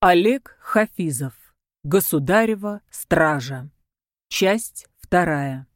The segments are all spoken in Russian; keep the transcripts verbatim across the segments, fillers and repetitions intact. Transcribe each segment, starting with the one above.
Олег Хафизов. Государева стража. Часть вторая.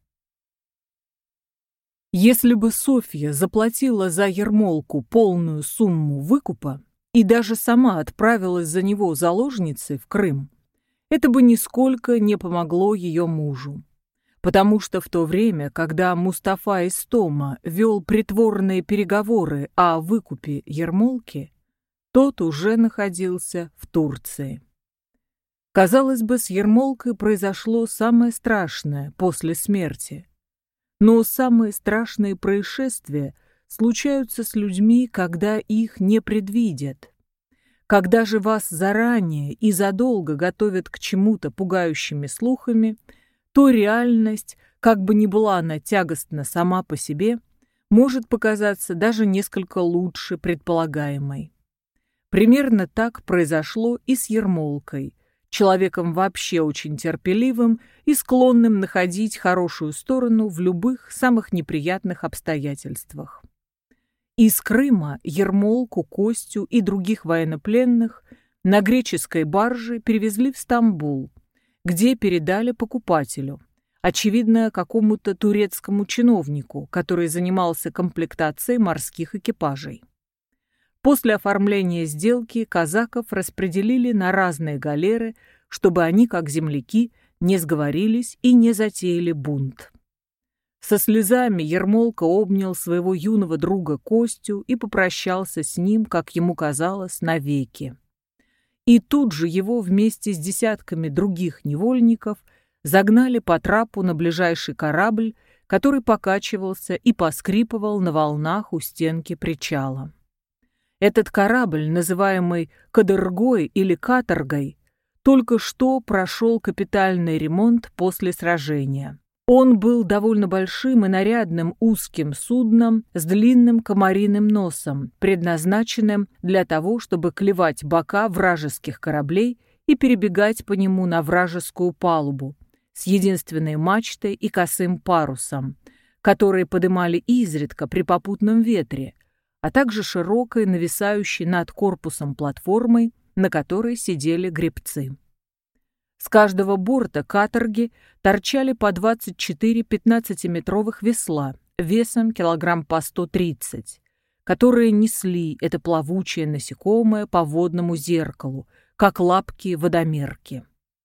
Если бы Софья заплатила за Ермолку полную сумму выкупа и даже сама отправилась за него заложницей в Крым, это бы нисколько не помогло ее мужу. Потому что в то время, когда Мустафа Истома вел притворные переговоры о выкупе Ермолки, тот уже находился в Турции. Казалось бы, с Ермолкой произошло самое страшное после смерти. Но самые страшные происшествия случаются с людьми, когда их не предвидят. Когда же вас заранее и задолго готовят к чему-то пугающими слухами, то реальность, как бы ни была она тягостна сама по себе, может показаться даже несколько лучше предполагаемой. Примерно так произошло и с Ермолкой, человеком вообще очень терпеливым и склонным находить хорошую сторону в любых самых неприятных обстоятельствах. Из Крыма Ермолку, Костю и других военнопленных на греческой барже перевезли в Стамбул, где передали покупателю, очевидно, какому-то турецкому чиновнику, который занимался комплектацией морских экипажей. После оформления сделки казаков распределили на разные галеры, чтобы они, как земляки, не сговорились и не затеяли бунт. Со слезами Ермолка обнял своего юного друга Костю и попрощался с ним, как ему казалось, навеки. И тут же его вместе с десятками других невольников загнали по трапу на ближайший корабль, который покачивался и поскрипывал на волнах у стенки причала. Этот корабль, называемый Кадыргой или Каторгой, только что прошел капитальный ремонт после сражения. Он был довольно большим и нарядным узким судном с длинным комариным носом, предназначенным для того, чтобы клевать бока вражеских кораблей и перебегать по нему на вражескую палубу, с единственной мачтой и косым парусом, которые подымали изредка при попутном ветре, а также широкой, нависающей над корпусом платформой, на которой сидели гребцы. С каждого борта каторги торчали по двадцать четыре пятнадцатиметровых весла весом килограмм по сто тридцать, которые несли это плавучее насекомое по водному зеркалу, как лапки водомерки.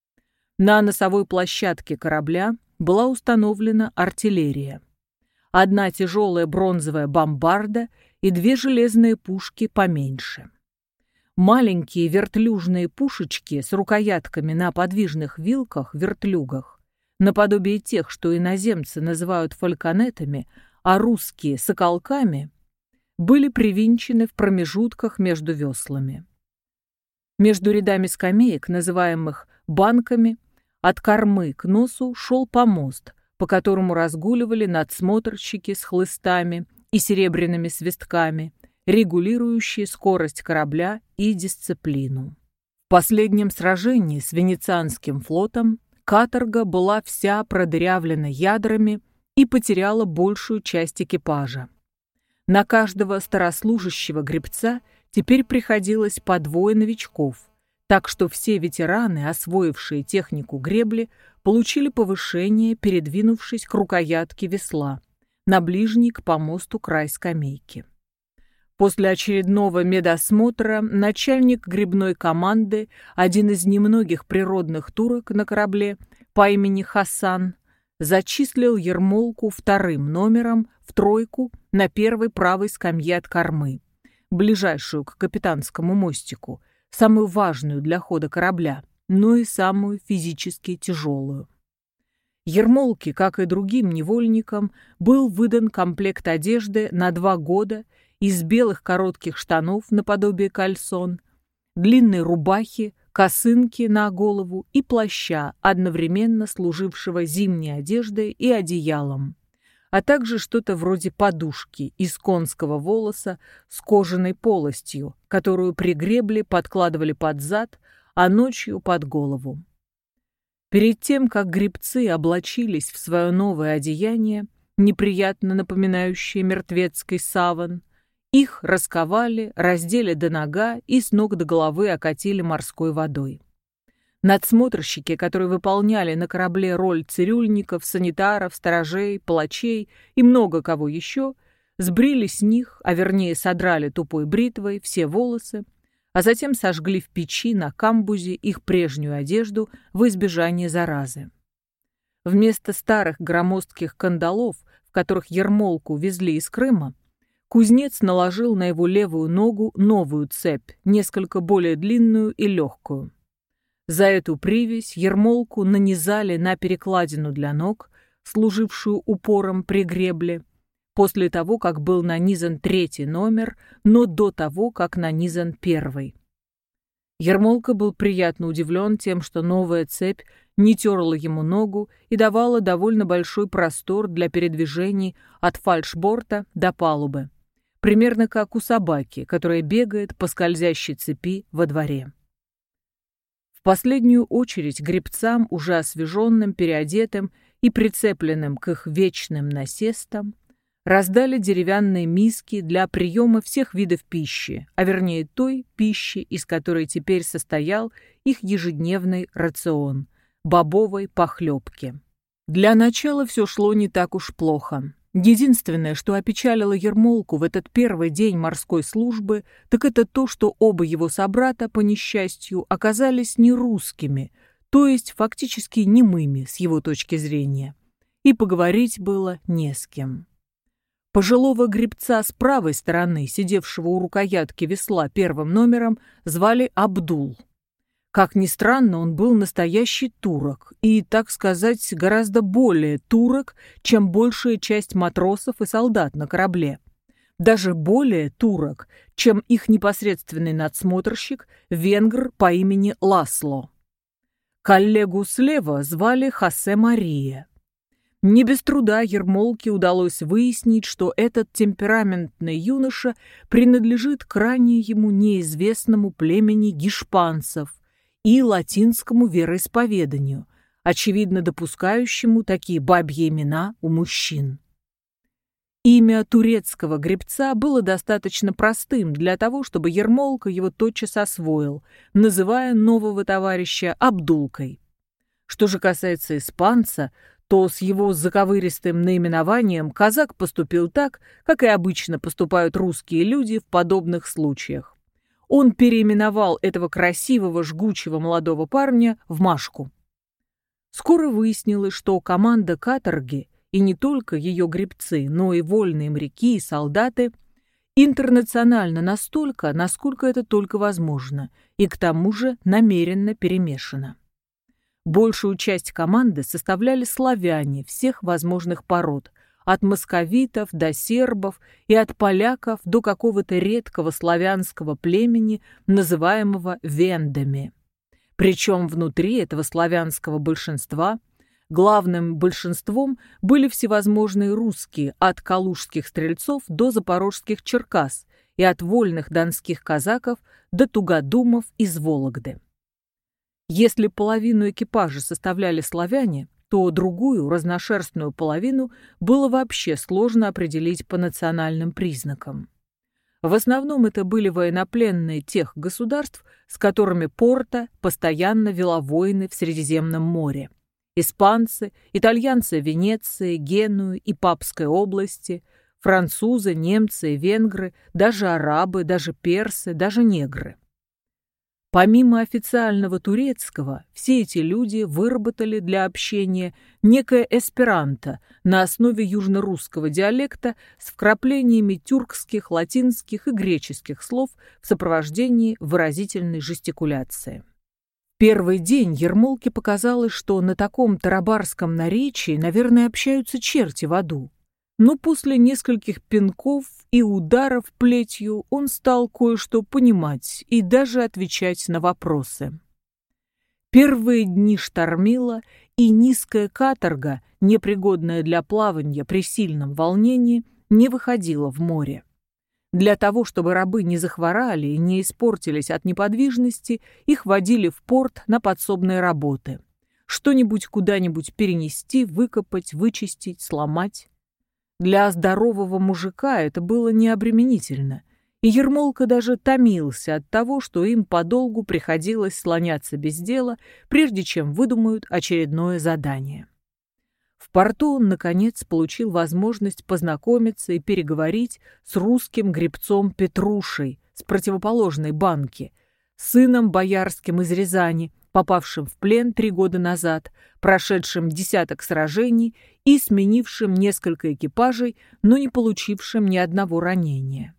На носовой площадке корабля была установлена артиллерия. Одна тяжелая бронзовая бомбарда и две железные пушки поменьше. Маленькие вертлюжные пушечки с рукоятками на подвижных вилках-вертлюгах, наподобие тех, что иноземцы называют фальконетами, а русские — соколками, были привинчены в промежутках между веслами. Между рядами скамеек, называемых банками, от кормы к носу шел помост, по которому разгуливали надсмотрщики с хлыстами и серебряными свистками, регулирующие скорость корабля и дисциплину. В последнем сражении с Венецианским флотом каторга была вся продырявлена ядрами и потеряла большую часть экипажа. На каждого старослужащего гребца теперь приходилось по двое новичков, так что все ветераны, освоившие технику гребли, получили повышение, передвинувшись к рукоятке весла, на ближний к помосту край скамейки. После очередного медосмотра начальник гребной команды, один из немногих природных турок на корабле по имени Хасан, зачислил Ермолку вторым номером в тройку на первой правой скамье от кормы, ближайшую к капитанскому мостику, самую важную для хода корабля, но и самую физически тяжелую. Ермолке, как и другим невольникам, был выдан комплект одежды на два года из белых коротких штанов наподобие кальсон, длинной рубахи, косынки на голову и плаща, одновременно служившего зимней одеждой и одеялом, а также что-то вроде подушки из конского волоса с кожаной полостью, которую при гребле подкладывали под зад, а ночью под голову. Перед тем, как гребцы облачились в свое новое одеяние, неприятно напоминающее мертвецкий саван, Их расковали, раздели до нога и с ног до головы окатили морской водой. Надсмотрщики, которые выполняли на корабле роль цирюльников, санитаров, сторожей, палачей и много кого еще, сбрили с них, а вернее содрали тупой бритвой все волосы, а затем сожгли в печи на камбузе их прежнюю одежду в избежание заразы. Вместо старых громоздких кандалов, в которых Ермолку везли из Крыма, кузнец наложил на его левую ногу новую цепь, несколько более длинную и легкую. За эту привязь Ермолку нанизали на перекладину для ног, служившую упором при гребле, после того, как был нанизан третий номер, но до того, как нанизан первый. Ермолка был приятно удивлен тем, что новая цепь не терла ему ногу и давала довольно большой простор для передвижений от фальшборта до палубы, примерно как у собаки, которая бегает по скользящей цепи во дворе. В последнюю очередь гребцам, уже освеженным, переодетым и прицепленным к их вечным насестам, раздали деревянные миски для приема всех видов пищи, а вернее той пищи, из которой теперь состоял их ежедневный рацион – бобовой похлебки. Для начала все шло не так уж плохо. Единственное, что опечалило Ермолку в этот первый день морской службы, так это то, что оба его собрата, по несчастью, оказались не русскими, то есть фактически немыми с его точки зрения. И поговорить было не с кем. Пожилого гребца с правой стороны, сидевшего у рукоятки весла первым номером, звали Абдул. Как ни странно, он был настоящий турок, и, так сказать, гораздо более турок, чем большая часть матросов и солдат на корабле. Даже более турок, чем их непосредственный надсмотрщик, венгр по имени Ласло. Коллегу слева звали Хосе Мария. Не без труда Ермолке удалось выяснить, что этот темпераментный юноша принадлежит к ранее ему неизвестному племени гишпанцев и латинскому вероисповеданию, очевидно допускающему такие бабьи имена у мужчин. Имя турецкого гребца было достаточно простым для того, чтобы Ермолка его тотчас освоил, называя нового товарища Абдулкой. Что же касается испанца, то с его заковыристым наименованием казак поступил так, как и обычно поступают русские люди в подобных случаях. Он переименовал этого красивого, жгучего молодого парня в Машку. Скоро выяснилось, что команда каторги, и не только ее гребцы, но и вольные моряки и солдаты, интернационально настолько, насколько это только возможно, и к тому же намеренно перемешана. Большую часть команды составляли славяне всех возможных пород, от московитов до сербов и от поляков до какого-то редкого славянского племени, называемого вендами. Причем внутри этого славянского большинства главным большинством были всевозможные русские, от калужских стрельцов до запорожских черкас и от вольных донских казаков до тугодумов из Вологды. Если половину экипажа составляли славяне, то другую, разношерстную половину было вообще сложно определить по национальным признакам. В основном это были военнопленные тех государств, с которыми Порта постоянно вела войны в Средиземном море. Испанцы, итальянцы Венеции, Генуи и Папской области, французы, немцы, венгры, даже арабы, даже персы, даже негры. Помимо официального турецкого, все эти люди выработали для общения некое эсперанто на основе южно-русского диалекта с вкраплениями тюркских, латинских и греческих слов в сопровождении выразительной жестикуляции. Первый день Ермолке показалось, что на таком тарабарском наречии, наверное, общаются черти в аду. Но после нескольких пинков и ударов плетью он стал кое-что понимать и даже отвечать на вопросы. Первые дни штормило, и низкая каторга, непригодная для плавания при сильном волнении, не выходила в море. Для того, чтобы рабы не захворали и не испортились от неподвижности, их водили в порт на подсобные работы. Что-нибудь куда-нибудь перенести, выкопать, вычистить, сломать. Для здорового мужика это было необременительно, и Ермолка даже томился от того, что им подолгу приходилось слоняться без дела, прежде чем выдумают очередное задание. В порту он, наконец, получил возможность познакомиться и переговорить с русским гребцом Петрушей с противоположной банки, сыном боярским из Рязани, попавшим в плен три года назад, прошедшим десяток сражений и сменившим несколько экипажей, но не получившим ни одного ранения.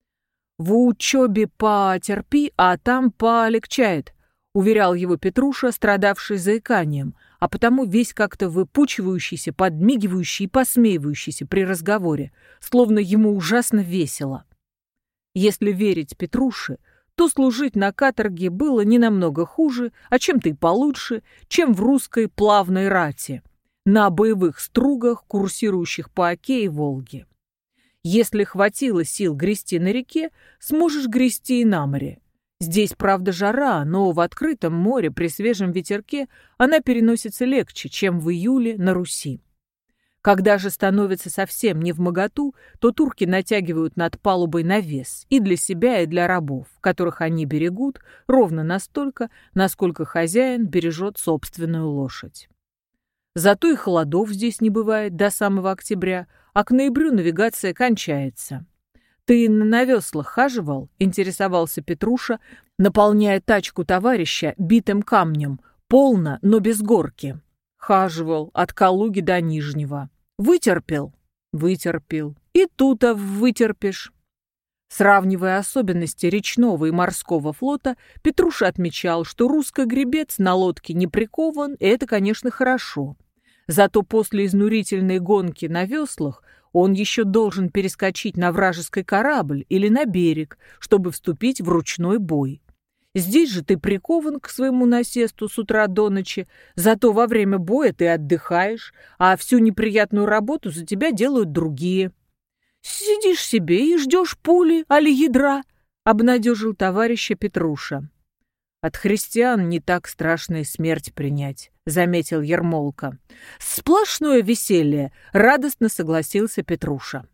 «В учебе потерпи, а там полегчает», — уверял его Петруша, страдавший заиканием, а потому весь как-то выпучивающийся, подмигивающий и посмеивающийся при разговоре, словно ему ужасно весело. Если верить Петруше, то служить на каторге было не намного хуже, а чем-то и получше, чем в русской плавной рати, на боевых стругах, курсирующих по Оке и Волге. Если хватило сил грести на реке, сможешь грести и на море. Здесь, правда, жара, но в открытом море при свежем ветерке она переносится легче, чем в июле на Руси. Когда же становится совсем невмоготу, то турки натягивают над палубой навес и для себя, и для рабов, которых они берегут ровно настолько, насколько хозяин бережет собственную лошадь. Зато и холодов здесь не бывает до самого октября, а к ноябрю навигация кончается. «Ты на веслах хаживал?» — интересовался Петруша, наполняя тачку товарища битым камнем, полно, но без горки. «Хаживал от Калуги до Нижнего». «Вытерпел?» «Вытерпел. И тута вытерпишь». Сравнивая особенности речного и морского флота, Петруша отмечал, что русский гребец на лодке не прикован, и это, конечно, хорошо. Зато после изнурительной гонки на веслах он еще должен перескочить на вражеский корабль или на берег, чтобы вступить в ручной бой. Здесь же ты прикован к своему насесту с утра до ночи, зато во время боя ты отдыхаешь, а всю неприятную работу за тебя делают другие. «Сидишь себе и ждешь пули, али ядра», — обнадежил товарища Петруша. «От христиан не так страшно и смерть принять», — заметил Ермолка. «Сплошное веселье», — радостно согласился Петруша.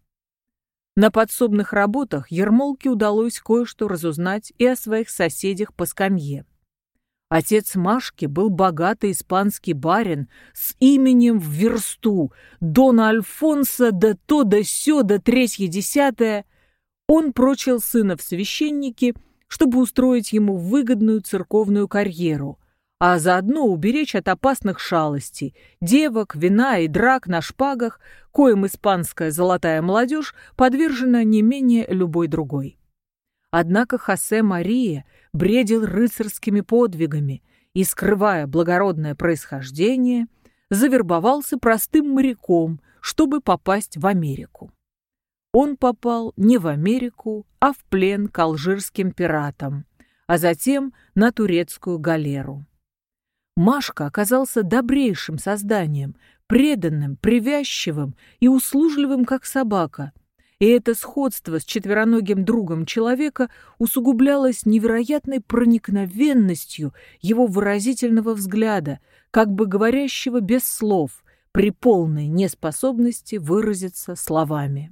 На подсобных работах Ермолке удалось кое-что разузнать и о своих соседях по скамье. Отец Машки был богатый испанский барин с именем в версту, Дон Альфонсо да то да сё да третье-десятое. Он прочил сына в священники, чтобы устроить ему выгодную церковную карьеру, а заодно уберечь от опасных шалостей, девок, вина и драк на шпагах, коим испанская золотая молодежь подвержена не менее любой другой. Однако Хосе Мария бредил рыцарскими подвигами и, скрывая благородное происхождение, завербовался простым моряком, чтобы попасть в Америку. Он попал не в Америку, а в плен к алжирским пиратам, а затем на турецкую галеру. Машка оказался добрейшим созданием, преданным, привязчивым и услужливым, как собака. И это сходство с четвероногим другом человека усугублялось невероятной проникновенностью его выразительного взгляда, как бы говорящего без слов, при полной неспособности выразиться словами.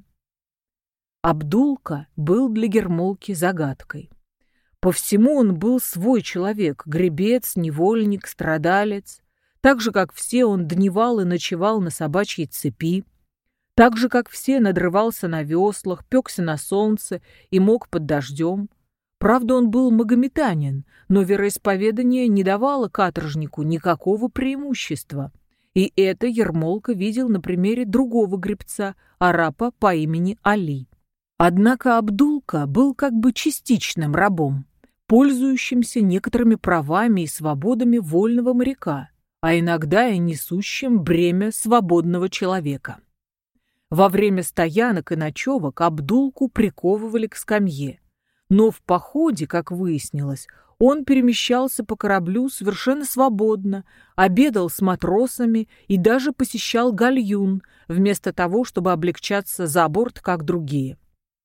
Абдулка был для Ермолки загадкой. По всему он был свой человек, гребец, невольник, страдалец. Так же, как все, он дневал и ночевал на собачьей цепи. Так же, как все, надрывался на веслах, пекся на солнце и мог под дождем. Правда, он был магометанин, но вероисповедание не давало каторжнику никакого преимущества. И это Ермолка видел на примере другого гребца, араба по имени Али. Однако Абдулка был как бы частичным рабом, пользующимся некоторыми правами и свободами вольного моряка, а иногда и несущим бремя свободного человека. Во время стоянок и ночевок Абдулку приковывали к скамье, но в походе, как выяснилось, он перемещался по кораблю совершенно свободно, обедал с матросами и даже посещал гальюн, вместо того, чтобы облегчаться за борт, как другие.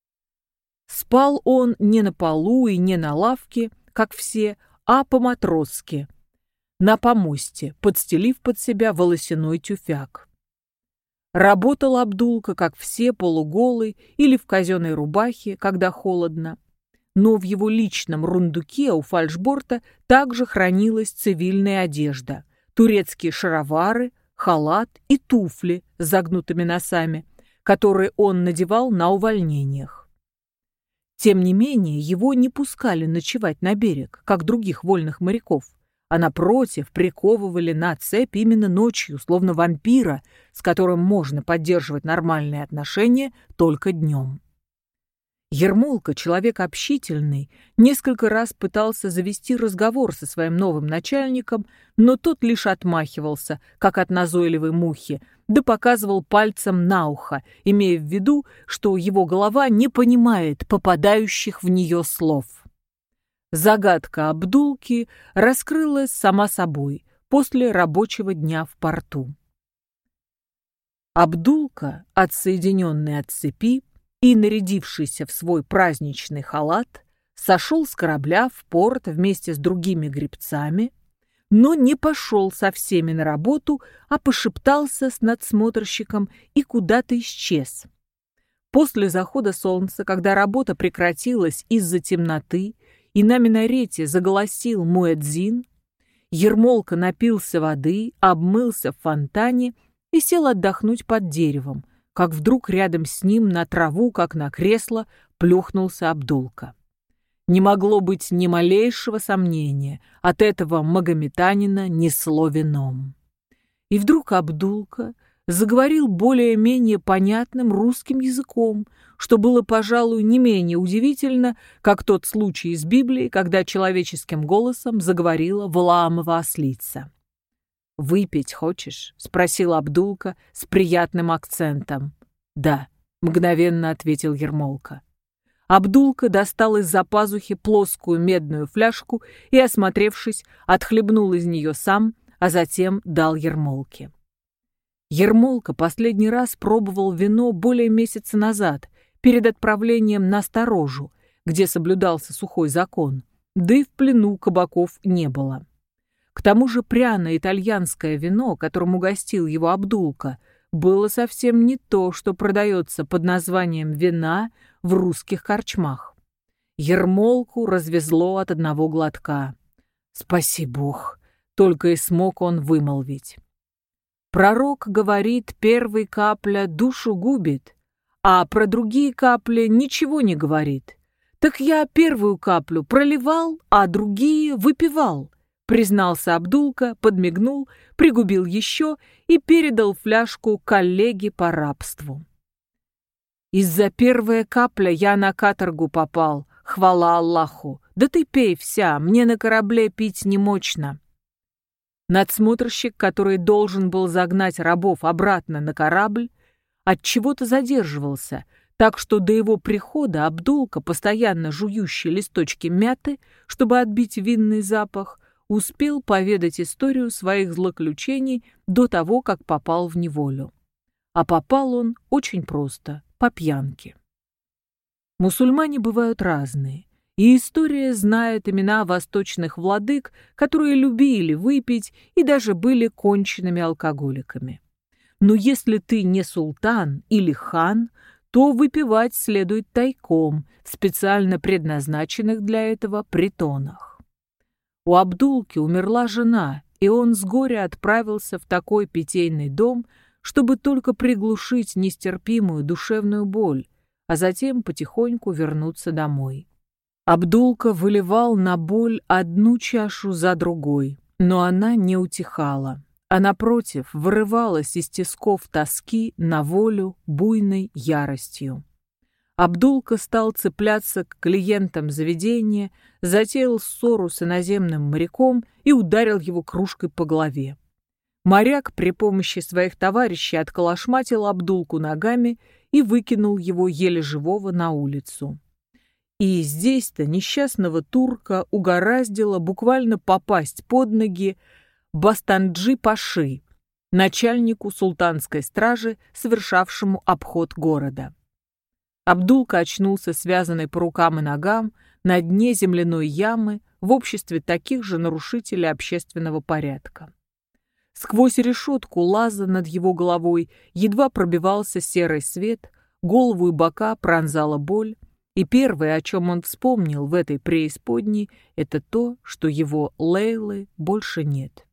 Спал он не на полу и не на лавке, как все, а по-матросски, на помосте, подстелив под себя волосяной тюфяк. Работал Абдулка, как все, полуголый или в казенной рубахе, когда холодно. Но в его личном рундуке у фальшборта также хранилась цивильная одежда, турецкие шаровары, халат и туфли с загнутыми носами, которые он надевал на увольнениях. Тем не менее, его не пускали ночевать на берег, как других вольных моряков, а напротив приковывали на цепь именно ночью, словно вампира, с которым можно поддерживать нормальные отношения только днем. Ермолка, человек общительный, несколько раз пытался завести разговор со своим новым начальником, но тот лишь отмахивался, как от назойливой мухи, да показывал пальцем на ухо, имея в виду, что его голова не понимает попадающих в нее слов. Загадка Абдулки раскрылась сама собой после рабочего дня в порту. Абдулка, отсоединенный от цепи и нарядившийся в свой праздничный халат, сошел с корабля в порт вместе с другими гребцами, но не пошел со всеми на работу, а пошептался с надсмотрщиком и куда-то исчез. После захода солнца, когда работа прекратилась из-за темноты, и на минарете заголосил муэдзин, Ермолка напился воды, обмылся в фонтане и сел отдохнуть под деревом, как вдруг рядом с ним на траву, как на кресло, плюхнулся Абдулка. Не могло быть ни малейшего сомнения, от этого магометанина несло вином. И вдруг Абдулка заговорил более-менее понятным русским языком, что было, пожалуй, не менее удивительно, как тот случай из Библии, когда человеческим голосом заговорила Валаамова ослица. «Выпить хочешь?» — спросил Абдулка с приятным акцентом. «Да», — мгновенно ответил Ермолка. Абдулка достал из-за пазухи плоскую медную фляжку и, осмотревшись, отхлебнул из нее сам, а затем дал Ермолке. Ермолка последний раз пробовал вино более месяца назад, перед отправлением на сторожу, где соблюдался сухой закон, да и в плену кабаков не было. К тому же пряное итальянское вино, которым угостил его Абдулка, было совсем не то, что продается под названием вина в русских корчмах. Ермолку развезло от одного глотка. «Спаси Бог!» — только и смог он вымолвить. Пророк говорит, первая капля душу губит, а про другие капли ничего не говорит. Так я первую каплю проливал, а другие выпивал, признался Абдулка, подмигнул, пригубил еще и передал фляжку коллеге по рабству. Из-за первой капли я на каторгу попал, хвала Аллаху. Да ты пей вся, мне на корабле пить не мощно. Надсмотрщик, который должен был загнать рабов обратно на корабль, отчего-то задерживался, так что до его прихода Абдулка, постоянно жующий листочки мяты, чтобы отбить винный запах, успел поведать историю своих злоключений до того, как попал в неволю. А попал он очень просто, по пьянке. Мусульмане бывают разные, и история знает имена восточных владык, которые любили выпить и даже были конченными алкоголиками. Но если ты не султан или хан, то выпивать следует тайком в специально предназначенных для этого притонах. У Абдулки умерла жена, и он с горя отправился в такой питейный дом, чтобы только приглушить нестерпимую душевную боль, а затем потихоньку вернуться домой. Абдулка выливал на боль одну чашу за другой, но она не утихала, а напротив вырывалась из тисков тоски на волю буйной яростью. Абдулка стал цепляться к клиентам заведения, затеял ссору с иноземным моряком и ударил его кружкой по голове. Моряк при помощи своих товарищей отколошматил Абдулку ногами и выкинул его еле живого на улицу. И здесь-то несчастного турка угораздило буквально попасть под ноги Бастанджи-паши, начальнику султанской стражи, совершавшему обход города. Абдулка очнулся связанный по рукам и ногам на дне земляной ямы в обществе таких же нарушителей общественного порядка. Сквозь решетку лаза над его головой едва пробивался серый свет, голову и бока пронзала боль, и первое, о чем он вспомнил в этой преисподней, это то, что его Лейлы больше нет.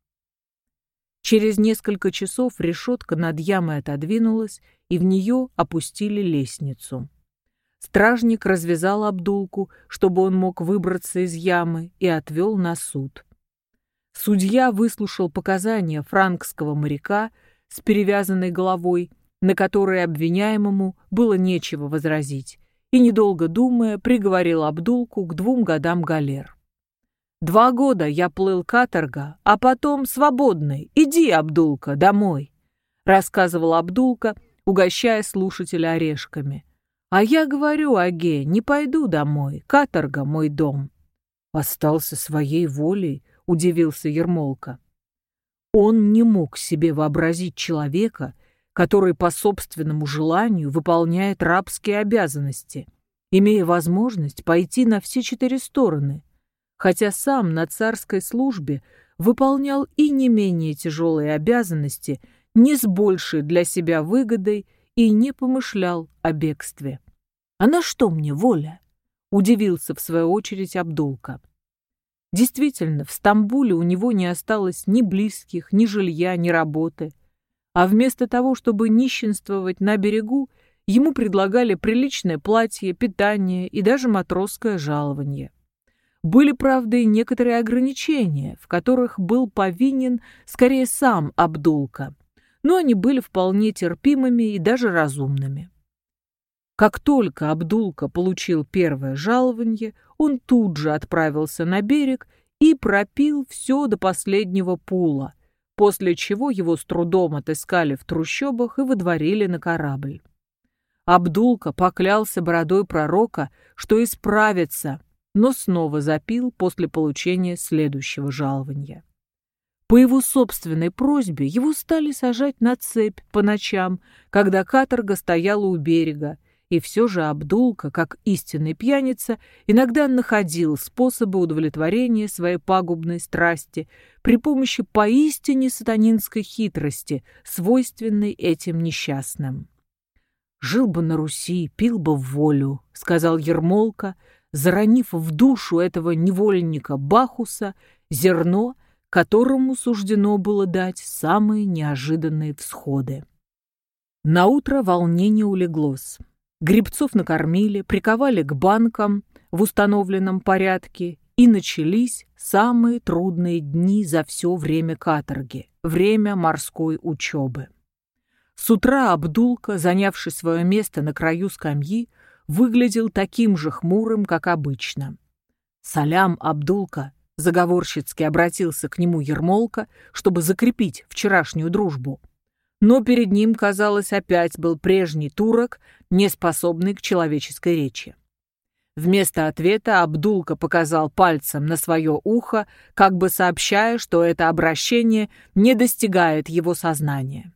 Через несколько часов решетка над ямой отодвинулась, и в нее опустили лестницу. Стражник развязал Абдулку, чтобы он мог выбраться из ямы, и отвел на суд. Судья выслушал показания франкского моряка с перевязанной головой, на которые обвиняемому было нечего возразить, и, недолго думая, приговорил Абдулку к двум годам галер. «Два года я плыл каторга, а потом свободный. Иди, Абдулка, домой», — рассказывал Абдулка, угощая слушателя орешками. «А я говорю, Аге, не пойду домой, каторга мой дом». «Остался своей волей», — удивился Ермолка. Он не мог себе вообразить человека, который по собственному желанию выполняет рабские обязанности, имея возможность пойти на все четыре стороны, хотя сам на царской службе выполнял и не менее тяжелые обязанности, не с большей для себя выгодой, и не помышлял о бегстве. «А на что мне воля?» — удивился в свою очередь Абдулка. Действительно, в Стамбуле у него не осталось ни близких, ни жилья, ни работы. А вместо того, чтобы нищенствовать на берегу, ему предлагали приличное платье, питание и даже матросское жалование. Были, правда, и некоторые ограничения, в которых был повинен скорее сам Абдулка, но они были вполне терпимыми и даже разумными. Как только Абдулка получил первое жалование, он тут же отправился на берег и пропил все до последнего пула, после чего его с трудом отыскали в трущобах и выдворили на корабль. Абдулка поклялся бородой пророка, что исправится, но снова запил после получения следующего жалования. По его собственной просьбе его стали сажать на цепь по ночам, когда каторга стояла у берега, и все же Абдулка, как истинный пьяница, иногда находил способы удовлетворения своей пагубной страсти при помощи поистине сатанинской хитрости, свойственной этим несчастным. «Жил бы на Руси, пил бы в волю», — сказал Ермолка, заронив в душу этого невольника Бахуса зерно, которому суждено было дать самые неожиданные всходы. Наутро волнение улеглось. Гребцов накормили, приковали к банкам в установленном порядке, и начались самые трудные дни за все время каторги, время морской учебы. С утра Абдулка, занявший свое место на краю скамьи, выглядел таким же хмурым, как обычно. «Салям, Абдулка!» — заговорщицки обратился к нему Ермолка, чтобы закрепить вчерашнюю дружбу. Но перед ним, казалось, опять был прежний турок, не способный к человеческой речи. Вместо ответа Абдулка показал пальцем на свое ухо, как бы сообщая, что это обращение не достигает его сознания.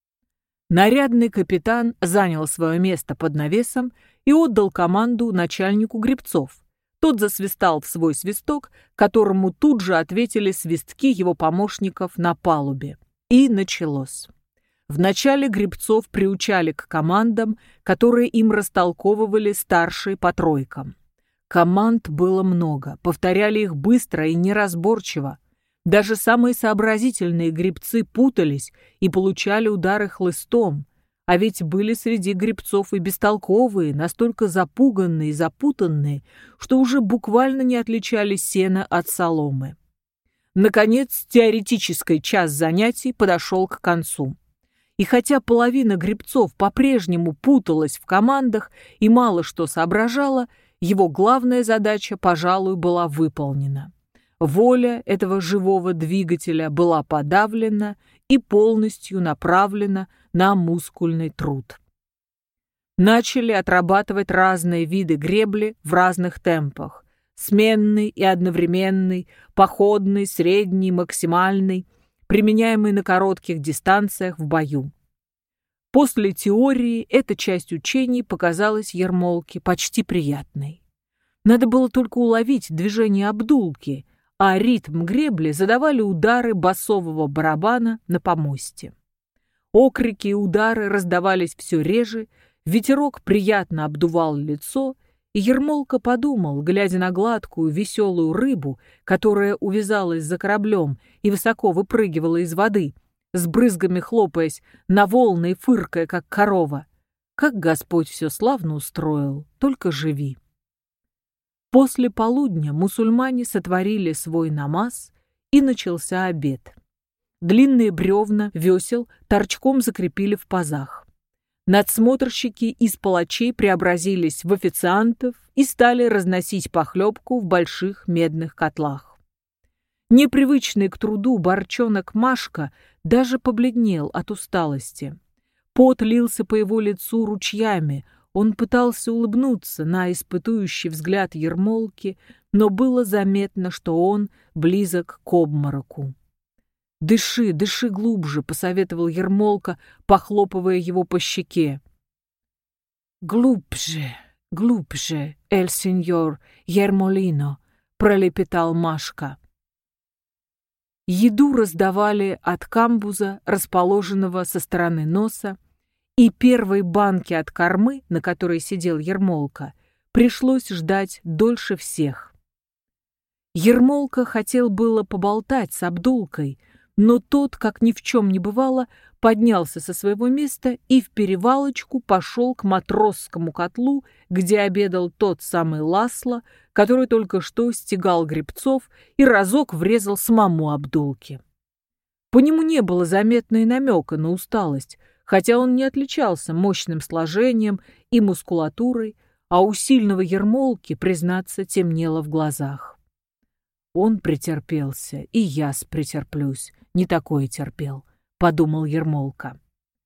Нарядный капитан занял свое место под навесом и отдал команду начальнику гребцов. Тот засвистал в свой свисток, которому тут же ответили свистки его помощников на палубе. И началось. Вначале гребцов приучали к командам, которые им растолковывали старшие по тройкам. Команд было много, повторяли их быстро и неразборчиво. Даже самые сообразительные гребцы путались и получали удары хлыстом, а ведь были среди гребцов и бестолковые, настолько запуганные и запутанные, что уже буквально не отличали сена от соломы. Наконец, теоретический час занятий подошел к концу. И хотя половина гребцов по-прежнему путалась в командах и мало что соображала, его главная задача, пожалуй, была выполнена. Воля этого живого двигателя была подавлена и полностью направлена на мускульный труд. Начали отрабатывать разные виды гребли в разных темпах: сменный и одновременный, походный, средний, максимальный, применяемый на коротких дистанциях в бою. После теории эта часть учений показалась Ермолке почти приятной. Надо было только уловить движение Абдулки, а ритм гребли задавали удары басового барабана на помосте. Окрики и удары раздавались все реже, ветерок приятно обдувал лицо, и Ермолка подумал, глядя на гладкую, веселую рыбу, которая увязалась за кораблем и высоко выпрыгивала из воды, с брызгами хлопаясь на волны и фыркая, как корова. Как Господь все славно устроил, только живи. После полудня мусульмане сотворили свой намаз, и начался обед. Длинные бревна весел торчком закрепили в пазах. Надсмотрщики из палачей преобразились в официантов и стали разносить похлебку в больших медных котлах. Непривычный к труду борчонок Машка даже побледнел от усталости. Пот лился по его лицу ручьями, он пытался улыбнуться на испытующий взгляд Ермолки, но было заметно, что он близок к обмороку. «Дыши, дыши глубже», — посоветовал Ермолка, похлопывая его по щеке. «Глубже, глубже, эль сеньор Ермолино», — пролепетал Машка. Еду раздавали от камбуза, расположенного со стороны носа, и первой банки от кормы, на которой сидел Ермолка, пришлось ждать дольше всех. Ермолка хотел было поболтать с Абдулкой, но тот, как ни в чем не бывало, поднялся со своего места и в перевалочку пошел к матросскому котлу, где обедал тот самый Ласло, который только что стегал гребцов и разок врезал самому Абдулке. По нему не было заметно и намека на усталость, хотя он не отличался мощным сложением и мускулатурой, а у сильного Ермолки, признаться, темнело в глазах. Он претерпелся, и я претерплюсь, не такое терпел, подумал Ермолка.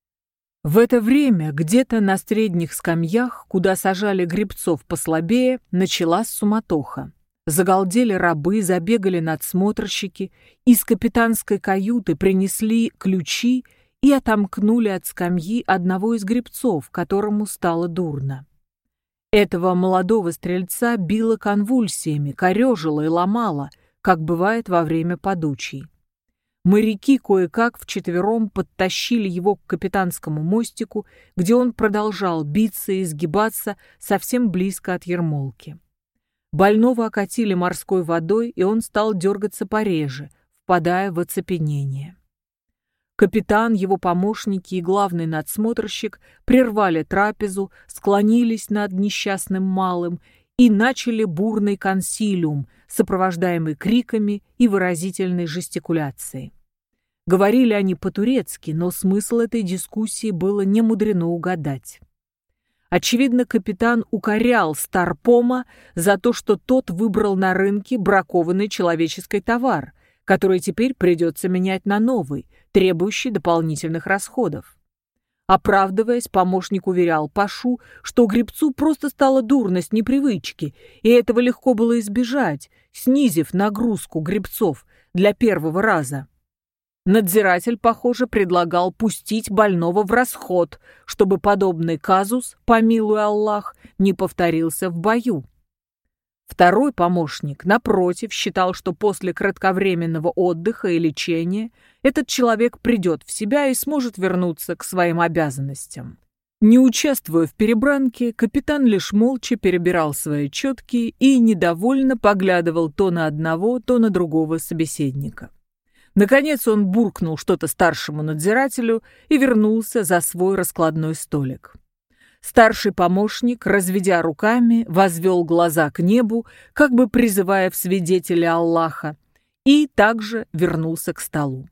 В это время где-то на средних скамьях, куда сажали гребцов послабее, началась суматоха. Загалдели рабы, забегали надсмотрщики, из капитанской каюты принесли ключи и отомкнули от скамьи одного из гребцов, которому стало дурно. Этого молодого стрельца било конвульсиями, корежило и ломало, как бывает во время подучий. Моряки кое-как вчетвером подтащили его к капитанскому мостику, где он продолжал биться и изгибаться совсем близко от Ермолки. Больного окатили морской водой, и он стал дергаться пореже, впадая в оцепенение. Капитан, его помощники и главный надсмотрщик прервали трапезу, склонились над несчастным малым и начали бурный консилиум, сопровождаемый криками и выразительной жестикуляцией. Говорили они по-турецки, но смысл этой дискуссии было немудрено угадать. Очевидно, капитан укорял Старпома за то, что тот выбрал на рынке бракованный человеческий товар, который теперь придется менять на новый, требующий дополнительных расходов. Оправдываясь, помощник уверял Пашу, что гребцу просто стало дурно с непривычки, и этого легко было избежать, снизив нагрузку гребцов для первого раза. Надзиратель, похоже, предлагал пустить больного в расход, чтобы подобный казус, помилуй Аллах, не повторился в бою. Второй помощник, напротив, считал, что после кратковременного отдыха и лечения этот человек придет в себя и сможет вернуться к своим обязанностям. Не участвуя в перебранке, капитан лишь молча перебирал свои четки и недовольно поглядывал то на одного, то на другого собеседника. Наконец он буркнул что-то старшему надзирателю и вернулся за свой раскладной столик. Старший помощник, разведя руками, возвел глаза к небу, как бы призывая в свидетели Аллаха, и также вернулся к столу.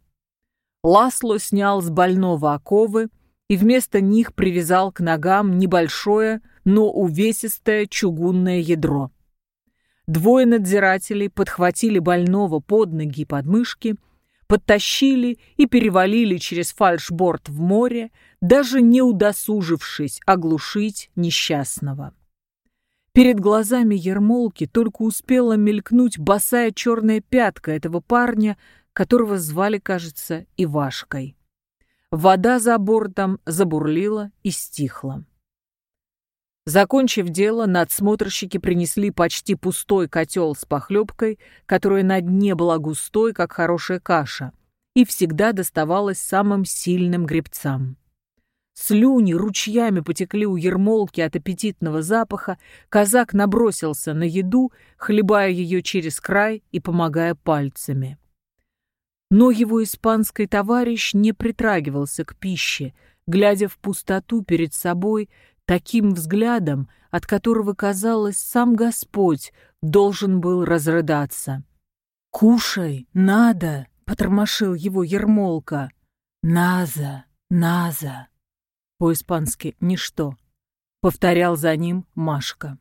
Ласло снял с больного оковы и вместо них привязал к ногам небольшое, но увесистое чугунное ядро. Двое надзирателей подхватили больного под ноги и подмышки, подтащили и перевалили через фальшборд в море, даже не удосужившись оглушить несчастного. Перед глазами Ермолки только успела мелькнуть босая черная пятка этого парня, которого звали, кажется, Ивашкой. Вода за бортом забурлила и стихла. Закончив дело, надсмотрщики принесли почти пустой котел с похлебкой, которая на дне была густой, как хорошая каша, и всегда доставалась самым сильным гребцам. Слюни ручьями потекли у Ермолки от аппетитного запаха, казак набросился на еду, хлебая ее через край и помогая пальцами. Но его испанский товарищ не притрагивался к пище, глядя в пустоту перед собой таким взглядом, от которого, казалось, сам Господь должен был разрыдаться. «Кушай, надо!» — потормошил его Ермолка. «Наза, наза!» По-испански «ничто», — повторял за ним Машка.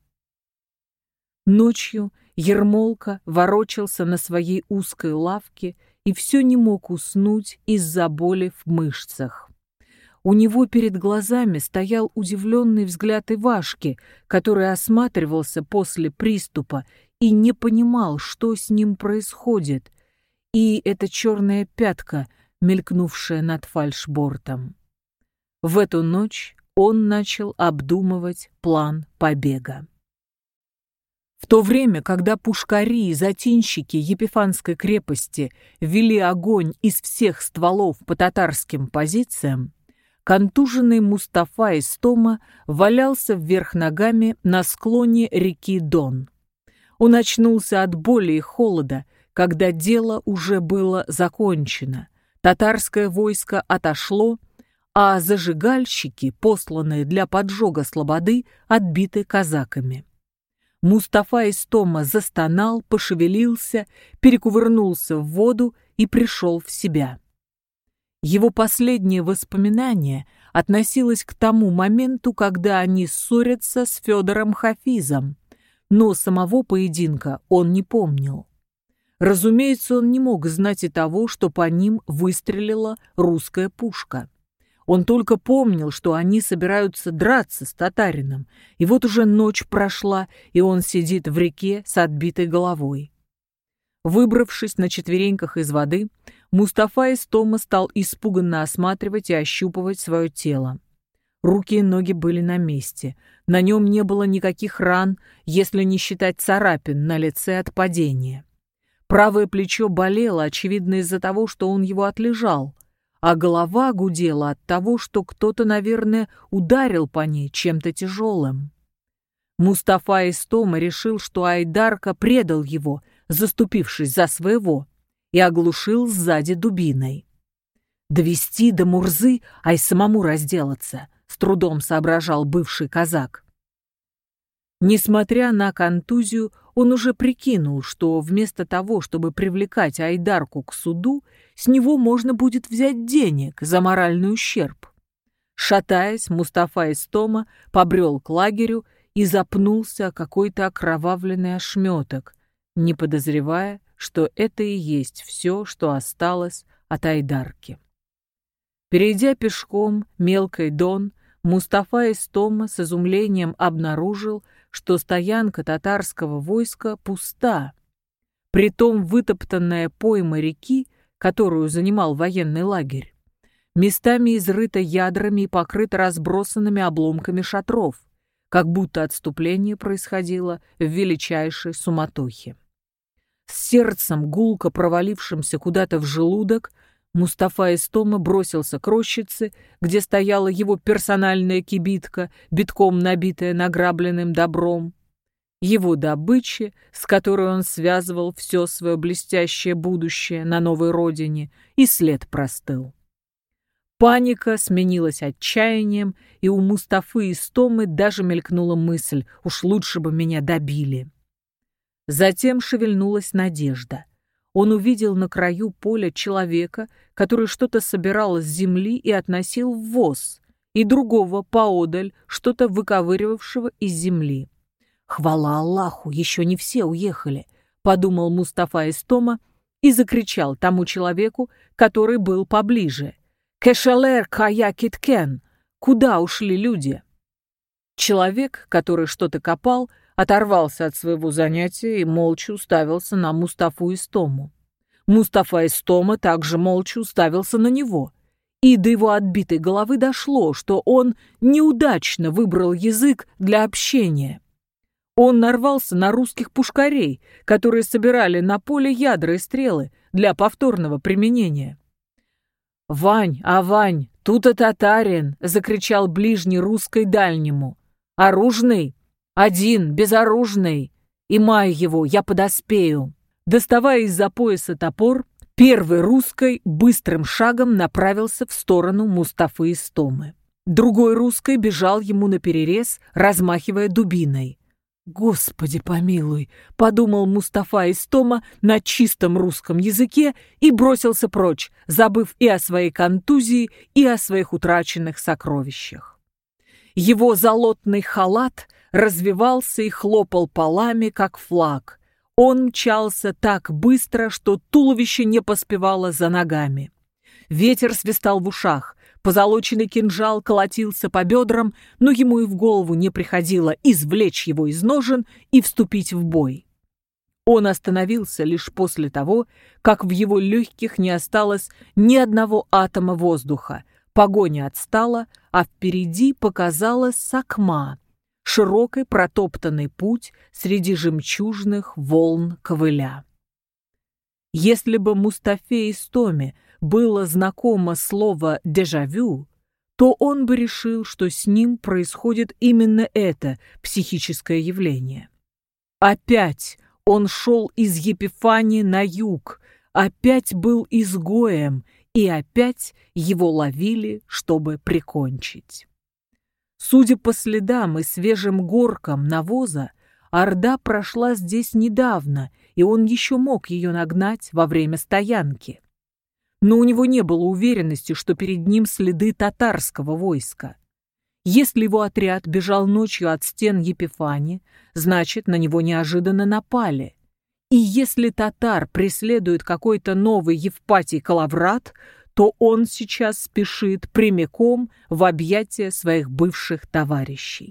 Ночью Ермолка ворочался на своей узкой лавке и все не мог уснуть из-за боли в мышцах. У него перед глазами стоял удивленный взгляд Ивашки, который осматривался после приступа и не понимал, что с ним происходит, и эта черная пятка, мелькнувшая над фальшбортом. В эту ночь он начал обдумывать план побега. В то время, когда пушкари и затинщики Епифанской крепости вели огонь из всех стволов по татарским позициям, контуженный Мустафа Истома валялся вверх ногами на склоне реки Дон. Он очнулся от боли и холода, когда дело уже было закончено. Татарское войско отошло, а зажигальщики, посланные для поджога слободы, отбиты казаками. Мустафа Истома застонал, пошевелился, перекувырнулся в воду и пришел в себя. Его последнее воспоминание относилось к тому моменту, когда они ссорятся с Федором Хафизом, но самого поединка он не помнил. Разумеется, он не мог знать и того, что по ним выстрелила русская пушка. Он только помнил, что они собираются драться с татарином, и вот уже ночь прошла, и он сидит в реке с отбитой головой. Выбравшись на четвереньках из воды, Мустафа Истома стал испуганно осматривать и ощупывать свое тело. Руки и ноги были на месте, на нем не было никаких ран, если не считать царапин на лице от падения. Правое плечо болело, очевидно, из-за того, что он его отлежал, а голова гудела от того, что кто-то, наверное, ударил по ней чем-то тяжелым. Мустафа Истома решил, что Айдарка предал его, заступившись за своего, и оглушил сзади дубиной. «Довести до Мурзы, а и самому разделаться», — с трудом соображал бывший казак. Несмотря на контузию, он уже прикинул, что вместо того, чтобы привлекать Айдарку к суду, с него можно будет взять денег за моральный ущерб. Шатаясь, Мустафа Истома побрел к лагерю и запнулся о какой-то окровавленный ошметок, не подозревая, что это и есть все, что осталось от Айдарки. Перейдя пешком мелкий Дон, Мустафа Истома с изумлением обнаружил, что стоянка татарского войска пуста. Притом вытоптанная пойма реки, которую занимал военный лагерь, местами изрыта ядрами и покрыта разбросанными обломками шатров, как будто отступление происходило в величайшей суматохе. С сердцем, гулко провалившимся куда-то в желудок, Мустафа Истома бросился к рощице, где стояла его персональная кибитка, битком набитая награбленным добром. Его добычи, с которой он связывал все свое блестящее будущее на новой родине, и след простыл. Паника сменилась отчаянием, и у Мустафы Истомы даже мелькнула мысль: уж лучше бы меня добили. Затем шевельнулась надежда. Он увидел на краю поля человека, который что-то собирал с земли и относил в воз, и другого поодаль, что-то выковыривавшего из земли. «Хвала Аллаху, еще не все уехали», — подумал Мустафа Истома и закричал тому человеку, который был поближе: «Кешалер кая киткен! Куда ушли люди?» Человек, который что-то копал, оторвался от своего занятия и молча уставился на Мустафу Истому. Мустафа Истома также молча уставился на него, И до его отбитой головы дошло, что он неудачно выбрал язык для общения. Он нарвался на русских пушкарей, которые собирали на поле ядра и стрелы для повторного применения. «Вань, а Вань, тут-то татарин!» — закричал ближний русской дальнему. «Оружный? Один, безоружный! И май его, я подоспею!» Доставая из-за пояса топор, первый русской быстрым шагом направился в сторону Мустафы Истомы. Другой русской бежал ему наперерез, размахивая дубиной. «Господи помилуй!» — подумал Мустафа Истома на чистом русском языке и бросился прочь, забыв и о своей контузии, и о своих утраченных сокровищах. Его золотный халат развивался и хлопал полами, как флаг. Он мчался так быстро, что туловище не поспевало за ногами. Ветер свистал в ушах, позолоченный кинжал колотился по бедрам, но ему и в голову не приходило извлечь его из ножен и вступить в бой. Он остановился лишь после того, как в его легких не осталось ни одного атома воздуха. Погоня отстала, а впереди показалась Сакма, широкий протоптанный путь среди жемчужных волн ковыля. Если бы Мустафе Истоме было знакомо слово «дежавю», то он бы решил, что с ним происходит именно это психическое явление. Опять он шел из Епифании на юг, опять был изгоем, и опять его ловили, чтобы прикончить. Судя по следам и свежим горкам навоза, орда прошла здесь недавно, и он еще мог ее нагнать во время стоянки. Но у него не было уверенности, что перед ним следы татарского войска. Если его отряд бежал ночью от стен Епифани, значит, на него неожиданно напали. И если татар преследует какой-то новый Евпатий Калаврат, то он сейчас спешит прямиком в объятия своих бывших товарищей.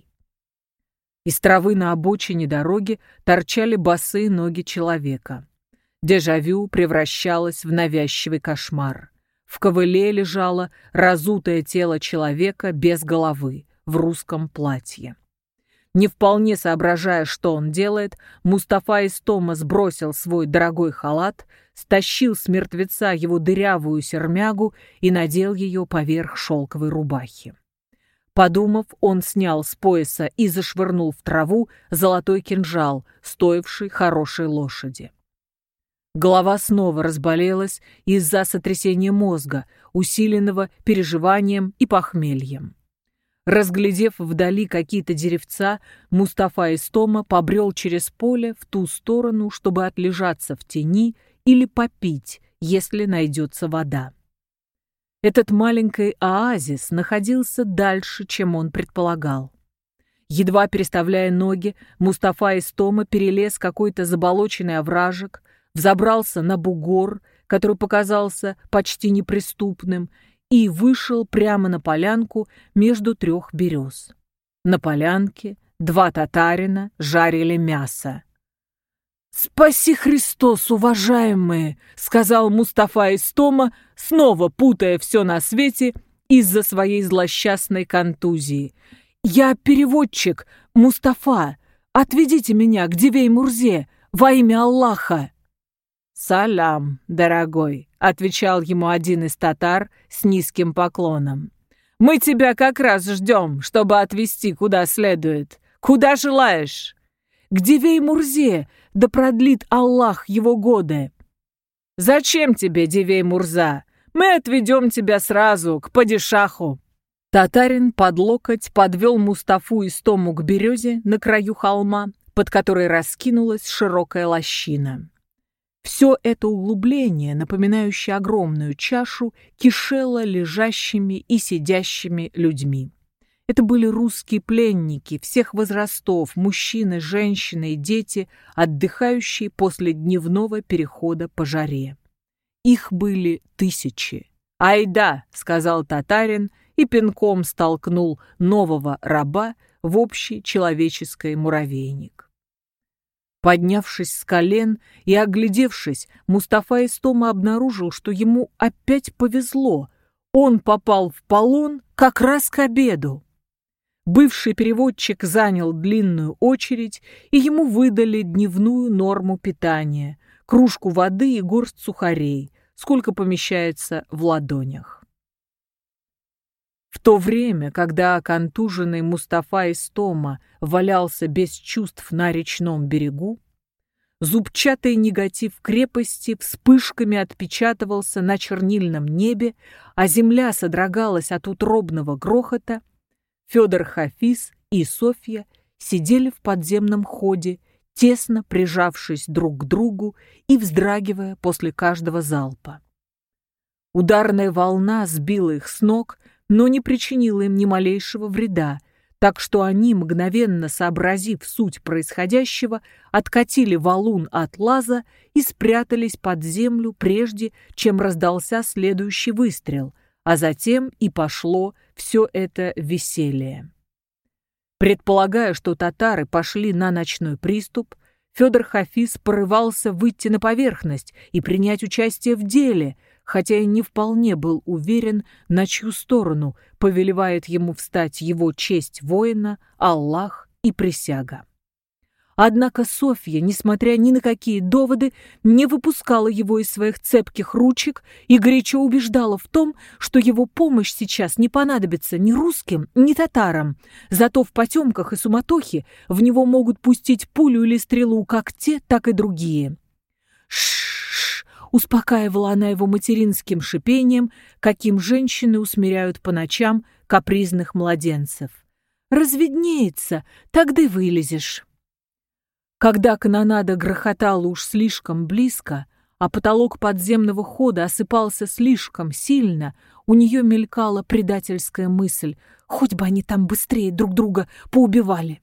Из травы на обочине дороги торчали босые ноги человека. Дежавю превращалось в навязчивый кошмар. В ковыле лежало разутое тело человека без головы в русском платье. Не вполне соображая, что он делает, Мустафа Истома сбросил свой дорогой халат, стащил с мертвеца его дырявую сермягу и надел ее поверх шелковой рубахи. Подумав, он снял с пояса и зашвырнул в траву золотой кинжал, стоивший хорошей лошади. Голова снова разболелась из-за сотрясения мозга, усиленного переживанием и похмельем. Разглядев вдали какие-то деревца, Мустафа Истома побрел через поле в ту сторону, чтобы отлежаться в тени или попить, если найдется вода. Этот маленький оазис находился дальше, чем он предполагал. Едва переставляя ноги, Мустафа Истома перелез какой-то заболоченный овражек, взобрался на бугор, который показался почти неприступным, и вышел прямо на полянку между трех берез. На полянке два татарина жарили мясо. «Спаси Христос, уважаемые!» — сказал Мустафа Истома, снова путая все на свете из-за своей злосчастной контузии. «Я переводчик, Мустафа. Отведите меня к Дивей-Мурзе во имя Аллаха!» «Салям, дорогой», — отвечал ему один из татар с низким поклоном. «Мы тебя как раз ждем, чтобы отвезти куда следует. Куда желаешь?» «К Дивей-Мурзе, да продлит Аллах его годы». «Зачем тебе, Дивей-Мурза? Мы отведем тебя сразу к падишаху». Татарин под локоть подвел Мустафу Истому к березе на краю холма, под которой раскинулась широкая лощина. Все это углубление, напоминающее огромную чашу, кишело лежащими и сидящими людьми. Это были русские пленники всех возрастов, мужчины, женщины и дети, отдыхающие после дневного перехода по жаре. Их были тысячи. «Айда!» — сказал татарин и пинком столкнул нового раба в общий человеческий муравейник. Поднявшись с колен и оглядевшись, Мустафа Истома обнаружил, что ему опять повезло. Он попал в полон как раз к обеду. Бывший переводчик занял длинную очередь, и ему выдали дневную норму питания, кружку воды и горсть сухарей, сколько помещается в ладонях. В то время, когда контуженный Мустафа Истома валялся без чувств на речном берегу, зубчатый негатив крепости вспышками отпечатывался на чернильном небе, а земля содрогалась от утробного грохота, Федор Хафиз и Софья сидели в подземном ходе, тесно прижавшись друг к другу и вздрагивая после каждого залпа. Ударная волна сбила их с ног, но не причинила им ни малейшего вреда, так что они, мгновенно сообразив суть происходящего, откатили валун от лаза и спрятались под землю, прежде чем раздался следующий выстрел, а затем и пошло все это веселье. Предполагая, что татары пошли на ночной приступ, Федор Хафиз порывался выйти на поверхность и принять участие в деле, хотя и не вполне был уверен, на чью сторону повелевает ему встать его честь воина, Аллах и присяга. Однако Софья, несмотря ни на какие доводы, не выпускала его из своих цепких ручек и горячо убеждала в том, что его помощь сейчас не понадобится ни русским, ни татарам, зато в потемках и суматохе в него могут пустить пулю или стрелу как те, так и другие. «Ш-ш-ш!» — успокаивала она его материнским шипением, каким женщины усмиряют по ночам капризных младенцев. «Разведнеется, тогда и вылезешь». Когда канонада грохотала уж слишком близко, а потолок подземного хода осыпался слишком сильно, у нее мелькала предательская мысль: хоть бы они там быстрее друг друга поубивали.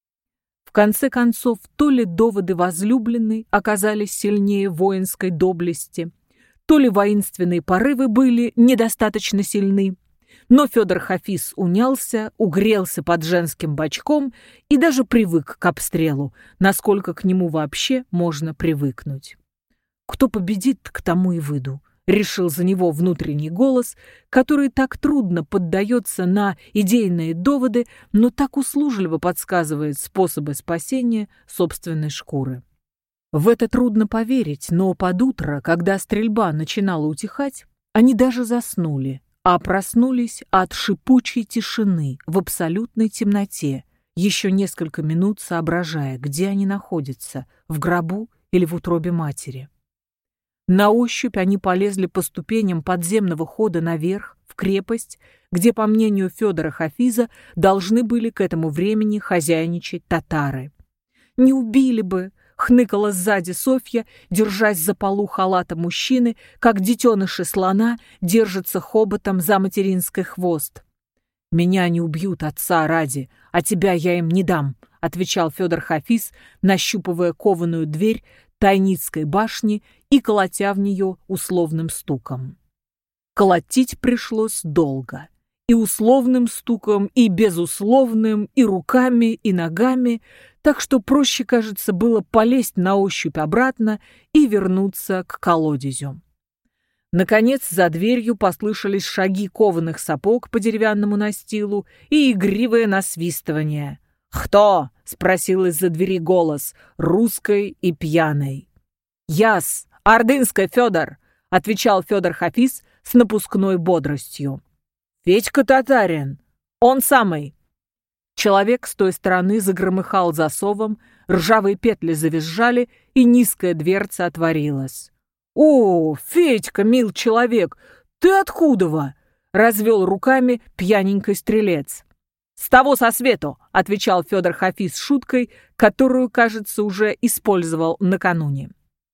В конце концов, то ли доводы возлюбленной оказались сильнее воинской доблести, то ли воинственные порывы были недостаточно сильны, но Федор Хафиз унялся, угрелся под женским бочком и даже привык к обстрелу, насколько к нему вообще можно привыкнуть. «Кто победит, к тому и выйду», — решил за него внутренний голос, который так трудно поддается на идейные доводы, но так услужливо подсказывает способы спасения собственной шкуры. В это трудно поверить, но под утро, когда стрельба начинала утихать, они даже заснули, а проснулись от шипучей тишины в абсолютной темноте, еще несколько минут соображая, где они находятся, в гробу или в утробе матери. На ощупь они полезли по ступеням подземного хода наверх, в крепость, где, по мнению Федора Хафиза, должны были к этому времени хозяйничать татары. «Не убили бы!» — хныкала сзади Софья, держась за полу халата мужчины, как детеныши слона держатся хоботом за материнский хвост. «Меня не убьют отца ради, а тебя я им не дам», — отвечал Федор Хафиз, нащупывая кованую дверь Тайницкой башни и колотя в нее условным стуком. Колотить пришлось долго. И условным стуком, и безусловным, и руками, и ногами, так что проще, кажется, было полезть на ощупь обратно и вернуться к колодезю. Наконец, за дверью послышались шаги кованых сапог по деревянному настилу и игривое насвистывание. «Кто?» — спросил из-за двери голос, русской и пьяной. «Яс, Ордынской Федор!» — отвечал Федор Хафиз с напускной бодростью. «Федька Татарин! Он самый!» Человек с той стороны загромыхал засовом, ржавые петли завизжали, и низкая дверца отворилась. «О, Федька, мил человек, ты откуда-во?» — развел руками пьяненький стрелец. «С того со свету!» — отвечал Федор Хафиз шуткой, которую, кажется, уже использовал накануне.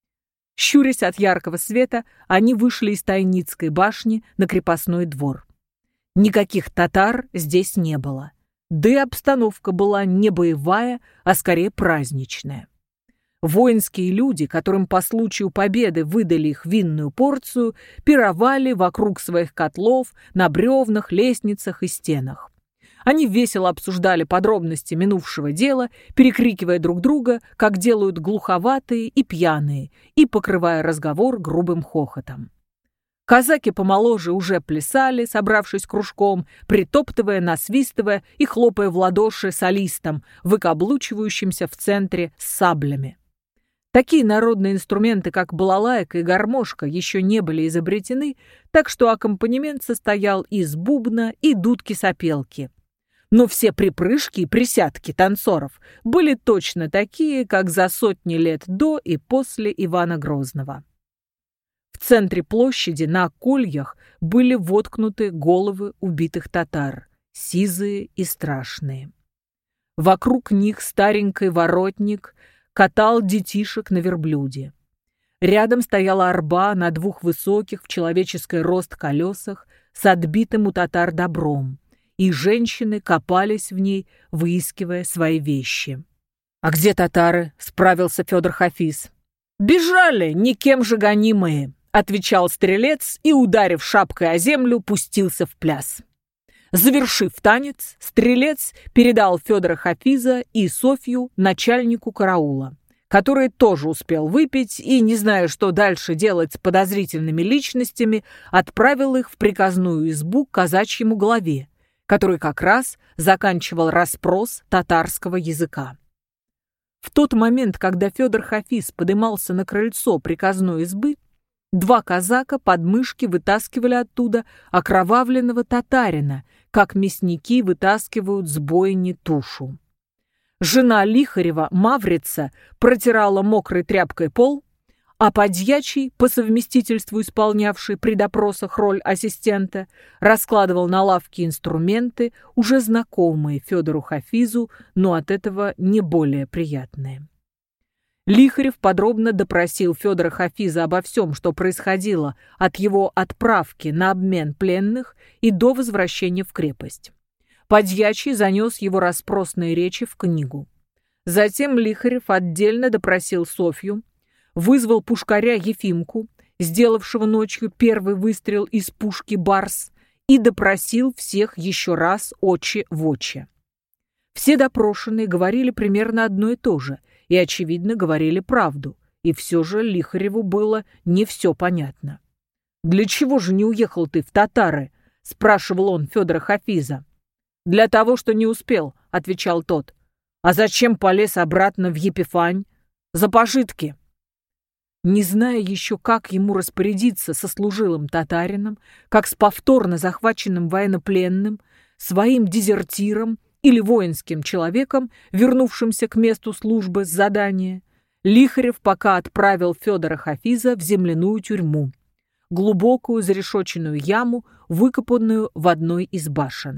Щурясь от яркого света, они вышли из Тайницкой башни на крепостной двор. Никаких татар здесь не было. Да и обстановка была не боевая, а скорее праздничная. Воинские люди, которым по случаю победы выдали их винную порцию, пировали вокруг своих котлов на бревнах, лестницах и стенах. Они весело обсуждали подробности минувшего дела, перекрикивая друг друга, как делают глуховатые и пьяные, и покрывая разговор грубым хохотом. Казаки помоложе уже плясали, собравшись кружком, притоптывая, насвистывая и хлопая в ладоши солистам, выкаблучивающимся в центре с саблями. Такие народные инструменты, как балалайка и гармошка, еще не были изобретены, так что аккомпанемент состоял из бубна и дудки-сопелки. Но все припрыжки и присядки танцоров были точно такие, как за сотни лет до и после Ивана Грозного. В центре площади на кольях были воткнуты головы убитых татар, сизые и страшные. Вокруг них старенький воротник катал детишек на верблюде. Рядом стояла арба на двух высоких в человеческий рост колесах с отбитым у татар добром, и женщины копались в ней, выискивая свои вещи. «А где татары?» — справился Федор Хафиз. «Бежали, никем же гонимые», — отвечал стрелец и, ударив шапкой о землю, пустился в пляс. Завершив танец, стрелец передал Федора Хафиза и Софью начальнику караула, который тоже успел выпить и, не зная, что дальше делать с подозрительными личностями, отправил их в приказную избу к казачьему главе, который как раз заканчивал расспрос татарского языка. В тот момент, когда Федор Хафиз подымался на крыльцо приказной избы, два казака под мышки вытаскивали оттуда окровавленного татарина, как мясники вытаскивают с бойни тушу. Жена Лихарева, Маврица, протирала мокрой тряпкой пол, а подьячий, по совместительству исполнявший при допросах роль ассистента, раскладывал на лавке инструменты, уже знакомые Федору Хафизу, но от этого не более приятные. Лихарев подробно допросил Федора Хафиза обо всем, что происходило от его отправки на обмен пленных и до возвращения в крепость. Подьячий занес его расспросные речи в книгу. Затем Лихарев отдельно допросил Софью, вызвал пушкаря Ефимку, сделавшего ночью первый выстрел из пушки «Барс», и допросил всех еще раз очи в очи. Все допрошенные говорили примерно одно и то же, и, очевидно, говорили правду, и все же Лихареву было не все понятно. «Для чего же не уехал ты в татары?» — спрашивал он Федора Хафиза. «Для того, что не успел», — отвечал тот. «А зачем полез обратно в Епифань? За пожитки». Не зная еще, как ему распорядиться со служилым татарином, как с повторно захваченным военнопленным, своим дезертиром или воинским человеком, вернувшимся к месту службы с задания, Лихарев пока отправил Федора Хафиза в земляную тюрьму, глубокую зарешоченную яму, выкопанную в одной из башен.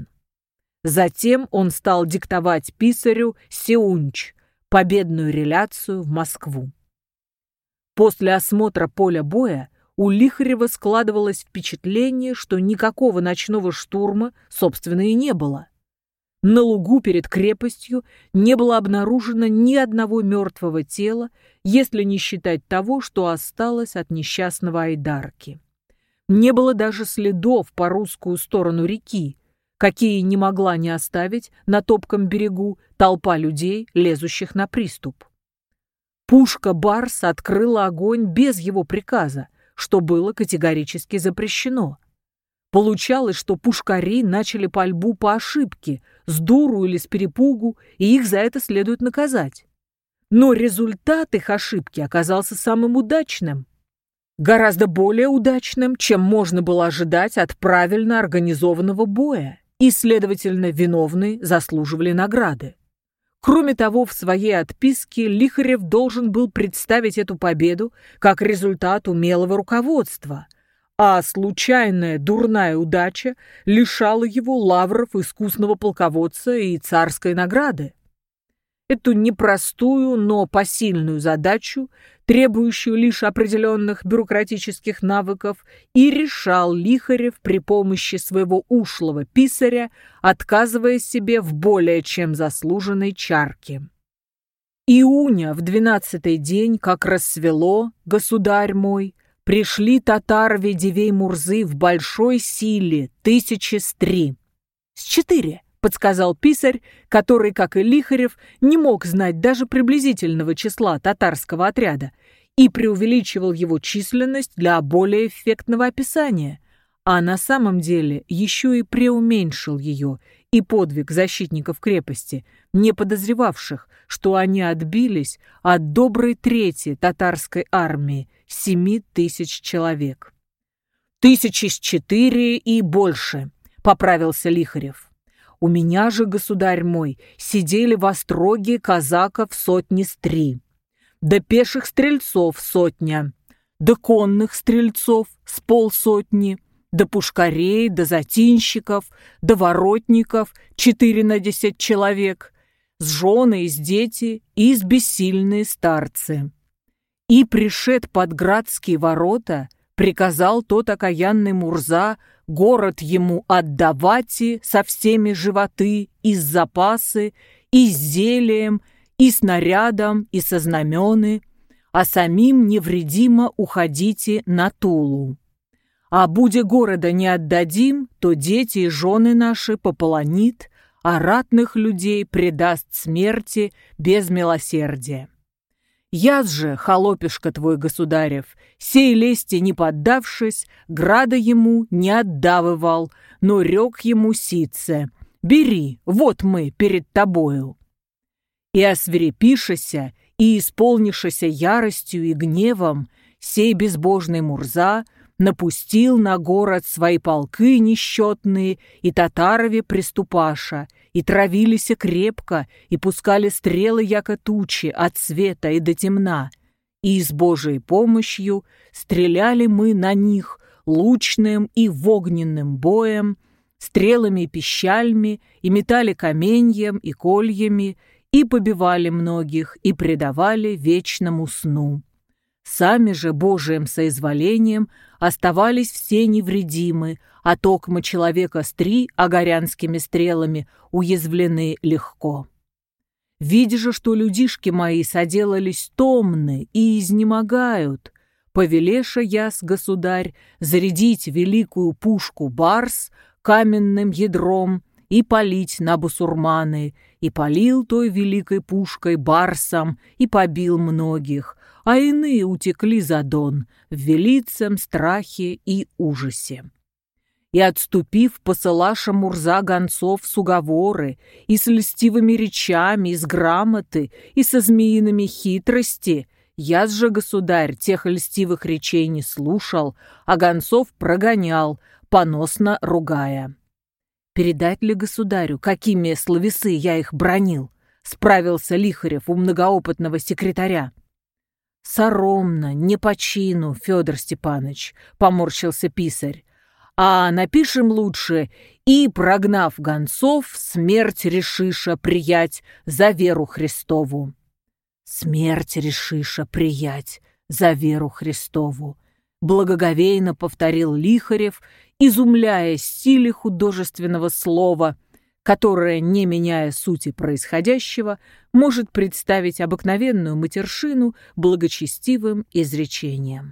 Затем он стал диктовать писарю Сеунч победную реляцию в Москву. После осмотра поля боя у Лихарева складывалось впечатление, что никакого ночного штурма, собственно, и не было. На лугу перед крепостью не было обнаружено ни одного мертвого тела, если не считать того, что осталось от несчастного Айдарки. Не было даже следов по русскую сторону реки, какие не могла не оставить на топком берегу толпа людей, лезущих на приступ. Пушка «Барс» открыла огонь без его приказа, что было категорически запрещено. Получалось, что пушкари начали пальбу по ошибке, с дуру или с перепугу, и их за это следует наказать. Но результат их ошибки оказался самым удачным. Гораздо более удачным, чем можно было ожидать от правильно организованного боя, и, следовательно, виновные заслуживали награды. Кроме того, в своей отписке Лихарев должен был представить эту победу как результат умелого руководства, а случайная дурная удача лишала его лавров искусного полководца и царской награды. Эту непростую, но посильную задачу, требующую лишь определенных бюрократических навыков, и решал Лихарев при помощи своего ушлого писаря, отказывая себе в более чем заслуженной чарке. Июня в двенадцатый день, как рассвело, государь мой, пришли татары Дивей Мурзы в большой силе, тысячи с три. С четыре. — подсказал писарь, который, как и Лихарев, не мог знать даже приблизительного числа татарского отряда, и преувеличивал его численность для более эффектного описания, а на самом деле еще и преуменьшил ее и подвиг защитников крепости, не подозревавших, что они отбились от доброй трети татарской армии, семи тысяч человек. «Тысячи с четыре и больше», — поправился Лихарев. «У меня же, государь мой, сидели в остроге казаков сотни с три, да пеших стрельцов сотня, да конных стрельцов с полсотни, да пушкарей, да затинщиков, да воротников четыре на десять человек, с жены и с дети и с бессильные старцы. И пришед под градские ворота, приказал тот окаянный Мурза город ему отдавать и со всеми животы, и с запасы, и с зелием, и снарядом, и со знамены, а самим невредимо уходите на Тулу. А буде города не отдадим, то дети и жены наши пополонит, а ратных людей предаст смерти без милосердия. Яз же, холопишка твой государев, сей лести не поддавшись, града ему не отдавывал, но рек ему ситце: бери, вот мы перед тобою. И освирепишися, и исполнившися яростью и гневом, сей безбожный Мурза напустил на город свои полки несчетные, и татарове приступаша, и травилися крепко, и пускали стрелы яко тучи от света и до темна, и с Божией помощью стреляли мы на них лучным и огненным боем, стрелами и пищальми, и метали каменьем и кольями, и побивали многих, и предавали вечному сну. Сами же Божиим соизволением оставались все невредимы, а токмо человека с три огорянскими стрелами уязвлены легко. Видя же, что людишки мои соделались томны и изнемогают, повелеша яс, государь, зарядить великую пушку барс каменным ядром и палить на бусурманы, и полил той великой пушкой барсом и побил многих, а иные утекли за Дон в велицем страхе и ужасе. И, отступив, посылаша Мурза гонцов с уговоры, и с льстивыми речами, и с грамоты, и со змеиными хитрости, яз же, государь, тех льстивых речей не слушал, а гонцов прогонял, поносно ругая. «Передать ли государю, какими словесы я их бранил?» — справился Лихарев у многоопытного секретаря. «Соромно, не по чину, Федор Степанович», — поморщился писарь. «А напишем лучше: и, прогнав гонцов, смерть решиша приять за веру Христову». «Смерть решиша приять за веру Христову», — благоговейно повторил Лихарев, изумляя силе художественного слова, которое, не меняя сути происходящего, может представить обыкновенную матершину благочестивым изречением.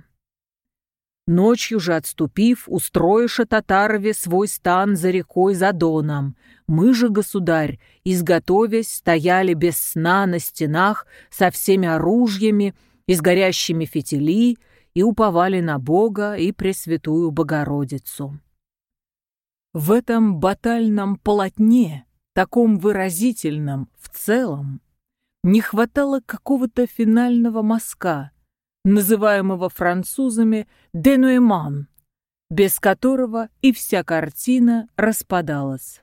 Ночью же отступив, устроиша татарове свой стан за рекой за Доном. Мы же, государь, изготовясь, стояли без сна на стенах со всеми оружиями и с горящими фитили, и уповали на Бога и Пресвятую Богородицу. В этом батальном полотне, таком выразительном в целом, не хватало какого-то финального мазка, называемого французами «денуэман», без которого и вся картина распадалась.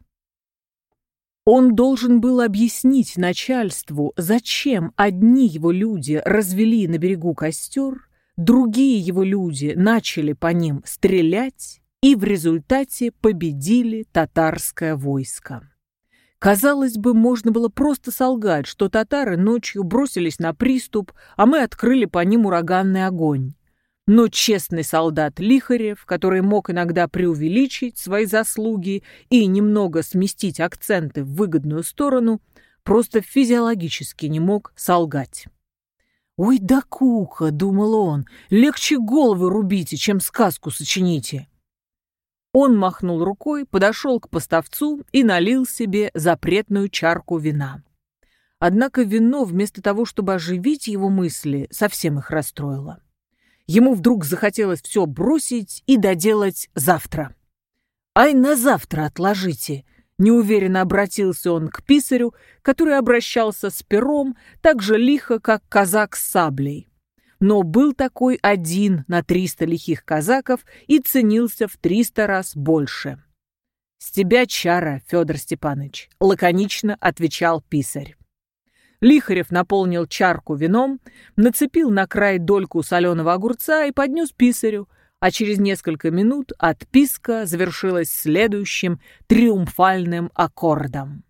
Он должен был объяснить начальству, зачем одни его люди развели на берегу костер, другие его люди начали по ним стрелять, и в результате победили татарское войско. Казалось бы, можно было просто солгать, что татары ночью бросились на приступ, а мы открыли по ним ураганный огонь. Но честный солдат Лихарев, который мог иногда преувеличить свои заслуги и немного сместить акценты в выгодную сторону, просто физиологически не мог солгать. «Ой да кука», — думал он, — «легче головы рубите, чем сказку сочините». Он махнул рукой, подошел к поставцу и налил себе запретную чарку вина. Однако вино, вместо того, чтобы оживить его мысли, совсем их расстроило. Ему вдруг захотелось все бросить и доделать завтра. «Ай, на завтра отложите!» Неуверенно обратился он к писарю, который обращался с пером так же лихо, как казак с саблей. Но был такой один на триста лихих казаков и ценился в триста раз больше. «С тебя чара, Федор Степанович», — лаконично отвечал писарь. Лихарев наполнил чарку вином, нацепил на край дольку соленого огурца и поднес писарю, а через несколько минут отписка завершилась следующим триумфальным аккордом.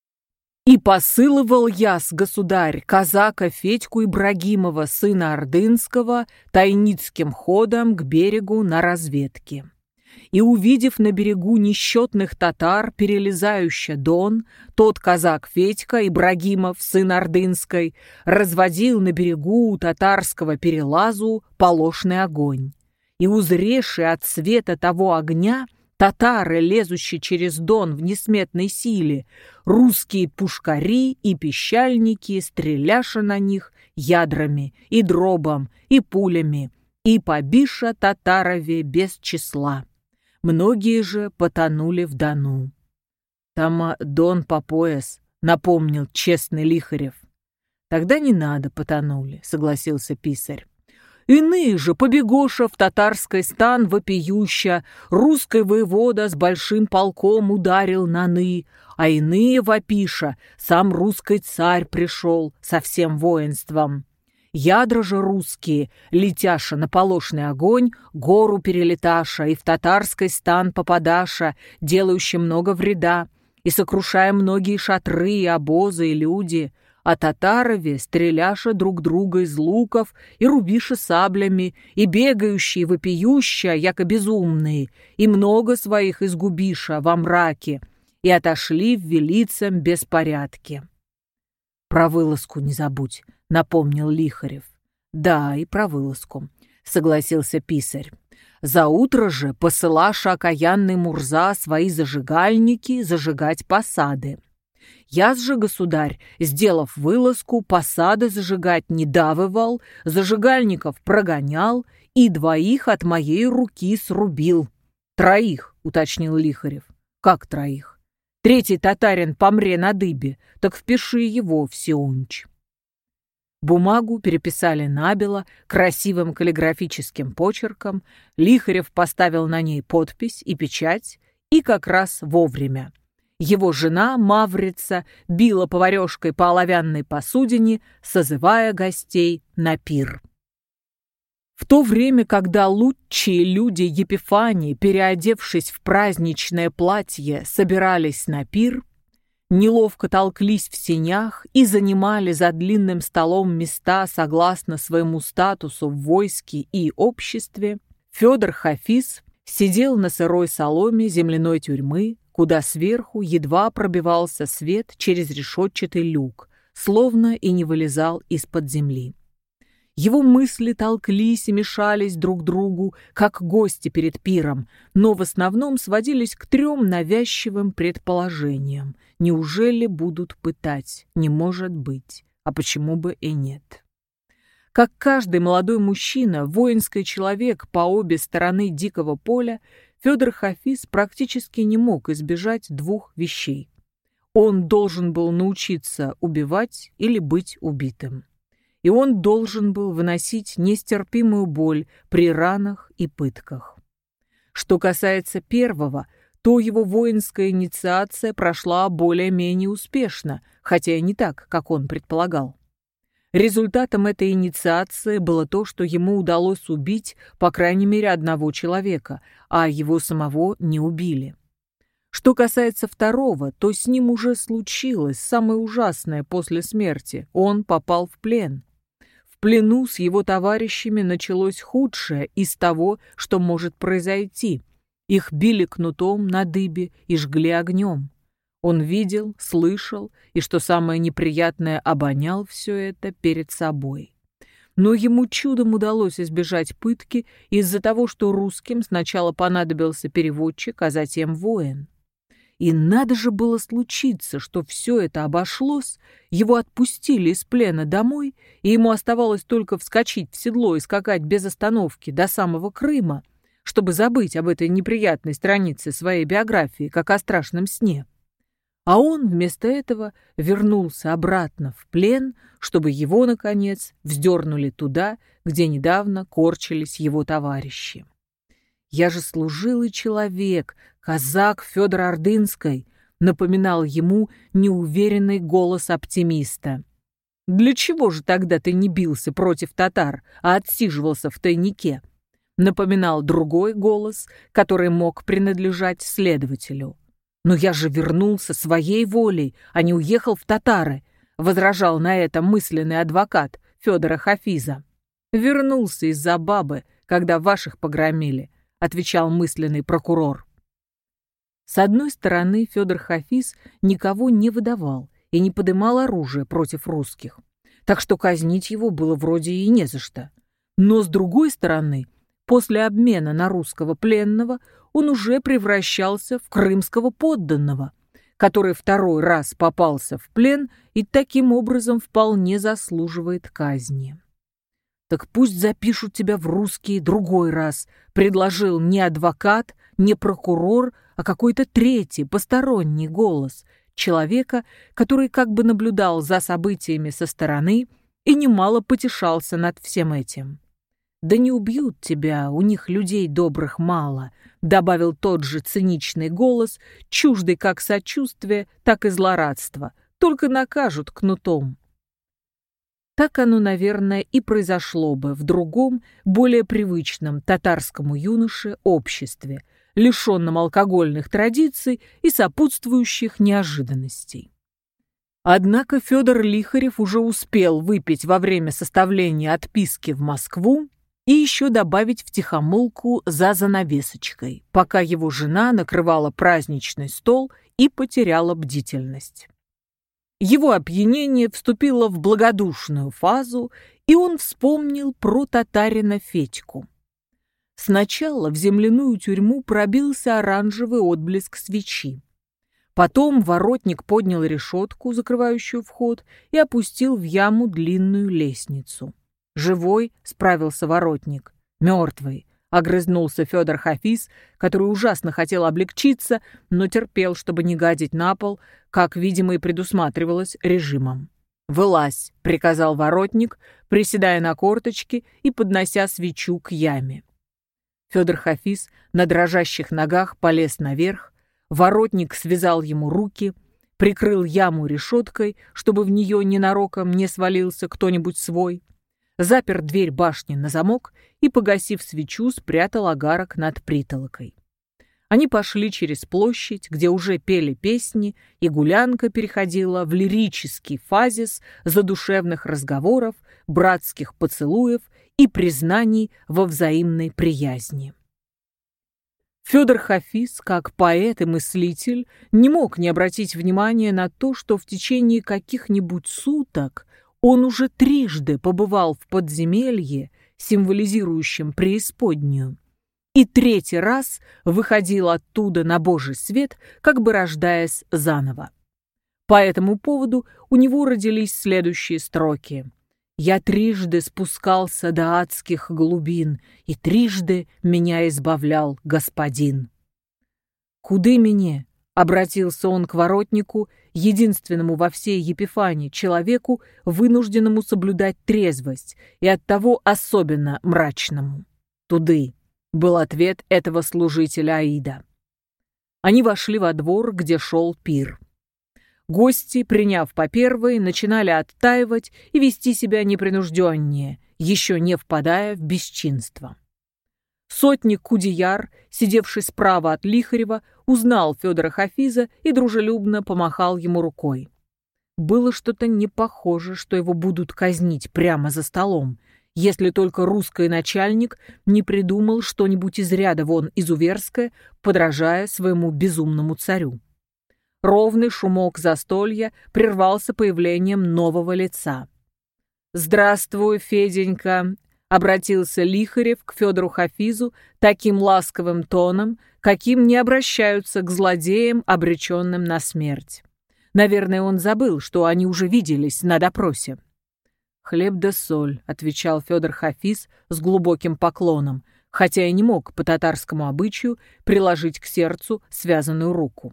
«И посылывал яс, государь, казака Федьку Ибрагимова, сына Ордынского, тайницким ходом к берегу на разведке. И, увидев на берегу несчетных татар, перелезающий Дон, тот казак Федька Ибрагимов, сын Ордынской, разводил на берегу у татарского перелазу полошный огонь. И, узревши от света того огня, татары, лезущие через Дон в несметной силе, русские пушкари и пищальники, стреляша на них ядрами и дробом и пулями, и побиша татарове без числа. Многие же потонули в Дону». «Там Дон по пояс», — напомнил честный Лихарев. «Тогда не надо, потонули», — согласился писарь. «Иные же, побегоша в татарский стан вопиюща, русский воевода с большим полком ударил на ны, а иные вопиша, сам русский царь пришел со всем воинством. Ядра же русские, летяша на полошный огонь, гору перелеташа и в татарский стан попадаша, делающий много вреда, и сокрушая многие шатры и обозы и люди, а татарове стреляша друг друга из луков и рубиша саблями, и бегающие вопиюща, яко безумные, и много своих изгубиша во мраке, и отошли в велицам беспорядке». «Про вылазку не забудь», — напомнил Лихарев. «Да, и про вылазку», — согласился писарь. «За утро же посылаша окаянный Мурза свои зажигальники зажигать посады. Яс же, государь, сделав вылазку, посады зажигать не давывал, зажигальников прогонял и двоих от моей руки срубил». «Троих», — уточнил Лихарев. «Как троих? Третий татарин помре на дыбе, так впиши его в Сеунч». Бумагу переписали набело красивым каллиграфическим почерком, Лихарев поставил на ней подпись и печать, и как раз вовремя. Его жена, Маврица, била поварешкой по оловянной посудине, созывая гостей на пир. В то время, когда лучшие люди Епифании, переодевшись в праздничное платье, собирались на пир, неловко толклись в сенях и занимали за длинным столом места согласно своему статусу в войске и обществе, Федор Хафиз сидел на сырой соломе земляной тюрьмы, куда сверху едва пробивался свет через решетчатый люк, словно и не вылезал из-под земли. Его мысли толклись и мешались друг другу, как гости перед пиром, но в основном сводились к трем навязчивым предположениям. Неужели будут пытать? Не может быть. А почему бы и нет? Как каждый молодой мужчина, воинский человек по обе стороны дикого поля, Федор Хафиз практически не мог избежать двух вещей. Он должен был научиться убивать или быть убитым. И он должен был выносить нестерпимую боль при ранах и пытках. Что касается первого, то его воинская инициация прошла более-менее успешно, хотя и не так, как он предполагал. Результатом этой инициации было то, что ему удалось убить по крайней мере одного человека, а его самого не убили. Что касается второго, то с ним уже случилось самое ужасное после смерти. Он попал в плен. В плену с его товарищами началось худшее из того, что может произойти. Их били кнутом на дыбе и жгли огнем. Он видел, слышал и, что самое неприятное, обонял все это перед собой. Но ему чудом удалось избежать пытки из-за того, что русским сначала понадобился переводчик, а затем воин. И надо же было случиться, что все это обошлось, его отпустили из плена домой, и ему оставалось только вскочить в седло и скакать без остановки до самого Крыма, чтобы забыть об этой неприятной странице своей биографии, как о страшном сне. А он вместо этого вернулся обратно в плен, чтобы его, наконец, вздернули туда, где недавно корчились его товарищи. «Я же служилый человек, казак Федора Ордынской», напоминал ему неуверенный голос оптимиста. «Для чего же тогда ты не бился против татар, а отсиживался в тайнике?» напоминал другой голос, который мог принадлежать следователю. «Но я же вернулся своей волей, а не уехал в татары», возражал на это мысленный адвокат Федора Хафиза. «Вернулся из-за бабы, когда ваших погромили», отвечал мысленный прокурор. С одной стороны, Федор Хафиз никого не выдавал и не подымал оружие против русских, так что казнить его было вроде и не за что. Но с другой стороны, после обмена на русского пленного он уже превращался в крымского подданного, который второй раз попался в плен и таким образом вполне заслуживает казни. «Так пусть запишут тебя в русские другой раз», предложил не адвокат, не прокурор, а какой-то третий, посторонний голос человека, который как бы наблюдал за событиями со стороны и немало потешался над всем этим. «Да не убьют тебя, у них людей добрых мало», добавил тот же циничный голос, чуждый как сочувствие, так и злорадства, только накажут кнутом. Так оно, наверное, и произошло бы в другом, более привычном татарскому юноше обществе, лишенном алкогольных традиций и сопутствующих неожиданностей. Однако Федор Лихарев уже успел выпить во время составления отписки в Москву и еще добавить втихомолку за занавесочкой, пока его жена накрывала праздничный стол и потеряла бдительность. Его опьянение вступило в благодушную фазу, и он вспомнил про татарина Федьку. Сначала в земляную тюрьму пробился оранжевый отблеск свечи. Потом воротник поднял решетку, закрывающую вход, и опустил в яму длинную лестницу. «Живой?» — справился воротник. «Мертвый», — огрызнулся Федор Хафиз, который ужасно хотел облегчиться, но терпел, чтобы не гадить на пол, как, видимо, и предусматривалось режимом. «Вылазь», — приказал воротник, приседая на корточки и поднося свечу к яме. Федор Хафиз на дрожащих ногах полез наверх, воротник связал ему руки, прикрыл яму решеткой, чтобы в нее ненароком не свалился кто-нибудь свой, запер дверь башни на замок и, погасив свечу, спрятал огарок над притолокой. Они пошли через площадь, где уже пели песни, и гулянка переходила в лирический фазис задушевных разговоров, братских поцелуев и признаний во взаимной приязни. Федор Хафиз, как поэт и мыслитель, не мог не обратить внимания на то, что в течение каких-нибудь суток он уже трижды побывал в подземелье, символизирующем преисподнюю, и третий раз выходил оттуда на Божий свет, как бы рождаясь заново. По этому поводу у него родились следующие строки: «Я трижды спускался до адских глубин, и трижды меня избавлял господин». «Куды мне?» — обратился он к воротнику, единственному во всей Епифании человеку, вынужденному соблюдать трезвость и оттого особенно мрачному. «Туды», — был ответ этого служителя Аида. Они вошли во двор, где шел пир. Гости, приняв по первой, начинали оттаивать и вести себя непринужденнее, еще не впадая в бесчинство. Сотник Кудеяр, сидевший справа от Лихарева, узнал Федора Хафиза и дружелюбно помахал ему рукой. Было что-то не похоже, что его будут казнить прямо за столом, если только русский начальник не придумал что-нибудь из ряда вон изуверское, подражая своему безумному царю. Ровный шумок застолья прервался появлением нового лица. «Здравствуй, Феденька!» Обратился Лихарев к Федору Хафизу таким ласковым тоном, каким не обращаются к злодеям, обреченным на смерть. Наверное, он забыл, что они уже виделись на допросе. «Хлеб да соль», — отвечал Федор Хафиз с глубоким поклоном, хотя и не мог по татарскому обычаю приложить к сердцу связанную руку.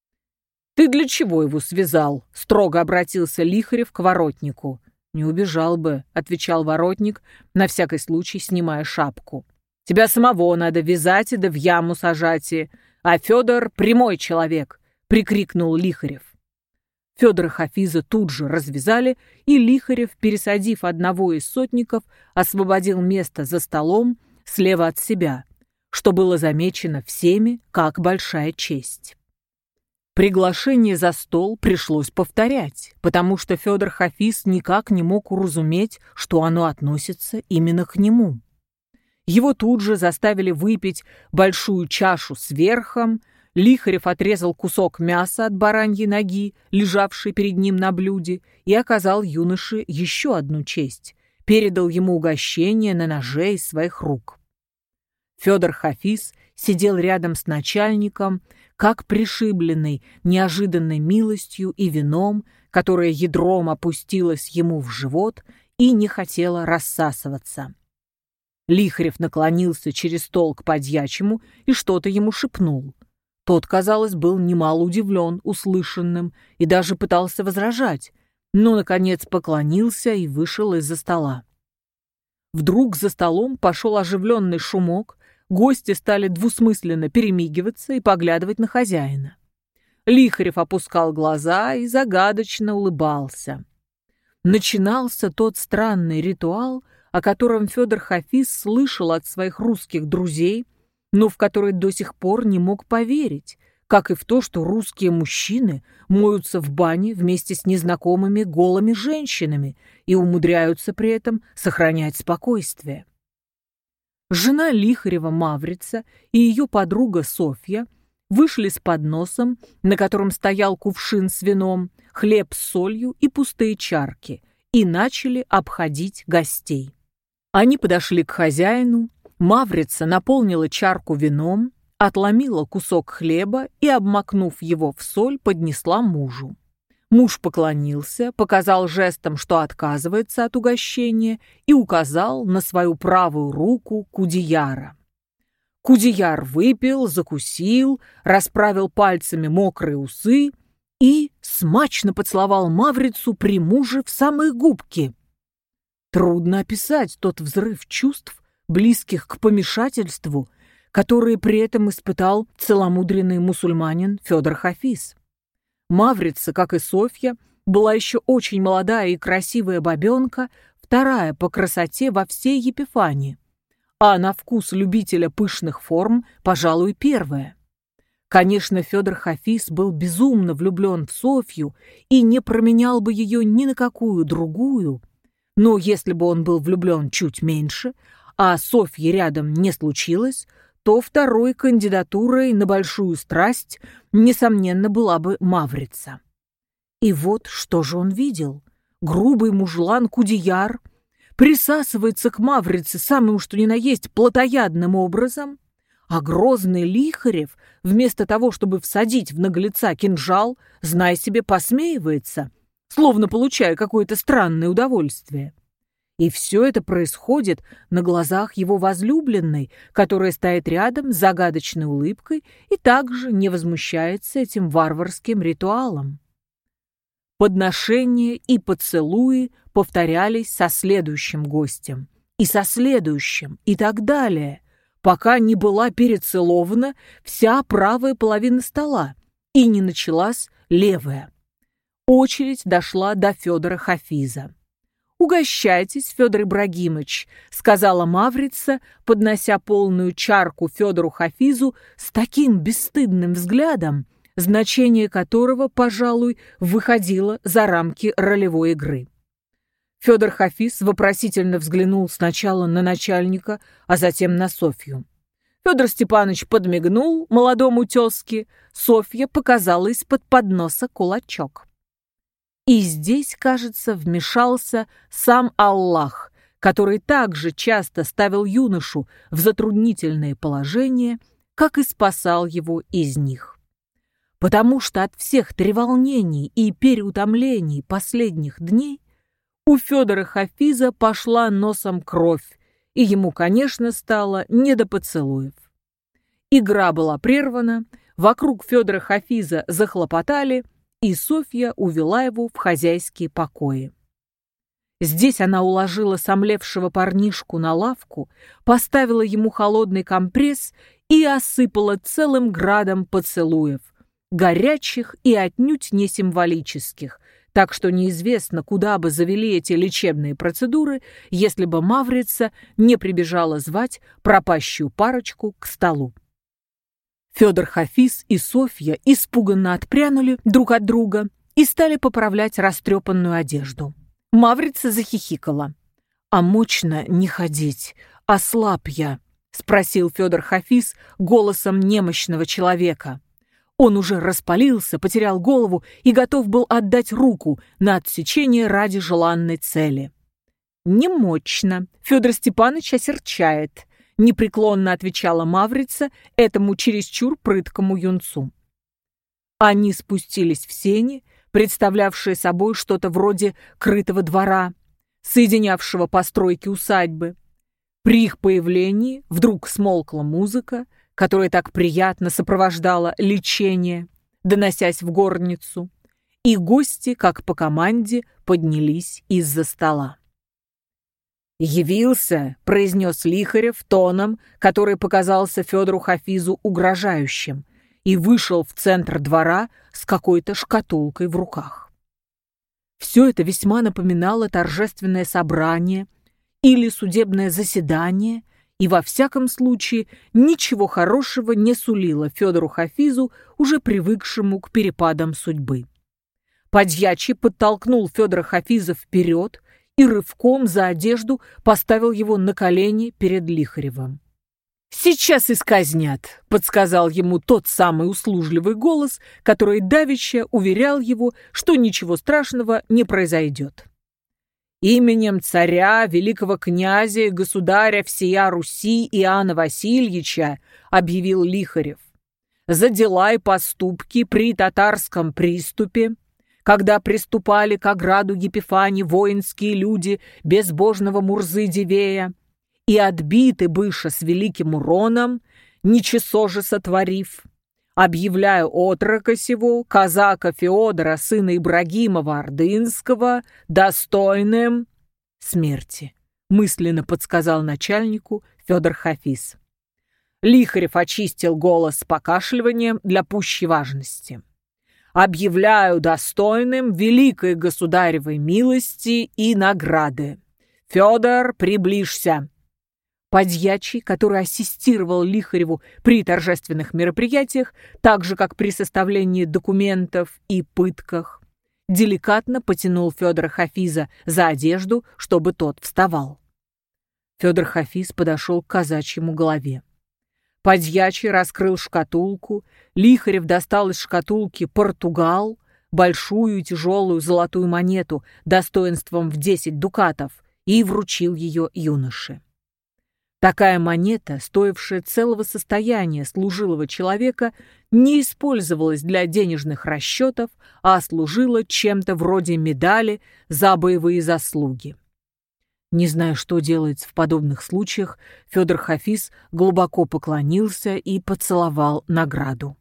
«Ты для чего его связал?» — строго обратился Лихарев к воротнику. «Не убежал бы», — отвечал воротник, на всякий случай снимая шапку. «Тебя самого надо вязать и да в яму сажать, а Федор прямой человек», — прикрикнул Лихарев. Федора Хафиза тут же развязали, и Лихарев, пересадив одного из сотников, освободил место за столом слева от себя, что было замечено всеми как большая честь. Приглашение за стол пришлось повторять, потому что Федор Хафиз никак не мог уразуметь, что оно относится именно к нему. Его тут же заставили выпить большую чашу с верхом. Лихарев отрезал кусок мяса от бараньей ноги, лежавшей перед ним на блюде, и оказал юноше еще одну честь — передал ему угощение на ноже из своих рук. Федор Хафиз сидел рядом с начальником, как пришибленный неожиданной милостью и вином, которое ядром опустилось ему в живот и не хотело рассасываться. Лихарев наклонился через стол к подьячему и что-то ему шепнул. Тот, казалось, был немало удивлен услышанным и даже пытался возражать, но, наконец, поклонился и вышел из-за стола. Вдруг за столом пошел оживленный шумок, гости стали двусмысленно перемигиваться и поглядывать на хозяина. Лихарев опускал глаза и загадочно улыбался. Начинался тот странный ритуал, о котором Федор Хафиз слышал от своих русских друзей, но в который до сих пор не мог поверить, как и в то, что русские мужчины моются в бане вместе с незнакомыми голыми женщинами и умудряются при этом сохранять спокойствие. Жена Лихарева Маврица и ее подруга Софья вышли с подносом, на котором стоял кувшин с вином, хлеб с солью и пустые чарки, и начали обходить гостей. Они подошли к хозяину, Маврица наполнила чарку вином, отломила кусок хлеба и, обмакнув его в соль, поднесла мужу. Муж поклонился, показал жестом, что отказывается от угощения, и указал на свою правую руку Кудияра. Кудияр выпил, закусил, расправил пальцами мокрые усы и смачно поцеловал Маврицу при муже в самые губки. Трудно описать тот взрыв чувств, близких к помешательству, которые при этом испытал целомудренный мусульманин Федор Хафиз. Маврица, как и Софья, была еще очень молодая и красивая бабенка, вторая по красоте во всей Епифании, а на вкус любителя пышных форм, пожалуй, первая. Конечно, Федор Хафиз был безумно влюблен в Софью и не променял бы ее ни на какую другую, но если бы он был влюблен чуть меньше, а Софьи рядом не случилось, то второй кандидатурой на большую страсть, несомненно, была бы Маврица. И вот что же он видел? Грубый мужлан Кудияр присасывается к Маврице самым что ни на есть плотоядным образом, а грозный Лихарев, вместо того, чтобы всадить в наглеца кинжал, знай себе, посмеивается, словно получая какое-то странное удовольствие. И все это происходит на глазах его возлюбленной, которая стоит рядом с загадочной улыбкой и также не возмущается этим варварским ритуалом. Подношения и поцелуи повторялись со следующим гостем, и со следующим, и так далее, пока не была перецелована вся правая половина стола и не началась левая. Очередь дошла до Федора Хафиза. «Угощайтесь, Федор Ибрагимыч», — сказала Маврица, поднося полную чарку Федору Хафизу с таким бесстыдным взглядом, значение которого, пожалуй, выходило за рамки ролевой игры. Федор Хафиз вопросительно взглянул сначала на начальника, а затем на Софью. Федор Степанович подмигнул молодому тезке, Софья показала из-под подноса кулачок. И здесь, кажется, вмешался сам Аллах, который также часто ставил юношу в затруднительное положение, как и спасал его из них. Потому что от всех треволнений и переутомлений последних дней у Федора Хафиза пошла носом кровь, и ему, конечно, стало не до поцелуев. Игра была прервана, вокруг Федора Хафиза захлопотали, и Софья увела его в хозяйские покои. Здесь она уложила сомлевшего парнишку на лавку, поставила ему холодный компресс и осыпала целым градом поцелуев, горячих и отнюдь не символических, так что неизвестно, куда бы завели эти лечебные процедуры, если бы Маврица не прибежала звать пропащую парочку к столу. Федор Хафиз и Софья испуганно отпрянули друг от друга и стали поправлять растрепанную одежду. Маврица захихикала. «А мощно не ходить, ослаб я», — спросил Федор Хафиз голосом немощного человека. Он уже распалился, потерял голову и готов был отдать руку на отсечение ради желанной цели. «Немощно. Федор Степанович осерчает», — непреклонно отвечала Маврица этому чересчур прыткому юнцу. Они спустились в сени, представлявшие собой что-то вроде крытого двора, соединявшего постройки усадьбы. При их появлении вдруг смолкла музыка, которая так приятно сопровождала лечение, доносясь в горницу, и гости, как по команде, поднялись из-за стола. «Явился», — произнес Лихарев тоном, который показался Федору Хафизу угрожающим, и вышел в центр двора с какой-то шкатулкой в руках. Все это весьма напоминало торжественное собрание или судебное заседание, и во всяком случае ничего хорошего не сулило Федору Хафизу, уже привыкшему к перепадам судьбы. Подьячий подтолкнул Федора Хафиза вперед и рывком за одежду поставил его на колени перед Лихаревым. «Сейчас исказнят», — подсказал ему тот самый услужливый голос, который давеча уверял его, что ничего страшного не произойдет. «Именем царя, великого князя и государя всея Руси Иоанна Васильевича», — объявил Лихарев, «за дела и поступки при татарском приступе, когда приступали к ограду Епифани воинские люди безбожного Мурзы-Дивея, и отбиты быша с великим уроном, ничего же сотворив, объявляю отрока сего, казака Феодора, сына Ибрагимова Ордынского, достойным смерти», мысленно подсказал начальнику Федор Хафиз. Лихарев очистил голос с покашливанием для пущей важности. «Объявляю достойным великой государевой милости и награды. Федор, приближься». Подьячий, который ассистировал Лихареву при торжественных мероприятиях, так же, как при составлении документов и пытках, деликатно потянул Федора Хафиза за одежду, чтобы тот вставал. Федор Хафиз подошел к казачьему голове. Подьячий раскрыл шкатулку, Лихарев достал из шкатулки португал, большую и тяжелую золотую монету достоинством в десять дукатов, и вручил ее юноше. Такая монета, стоившая целого состояния служилого человека, не использовалась для денежных расчетов, а служила чем-то вроде медали за боевые заслуги. Не зная, что делать в подобных случаях, Федор Хафиз глубоко поклонился и поцеловал награду.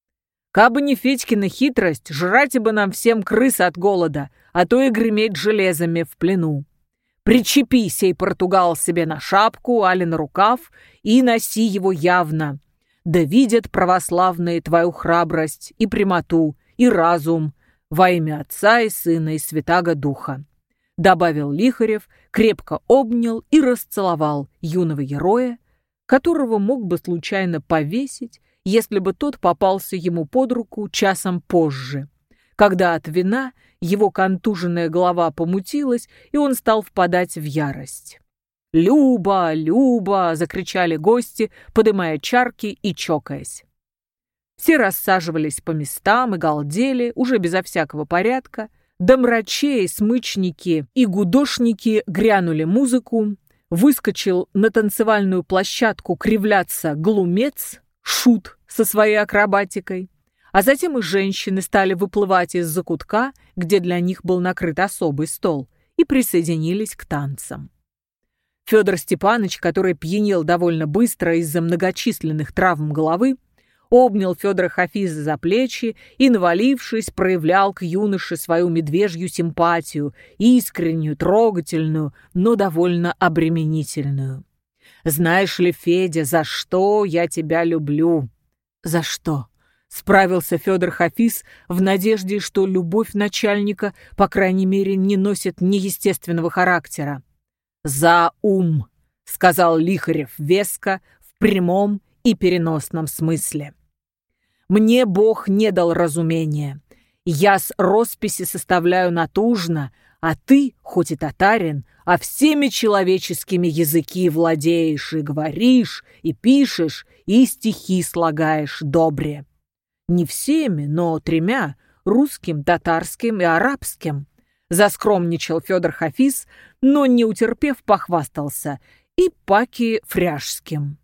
«Кабы не Федькина хитрость, жрать бы нам всем крыс от голода, а то и греметь железами в плену. Причепи сей португал себе на шапку, али на рукав, и носи его явно. Да видят православные твою храбрость и прямоту, и разум во имя Отца и Сына и Святаго Духа», добавил Лихарев, крепко обнял и расцеловал юного героя, которого мог бы случайно повесить, если бы тот попался ему под руку часом позже, когда от вина его контуженная голова помутилась, и он стал впадать в ярость. «Люба! Люба!» — закричали гости, подымая чарки и чокаясь. Все рассаживались по местам и галдели, уже безо всякого порядка, Домрачей, смычники и гудошники грянули музыку, выскочил на танцевальную площадку кривляться глумец, шут со своей акробатикой, а затем и женщины стали выплывать из закутка, где для них был накрыт особый стол, и присоединились к танцам. Федор Степанович, который пьянел довольно быстро из-за многочисленных травм головы, обнял Федора Хафиза за плечи и, навалившись, проявлял к юноше свою медвежью симпатию, искреннюю, трогательную, но довольно обременительную. «Знаешь ли, Федя, за что я тебя люблю?» «За что?» — справился Федор Хафиз в надежде, что любовь начальника, по крайней мере, не носит неестественного характера. «За ум», — сказал Лихарев веско, в прямом и переносном смысле. «Мне Бог не дал разумения. Я с росписи составляю натужно, а ты, хоть и татарин, а всеми человеческими языки владеешь и говоришь, и пишешь, и стихи слагаешь добре. Не всеми, но тремя, русским, татарским и арабским». Заскромничал Федор Хафиз, но, не утерпев, похвастался и паки фряжским.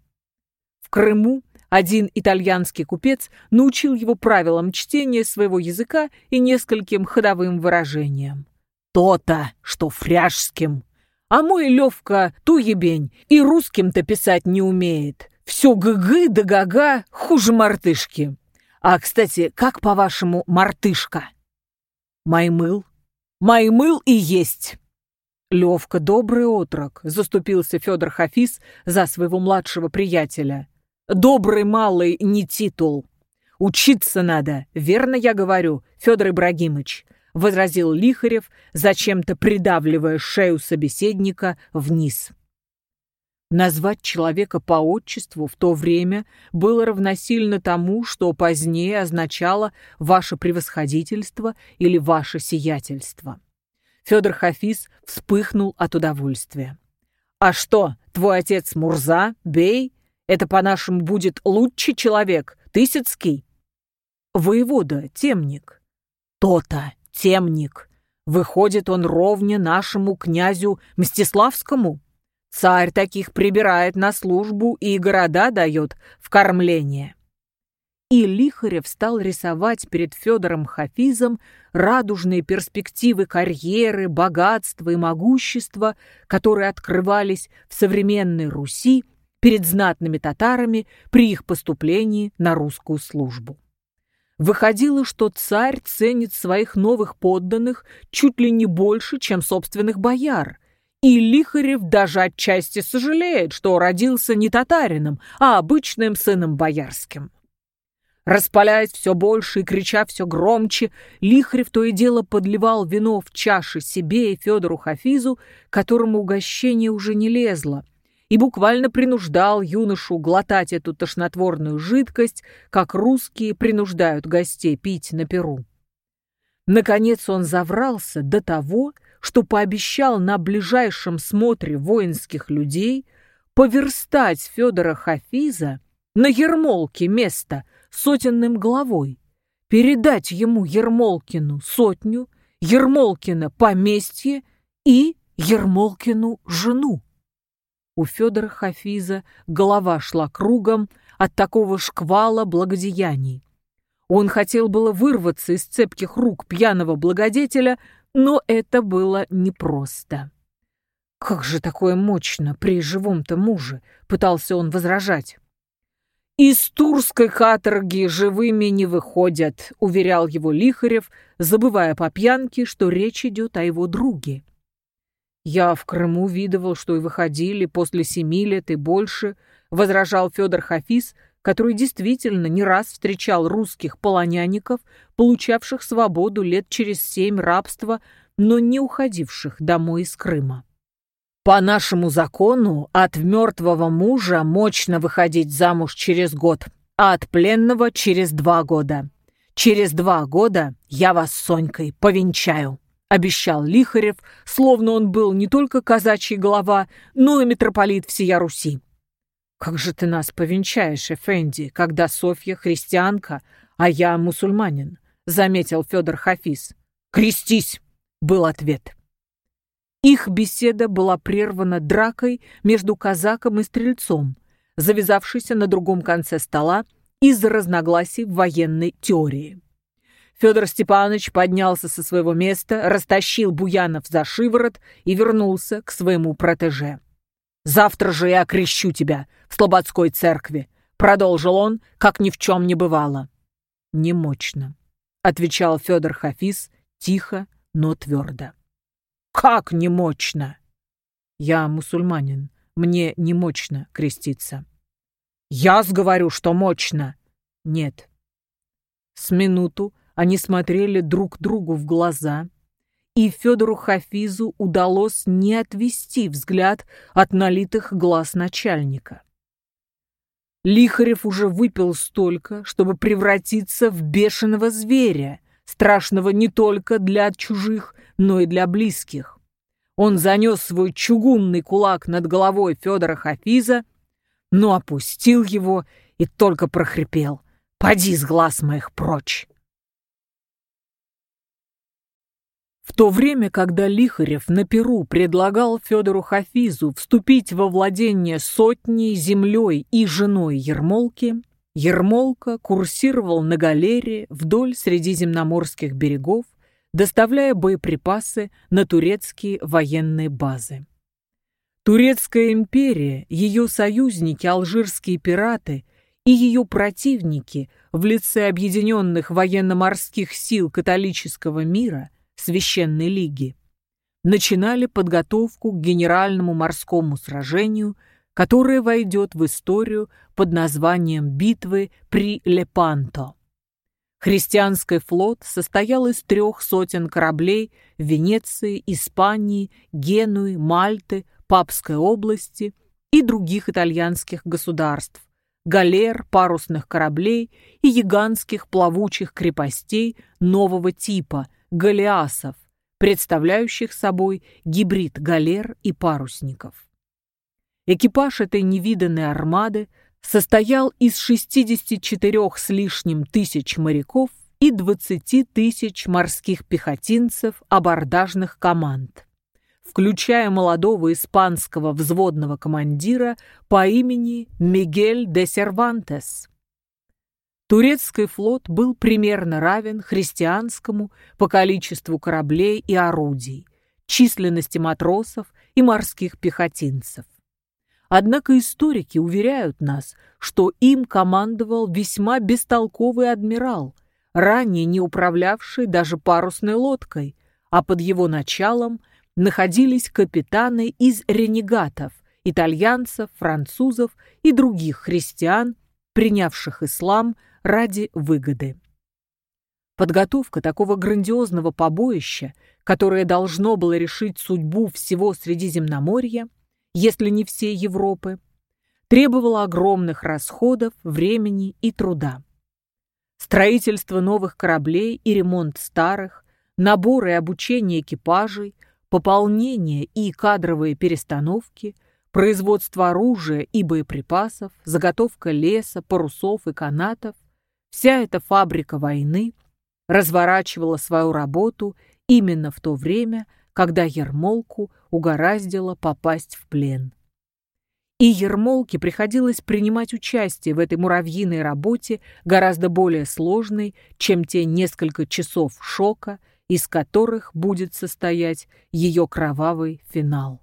В Крыму один итальянский купец научил его правилам чтения своего языка и нескольким ходовым выражениям. «То-то, что фряжским. А мой Левка туебень и русским-то писать не умеет. Все гы-гы да га-га, хуже мартышки. А, кстати, как, по-вашему, мартышка?» «Маймыл». «Маймыл и есть». «Левка, добрый отрок», — заступился Федор Хафиз за своего младшего приятеля. «Добрый малый не титул. Учиться надо, верно я говорю, Федор Ибрагимыч», — возразил Лихарев, зачем-то придавливая шею собеседника вниз. Назвать человека по отчеству в то время было равносильно тому, что позднее означало «ваше превосходительство» или «ваше сиятельство». Федор Хафиз вспыхнул от удовольствия. «А что, твой отец Мурза, бей? Это, по-нашему, будет лучший человек, Тысяцкий?» «Воевода, темник». «То-то, темник. Выходит, он ровня нашему князю Мстиславскому? Царь таких прибирает на службу и города дает в кормление». И Лихарев стал рисовать перед Федором Хафизом радужные перспективы карьеры, богатства и могущества, которые открывались в современной Руси перед знатными татарами при их поступлении на русскую службу. Выходило, что царь ценит своих новых подданных чуть ли не больше, чем собственных бояр, и Лихарев даже отчасти сожалеет, что родился не татарином, а обычным сыном боярским. Распаляясь все больше и крича все громче, Лихарев то и дело подливал вино в чаши себе и Федору Хафизу, которому угощение уже не лезло, и буквально принуждал юношу глотать эту тошнотворную жидкость, как русские принуждают гостей пить на пиру. Наконец он заврался до того, что пообещал на ближайшем смотре воинских людей поверстать Федора Хафиза на Ермолке место сотенным главой, передать ему Ермолкину сотню, Ермолкина поместье и Ермолкину жену. У Федора Хафиза голова шла кругом от такого шквала благодеяний. Он хотел было вырваться из цепких рук пьяного благодетеля, но это было непросто. «Как же такое мощно при живом-то муже?» — пытался он возражать. «Из турской каторги живыми не выходят», — уверял его Лихарев, забывая по пьянке, что речь идет о его друге. «Я в Крыму видывал, что и выходили после семи лет и больше», — возражал Федор Хафиз, который действительно не раз встречал русских полонянников, получавших свободу лет через семь рабства, но не уходивших домой из Крыма. «По нашему закону от мертвого мужа мощно выходить замуж через год, а от пленного через два года. Через два года я вас с Сонькой повенчаю», — обещал Лихарев, словно он был не только казачий глава, но и митрополит всея Руси. «Как же ты нас повенчаешь, эфенди, когда Софья христианка, а я мусульманин», — заметил Федор Хафиз. «Крестись!» был ответ. Их беседа была прервана дракой между казаком и стрельцом, завязавшейся на другом конце стола из-за разногласий в военной теории. Федор Степанович поднялся со своего места, растащил Буянов за шиворот и вернулся к своему протеже. «Завтра же я окрещу тебя в Слободской церкви», — продолжил он, как ни в чем не бывало. «Немощно», — отвечал Федор Хафиз тихо, но твердо. «Как немощно?» «Я мусульманин, мне немощно креститься». «Я сговорю, что мощно». «Нет». С минуту они смотрели друг другу в глаза, и Федору Хафизу удалось не отвести взгляд от налитых глаз начальника. Лихарев уже выпил столько, чтобы превратиться в бешеного зверя, страшного не только для чужих, но и для близких. Он занес свой чугунный кулак над головой Федора Хафиза, но опустил его и только прохрипел: «Поди с глаз моих прочь!» В то время, когда Лихарев на Перу предлагал Федору Хафизу вступить во владение сотней, землей и женой Ермолки, Ермолка курсировал на галере вдоль средиземноморских берегов, доставляя боеприпасы на турецкие военные базы. Турецкая империя, ее союзники, алжирские пираты и ее противники в лице объединенных военно-морских сил католического мира, Священной Лиги, начинали подготовку к генеральному морскому сражению, которое войдет в историю под названием битвы при Лепанто. Христианский флот состоял из трех сотен кораблей Венеции, Испании, Генуи, Мальты, Папской области и других итальянских государств, галер, парусных кораблей и гигантских плавучих крепостей нового типа – галеасов, представляющих собой гибрид галер и парусников. Экипаж этой невиданной армады состоял из шестидесяти четырёх с лишним тысяч моряков и двадцати тысяч морских пехотинцев абордажных команд, включая молодого испанского взводного командира по имени Мигель де Сервантес. Турецкий флот был примерно равен христианскому по количеству кораблей и орудий, численности матросов и морских пехотинцев. Однако историки уверяют нас, что им командовал весьма бестолковый адмирал, ранее не управлявший даже парусной лодкой, а под его началом находились капитаны из ренегатов, итальянцев, французов и других христиан, принявших ислам ради выгоды. Подготовка такого грандиозного побоища, которое должно было решить судьбу всего Средиземноморья, если не всей Европы, требовала огромных расходов, времени и труда. Строительство новых кораблей и ремонт старых, набор и обучение экипажей, пополнение и кадровые перестановки, производство оружия и боеприпасов, заготовка леса, парусов и канатов – вся эта фабрика войны разворачивала свою работу именно в то время, когда Ермолку угораздило попасть в плен. И Ермолке приходилось принимать участие в этой муравьиной работе гораздо более сложной, чем те несколько часов шока, из которых будет состоять ее кровавый финал.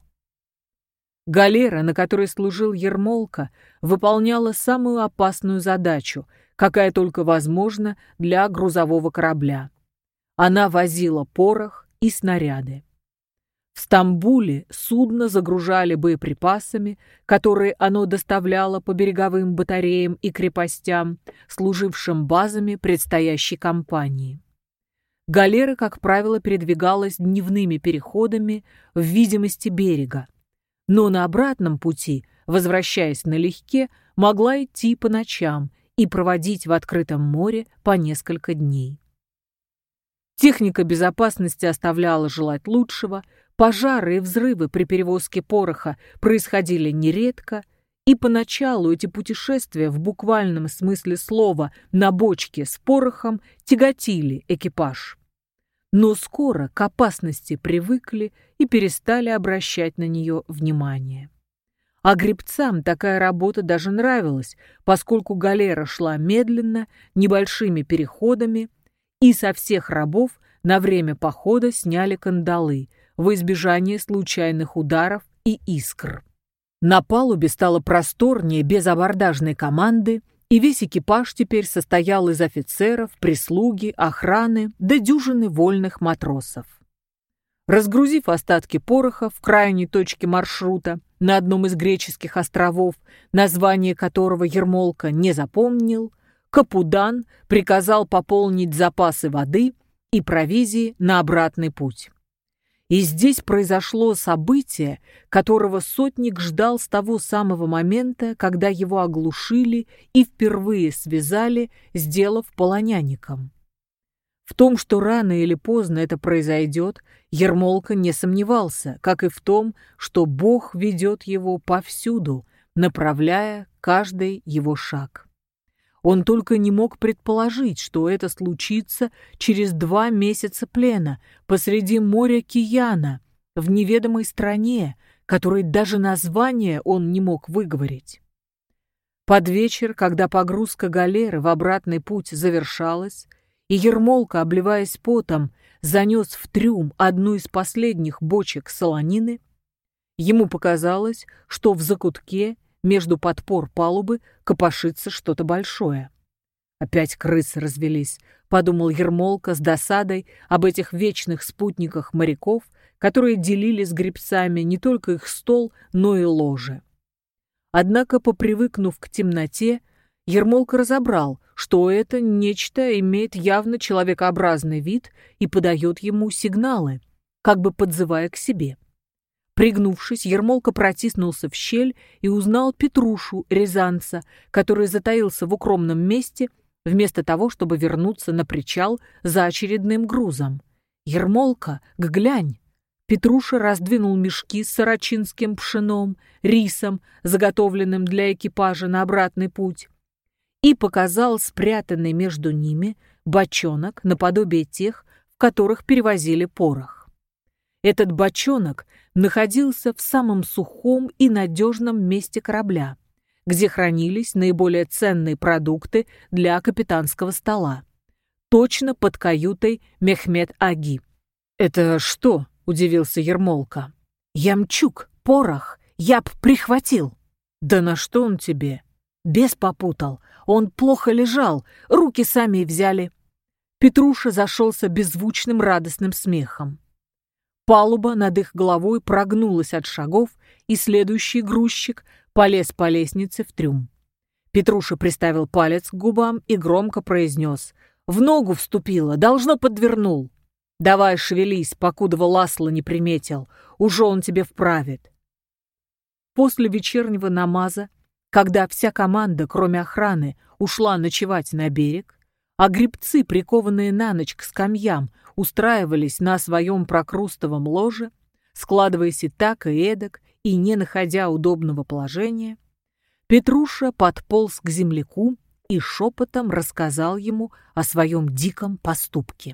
Галера, на которой служил Ермолка, выполняла самую опасную задачу, какая только возможна для грузового корабля. Она возила порох и снаряды. В Стамбуле судно загружали боеприпасами, которые оно доставляло по береговым батареям и крепостям, служившим базами предстоящей кампании. Галера, как правило, передвигалась дневными переходами в видимости берега, но на обратном пути, возвращаясь налегке, могла идти по ночам и проводить в открытом море по несколько дней. Техника безопасности оставляла желать лучшего, пожары и взрывы при перевозке пороха происходили нередко, и поначалу эти путешествия в буквальном смысле слова на бочке с порохом тяготили экипаж. но скоро к опасности привыкли и перестали обращать на нее внимание. А гребцам такая работа даже нравилась, поскольку галера шла медленно, небольшими переходами, и со всех рабов на время похода сняли кандалы во избежание случайных ударов и искр. На палубе стало просторнее без абордажной команды, и весь экипаж теперь состоял из офицеров, прислуги, охраны да дюжины вольных матросов. Разгрузив остатки пороха в крайней точке маршрута на одном из греческих островов, название которого Ермолка не запомнил, Капудан приказал пополнить запасы воды и провизии на обратный путь. И здесь произошло событие, которого сотник ждал с того самого момента, когда его оглушили и впервые связали, сделав полонянником. В том, что рано или поздно это произойдет, Ермолка не сомневался, как и в том, что Бог ведет его повсюду, направляя каждый его шаг. Он только не мог предположить, что это случится через два месяца плена посреди моря Кияна, в неведомой стране, которой даже название он не мог выговорить. Под вечер, когда погрузка галеры в обратный путь завершалась, и Ермолка, обливаясь потом, занес в трюм одну из последних бочек солонины, ему показалось, что в закутке между подпор палубы копошится что-то большое. «Опять крысы развелись», — подумал Ермолка с досадой об этих вечных спутниках моряков, которые делили с гребцами не только их стол, но и ложе. Однако, попривыкнув к темноте, Ермолка разобрал, что это нечто имеет явно человекообразный вид и подает ему сигналы, как бы подзывая к себе. Пригнувшись, Ермолка протиснулся в щель и узнал Петрушу, рязанца, который затаился в укромном месте, вместо того, чтобы вернуться на причал за очередным грузом. «Ермолка, глянь!» Петруша раздвинул мешки с сарачинским пшеном, рисом, заготовленным для экипажа на обратный путь, и показал спрятанный между ними бочонок наподобие тех, в которых перевозили порох. Этот бочонок находился в самом сухом и надежном месте корабля, где хранились наиболее ценные продукты для капитанского стола, точно под каютой Мехмед-Аги. «Это что?» — удивился Ермолка. «Ямчук, порох, я б прихватил». «Да на что он тебе?» «Бес попутал, он плохо лежал, руки сами взяли». Петруша зашелся беззвучным радостным смехом. Палуба над их головой прогнулась от шагов, и следующий грузчик полез по лестнице в трюм. Петруша приставил палец к губам и громко произнес: «В ногу вступила, должно подвернул. Давай шевелись, покуда Ласло не приметил, уже он тебе вправит». После вечернего намаза, когда вся команда, кроме охраны, ушла ночевать на берег, а гребцы, прикованные на ночь к скамьям, устраивались на своем прокрустовом ложе, складываясь и так, и эдак, и не находя удобного положения, Петруша подполз к земляку и шепотом рассказал ему о своем диком поступке.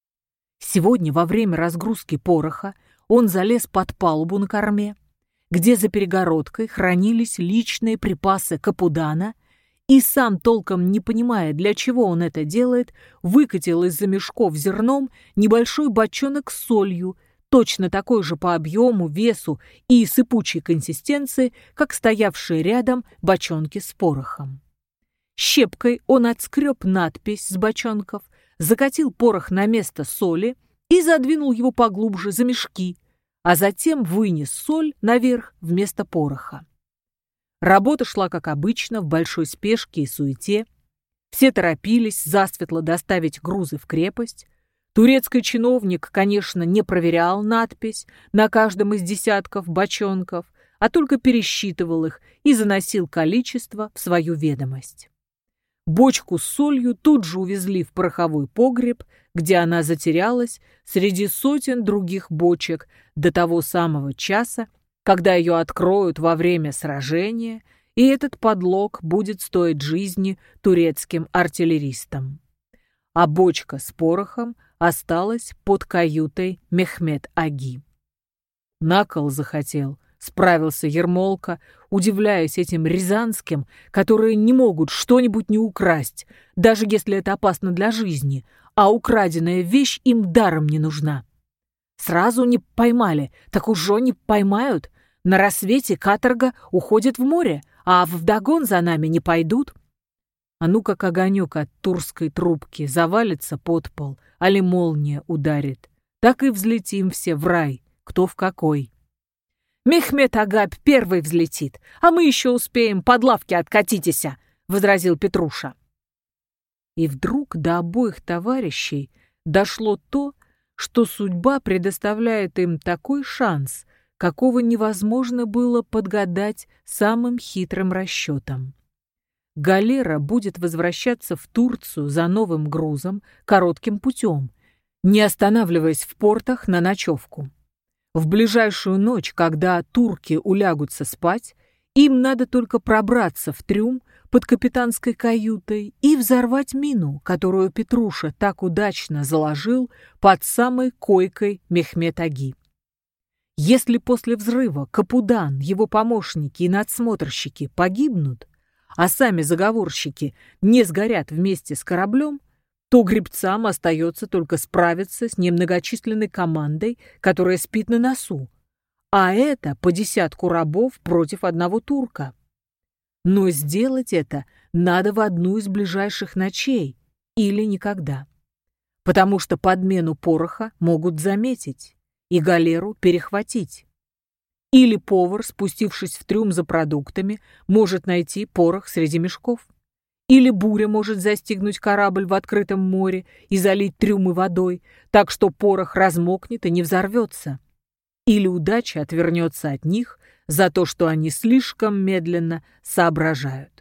Сегодня во время разгрузки пороха он залез под палубу на корме, где за перегородкой хранились личные припасы Капудана, и сам, толком не понимая, для чего он это делает, выкатил из-за мешков зерном небольшой бочонок с солью, точно такой же по объему, весу и сыпучей консистенции, как стоявшие рядом бочонки с порохом. Щепкой он отскреб надпись с бочонков, закатил порох на место соли и задвинул его поглубже за мешки, а затем вынес соль наверх вместо пороха. Работа шла, как обычно, в большой спешке и суете. Все торопились засветло доставить грузы в крепость. Турецкий чиновник, конечно, не проверял надпись на каждом из десятков бочонков, а только пересчитывал их и заносил количество в свою ведомость. Бочку с солью тут же увезли в пороховой погреб, где она затерялась среди сотен других бочек до того самого часа, когда ее откроют во время сражения, и этот подлог будет стоить жизни турецким артиллеристам. А бочка с порохом осталась под каютой Мехмед-аги. «На кол захотел», — справился Ермолка, удивляясь этим рязанским, которые не могут что-нибудь не украсть, даже если это опасно для жизни, а украденная вещь им даром не нужна. Сразу не поймали, так уже не поймают. На рассвете каторга уходит в море, а вдогон за нами не пойдут. А ну как огонек от турской трубки завалится под пол, али молния ударит, так и взлетим все в рай, кто в какой. Мехмед-ага первый взлетит, а мы еще успеем под лавки откатитеся, — возразил Петруша. И вдруг до обоих товарищей дошло то, что судьба предоставляет им такой шанс, какого невозможно было подгадать самым хитрым расчетом. Галера будет возвращаться в Турцию за новым грузом коротким путем, не останавливаясь в портах на ночевку. В ближайшую ночь, когда турки улягутся спать, им надо только пробраться в трюм под капитанской каютой и взорвать мину, которую Петруша так удачно заложил под самой койкой Мехмед-аги. Если после взрыва Капудан, его помощники и надсмотрщики погибнут, а сами заговорщики не сгорят вместе с кораблем, то гребцам остается только справиться с немногочисленной командой, которая спит на носу, а это по десятку рабов против одного турка. Но сделать это надо в одну из ближайших ночей или никогда, потому что подмену пороха могут заметить и галеру перехватить. Или повар, спустившись в трюм за продуктами, может найти порох среди мешков. Или буря может застигнуть корабль в открытом море и залить трюмы водой, так что порох размокнет и не взорвется. Или удача отвернется от них за то, что они слишком медленно соображают.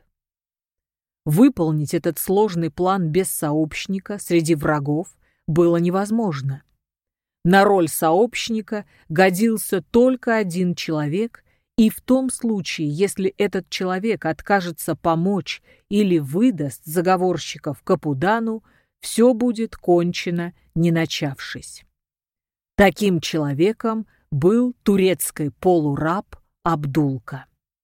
Выполнить этот сложный план без сообщника среди врагов было невозможно. На роль сообщника годился только один человек, и в том случае, если этот человек откажется помочь или выдаст заговорщиков Капудану, все будет кончено, не начавшись. Таким человеком был турецкий полураб Абдулка.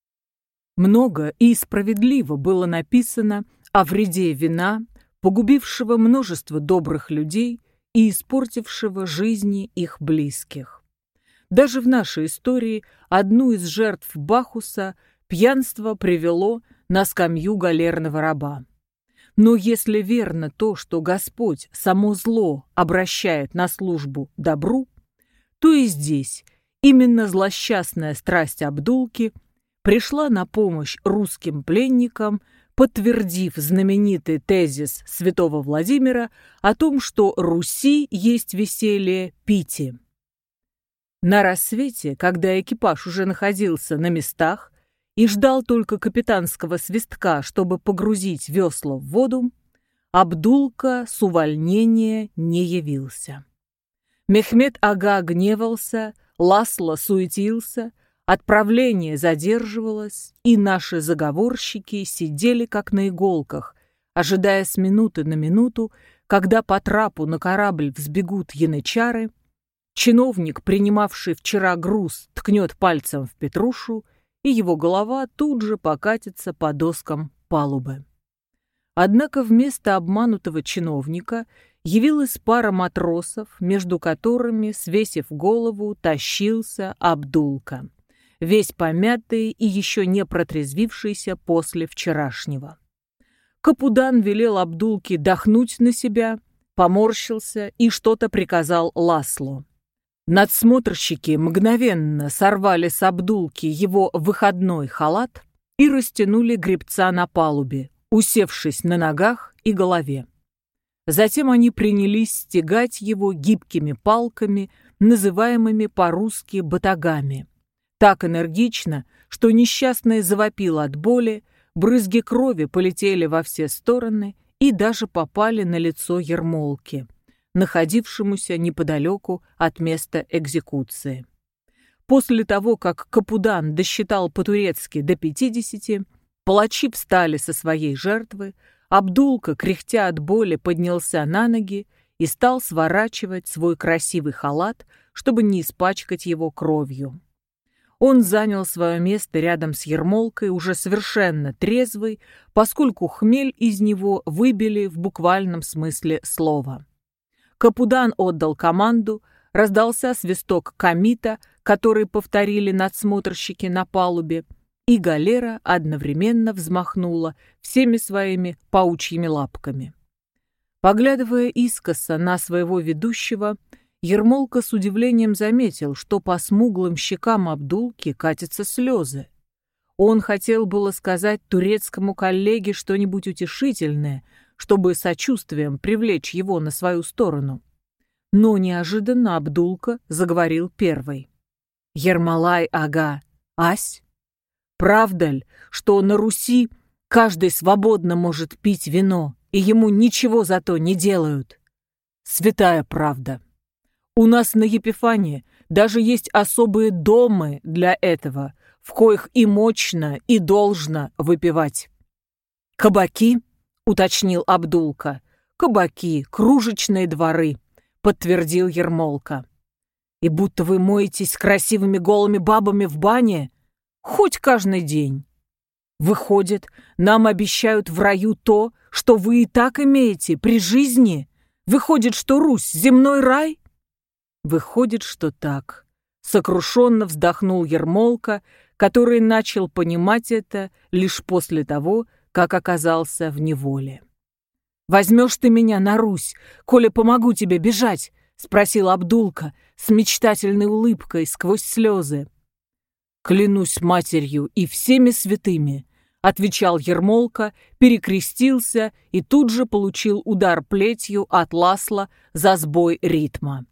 Много и справедливо было написано о вреде вина, погубившего множество добрых людей и испортившего жизни их близких. Даже в нашей истории одну из жертв Бахуса пьянство привело на скамью галерного раба. Но если верно то, что Господь само зло обращает на службу добру, то и здесь именно злосчастная страсть Абдулки пришла на помощь русским пленникам, подтвердив знаменитый тезис святого Владимира о том, что Руси есть веселье пити. На рассвете, когда экипаж уже находился на местах и ждал только капитанского свистка, чтобы погрузить весла в воду, Абдулка с увольнения не явился. Мехмед-ага гневался, Ласло суетился, отправление задерживалось, и наши заговорщики сидели как на иголках, ожидая с минуты на минуту, когда по трапу на корабль взбегут янычары, чиновник, принимавший вчера груз, ткнет пальцем в Петрушу, и его голова тут же покатится по доскам палубы. Однако вместо обманутого чиновника явилась пара матросов, между которыми, свесив голову, тащился Абдулка, весь помятый и еще не протрезвившийся после вчерашнего. Капудан велел Абдулке дохнуть на себя, поморщился и что-то приказал Ласло. Надсмотрщики мгновенно сорвали с Абдулки его выходной халат и растянули гребца на палубе, усевшись на ногах и голове. Затем они принялись стегать его гибкими палками, называемыми по-русски батагами. Так энергично, что несчастный завопил от боли, брызги крови полетели во все стороны и даже попали на лицо Ермолки, находившемуся неподалеку от места экзекуции. После того, как Капудан досчитал по-турецки до пятидесяти, палачи встали со своей жертвы, Абдулка, кряхтя от боли, поднялся на ноги и стал сворачивать свой красивый халат, чтобы не испачкать его кровью. Он занял свое место рядом с Ермолкой, уже совершенно трезвый, поскольку хмель из него выбили в буквальном смысле слова. Капудан отдал команду, раздался свисток комита, который повторили надсмотрщики на палубе, и галера одновременно взмахнула всеми своими паучьими лапками. Поглядывая искоса на своего ведущего, Ермолка с удивлением заметил, что по смуглым щекам Абдулки катятся слезы. Он хотел было сказать турецкому коллеге что-нибудь утешительное, чтобы сочувствием привлечь его на свою сторону. Но неожиданно Абдулка заговорил первый. «Ермолай ага, ась, правда ль, что на Руси каждый свободно может пить вино, и ему ничего за то не делают?» «Святая правда. У нас на Епифании даже есть особые домы для этого, в коих и мощно, и должно выпивать». «Кабаки?» — уточнил Абдулка. «Кабаки, кружечные дворы», — подтвердил Ермолка. «И будто вы моетесь с красивыми голыми бабами в бане? Хоть каждый день. Выходит, нам обещают в раю то, что вы и так имеете при жизни? Выходит, что Русь — земной рай?» «Выходит, что так», — сокрушенно вздохнул Ермолка, который начал понимать это лишь после того, как оказался в неволе. «Возьмешь ты меня на Русь, коли помогу тебе бежать?» — спросил Абдулка с мечтательной улыбкой сквозь слезы. «Клянусь матерью и всеми святыми», — отвечал Ермолка, перекрестился и тут же получил удар плетью от Ласла за сбой ритма.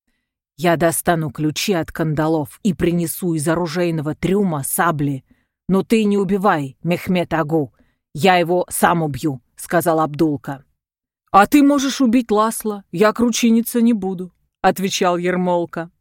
«Я достану ключи от кандалов и принесу из оружейного трюма сабли. Но ты не убивай, Мехмед Агу, я его сам убью», — сказал Абдулка. «А ты можешь убить Ласла, я кручиниться не буду», — отвечал Ермолка.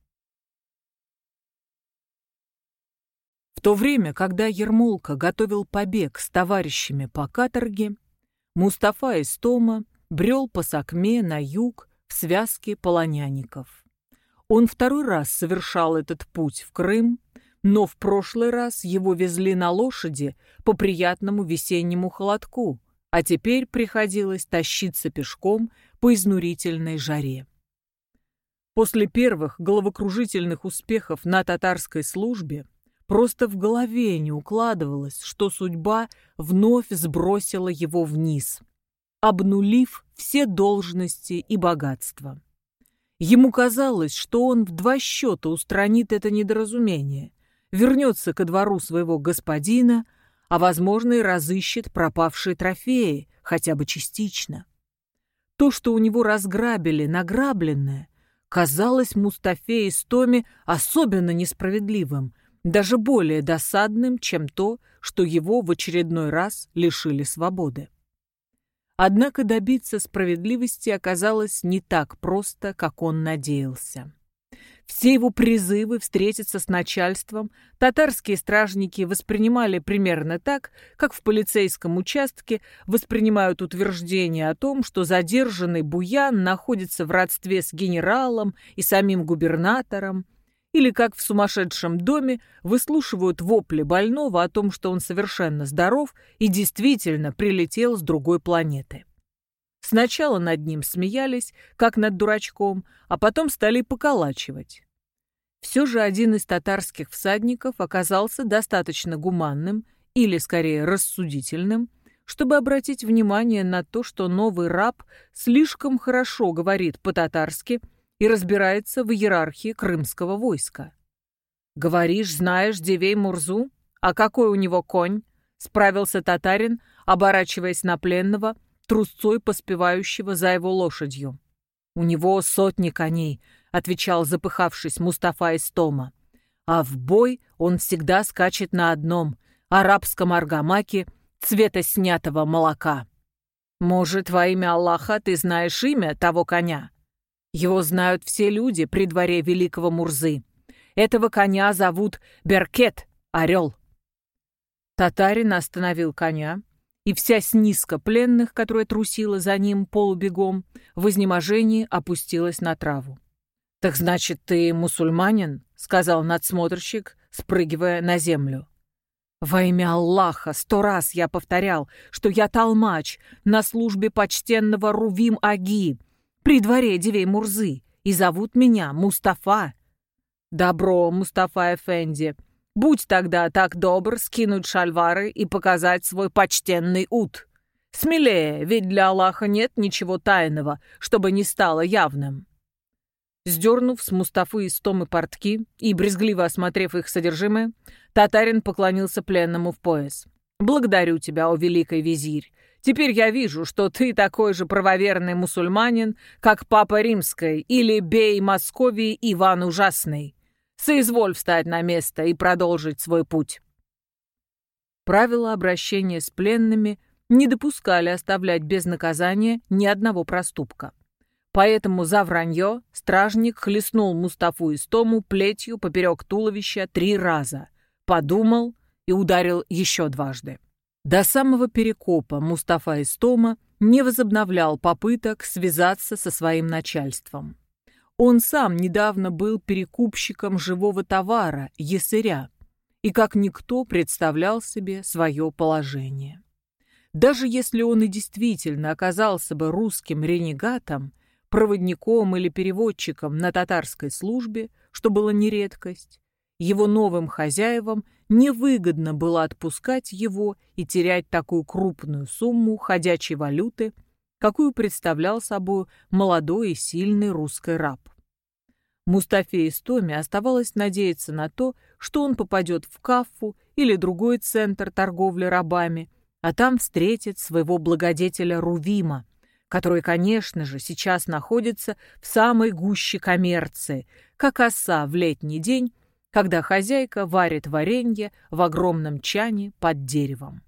В то время, когда Ермолка готовил побег с товарищами по каторге, Мустафа Истома брел по Сакме на юг в связке полонянников. Он второй раз совершал этот путь в Крым, но в прошлый раз его везли на лошади по приятному весеннему холодку, а теперь приходилось тащиться пешком по изнурительной жаре. После первых головокружительных успехов на татарской службе просто в голове не укладывалось, что судьба вновь сбросила его вниз, обнулив все должности и богатства. Ему казалось, что он в два счета устранит это недоразумение, вернется ко двору своего господина, а, возможно, и разыщет пропавшие трофеи, хотя бы частично. То, что у него разграбили награбленное, казалось Мустафе Истоме особенно несправедливым, даже более досадным, чем то, что его в очередной раз лишили свободы. Однако добиться справедливости оказалось не так просто, как он надеялся. Все его призывы встретиться с начальством татарские стражники воспринимали примерно так, как в полицейском участке воспринимают утверждение о том, что задержанный Буян находится в родстве с генералом и самим губернатором, или как в сумасшедшем доме выслушивают вопли больного о том, что он совершенно здоров и действительно прилетел с другой планеты. Сначала над ним смеялись, как над дурачком, а потом стали поколачивать. Все же один из татарских всадников оказался достаточно гуманным, или скорее рассудительным, чтобы обратить внимание на то, что новый раб слишком хорошо говорит по-татарски и разбирается в иерархии крымского войска. «Говоришь, знаешь Дивей-Мурзу? А какой у него конь?» — справился татарин, оборачиваясь на пленного, трусцой поспевающего за его лошадью. «У него сотни коней», — отвечал запыхавшись Мустафа Истома. «А в бой он всегда скачет на одном — арабском аргамаке цвета снятого молока. Может, во имя Аллаха ты знаешь имя того коня? Его знают все люди при дворе великого Мурзы. Этого коня зовут Беркет, орел». Татарин остановил коня и вся снизка пленных, которая трусила за ним полубегом, в изнеможении опустилась на траву. «Так значит, ты мусульманин?» — сказал надсмотрщик, спрыгивая на землю. «Во имя Аллаха, сто раз я повторял, что я толмач на службе почтенного Рувим-аги при дворе Дивей-Мурзы, и зовут меня Мустафа». «Добро, Мустафа-эфенди, будь тогда так добр скинуть шальвары и показать свой почтенный ут. Смелее, ведь для Аллаха нет ничего тайного, чтобы не стало явным». Сдернув с Мустафы Истомы портки и брезгливо осмотрев их содержимое, татарин поклонился пленному в пояс. «Благодарю тебя, о великий визирь. Теперь я вижу, что ты такой же правоверный мусульманин, как Папа Римский или бей Московии Иван Ужасный. Соизволь встать на место и продолжить свой путь». Правила обращения с пленными не допускали оставлять без наказания ни одного проступка. Поэтому за вранье стражник хлестнул Мустафу Истому плетью поперек туловища три раза, подумал и ударил еще дважды. До самого перекопа Мустафа Истома не возобновлял попыток связаться со своим начальством. Он сам недавно был перекупщиком живого товара, ясыря, и как никто представлял себе свое положение. Даже если он и действительно оказался бы русским ренегатом, проводником или переводчиком на татарской службе, что было не редкость, его новым хозяевам невыгодно было отпускать его и терять такую крупную сумму ходячей валюты, какую представлял собой молодой и сильный русский раб. Мустафе Истоме оставалось надеяться на то, что он попадет в Каффу или другой центр торговли рабами, а там встретит своего благодетеля Рувима, который, конечно же, сейчас находится в самой гуще коммерции, как оса в летний день, когда хозяйка варит варенье в огромном чане под деревом.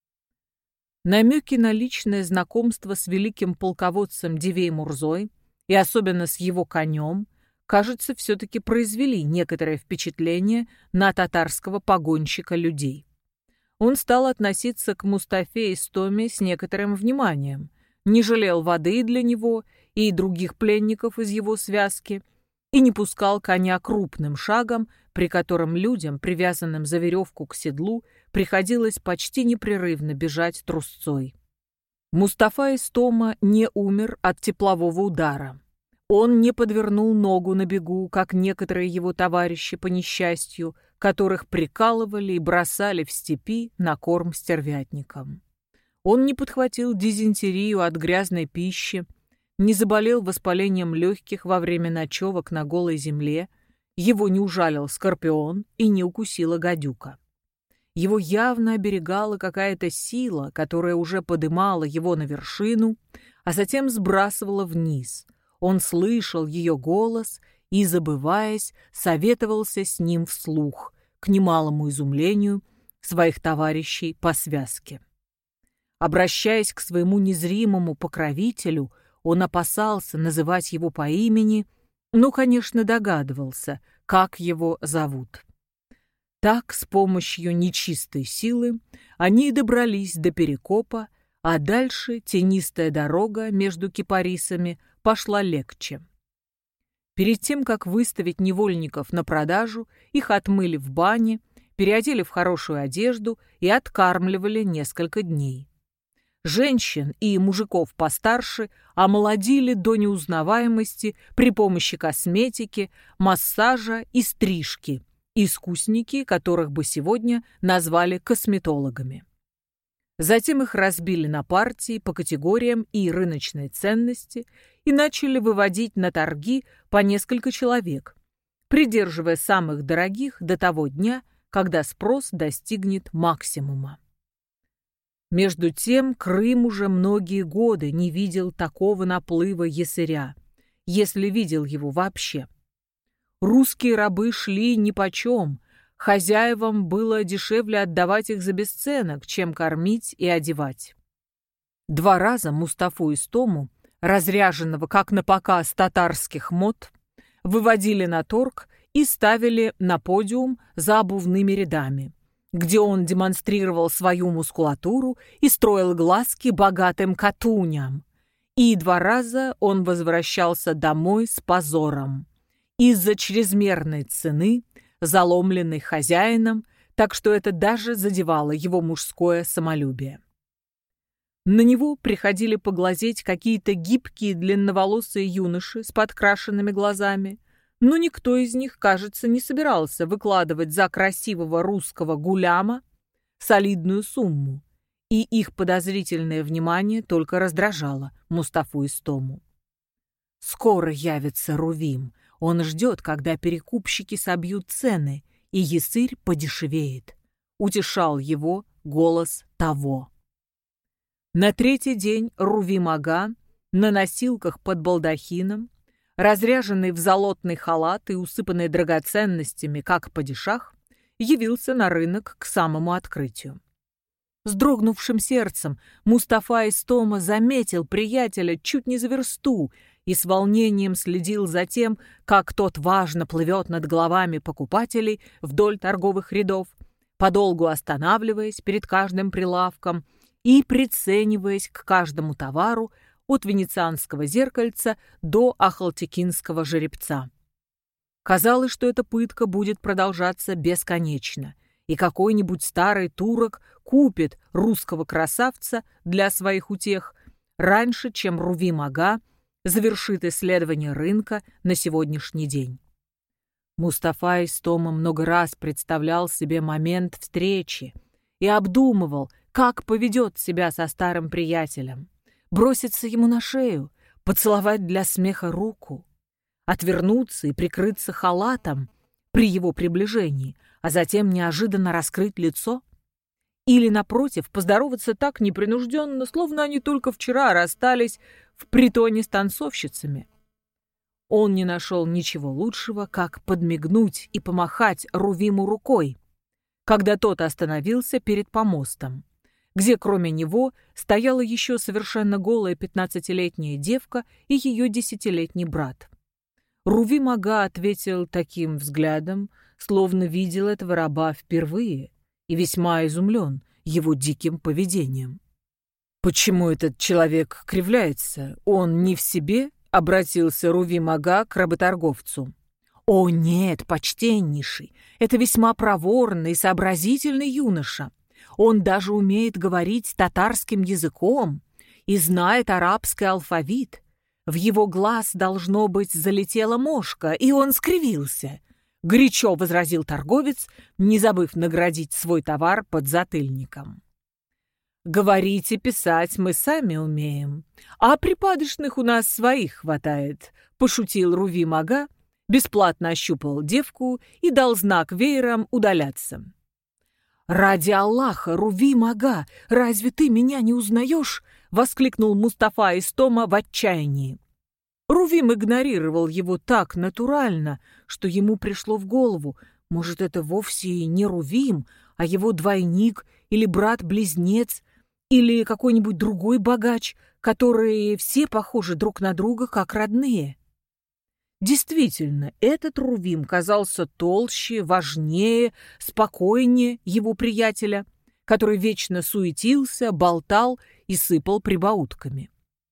Намеки на личное знакомство с великим полководцем Дивей-Мурзой и особенно с его конем, кажется, все-таки произвели некоторое впечатление на татарского погонщика людей. Он стал относиться к Мустафе Истоме с некоторым вниманием, не жалел воды для него и других пленников из его связки и не пускал коня крупным шагом, при котором людям, привязанным за веревку к седлу, приходилось почти непрерывно бежать трусцой. Мустафа Истома не умер от теплового удара. Он не подвернул ногу на бегу, как некоторые его товарищи по несчастью, которых прикалывали и бросали в степи на корм стервятникам. Он не подхватил дизентерию от грязной пищи, не заболел воспалением легких во время ночевок на голой земле, его не ужалил скорпион и не укусила гадюка. Его явно оберегала какая-то сила, которая уже подымала его на вершину, а затем сбрасывала вниз. Он слышал ее голос и, забываясь, советовался с ним вслух, к немалому изумлению своих товарищей по связке. Обращаясь к своему незримому покровителю, он опасался называть его по имени, но, конечно, догадывался, как его зовут. Так, с помощью нечистой силы, они добрались до перекопа, а дальше тенистая дорога между кипарисами пошла легче. Перед тем, как выставить невольников на продажу, их отмыли в бане, переодели в хорошую одежду и откармливали несколько дней. Женщин и мужиков постарше омолодили до неузнаваемости при помощи косметики, массажа и стрижки, искусники, которых бы сегодня назвали косметологами. Затем их разбили на партии по категориям и рыночной ценности и начали выводить на торги по несколько человек, придерживая самых дорогих до того дня, когда спрос достигнет максимума. Между тем Крым уже многие годы не видел такого наплыва ясыря, если видел его вообще. Русские рабы шли нипочем, хозяевам было дешевле отдавать их за бесценок, чем кормить и одевать. Два раза Мустафу Истому, разряженного как на показ татарских мод, выводили на торг и ставили на подиум за обувными рядами, где он демонстрировал свою мускулатуру и строил глазки богатым катуням. И два раза он возвращался домой с позором из-за чрезмерной цены, заломленной хозяином, так что это даже задевало его мужское самолюбие. На него приходили поглазеть какие-то гибкие длинноволосые юноши с подкрашенными глазами, но никто из них, кажется, не собирался выкладывать за красивого русского гуляма солидную сумму, и их подозрительное внимание только раздражало Мустафу Истому. Скоро явится Рувим. Он ждет, когда перекупщики собьют цены, и ясырь подешевеет. Утешал его голос того. На третий день Рувим ага на носилках под балдахином, разряженный в золотный халат и усыпанный драгоценностями, как падишах, явился на рынок к самому открытию. С дрогнувшим сердцем Мустафа Истома заметил приятеля чуть не за версту и с волнением следил за тем, как тот важно плывет над головами покупателей вдоль торговых рядов, подолгу останавливаясь перед каждым прилавком и прицениваясь к каждому товару от венецианского зеркальца до ахалтекинского жеребца. Казалось, что эта пытка будет продолжаться бесконечно, и какой-нибудь старый турок купит русского красавца для своих утех раньше, чем Рувим ага завершит исследование рынка на сегодняшний день. Мустафа Истома много раз представлял себе момент встречи и обдумывал, как поведет себя со старым приятелем, броситься ему на шею, поцеловать для смеха руку, отвернуться и прикрыться халатом при его приближении, а затем неожиданно раскрыть лицо? Или, напротив, поздороваться так непринужденно, словно они только вчера расстались в притоне с танцовщицами? Он не нашел ничего лучшего, как подмигнуть и помахать Рувиму рукой, когда тот остановился перед помостом, где кроме него стояла еще совершенно голая пятнадцатилетняя девка и ее десятилетний брат. Рувим ага ответил таким взглядом, словно видел этого раба впервые, и весьма изумлен его диким поведением. «Почему этот человек кривляется? Он не в себе?» — обратился Рувим ага к работорговцу. «О нет, почтеннейший, это весьма проворный и сообразительный юноша. Он даже умеет говорить татарским языком и знает арабский алфавит. В его глаз, должно быть, залетела мошка, и он скривился», — горячо возразил торговец, не забыв наградить свой товар подзатыльником. «Говорить и писать мы сами умеем, а припадочных у нас своих хватает», — пошутил Рувим ага, бесплатно ощупал девку и дал знак веером удаляться. «Ради Аллаха, Рувим ага, разве ты меня не узнаешь?» — воскликнул Мустафа Истома в отчаянии. Рувим игнорировал его так натурально, что ему пришло в голову, может, это вовсе и не Рувим, а его двойник или брат-близнец, или какой-нибудь другой богач, которые все похожи друг на друга, как родные. Действительно, этот Рувим казался толще, важнее, спокойнее его приятеля, который вечно суетился, болтал и сыпал прибаутками.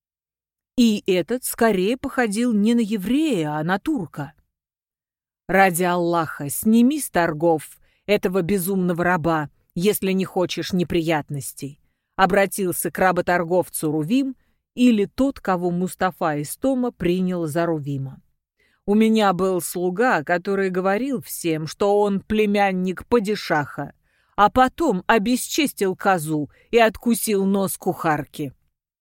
И этот скорее походил не на еврея, а на турка. «Ради Аллаха, сними с торгов этого безумного раба, если не хочешь неприятностей», обратился к работорговцу Рувим или тот, кого Мустафа Истома принял за Рувима. «У меня был слуга, который говорил всем, что он племянник падишаха, а потом обесчестил козу и откусил нос кухарки».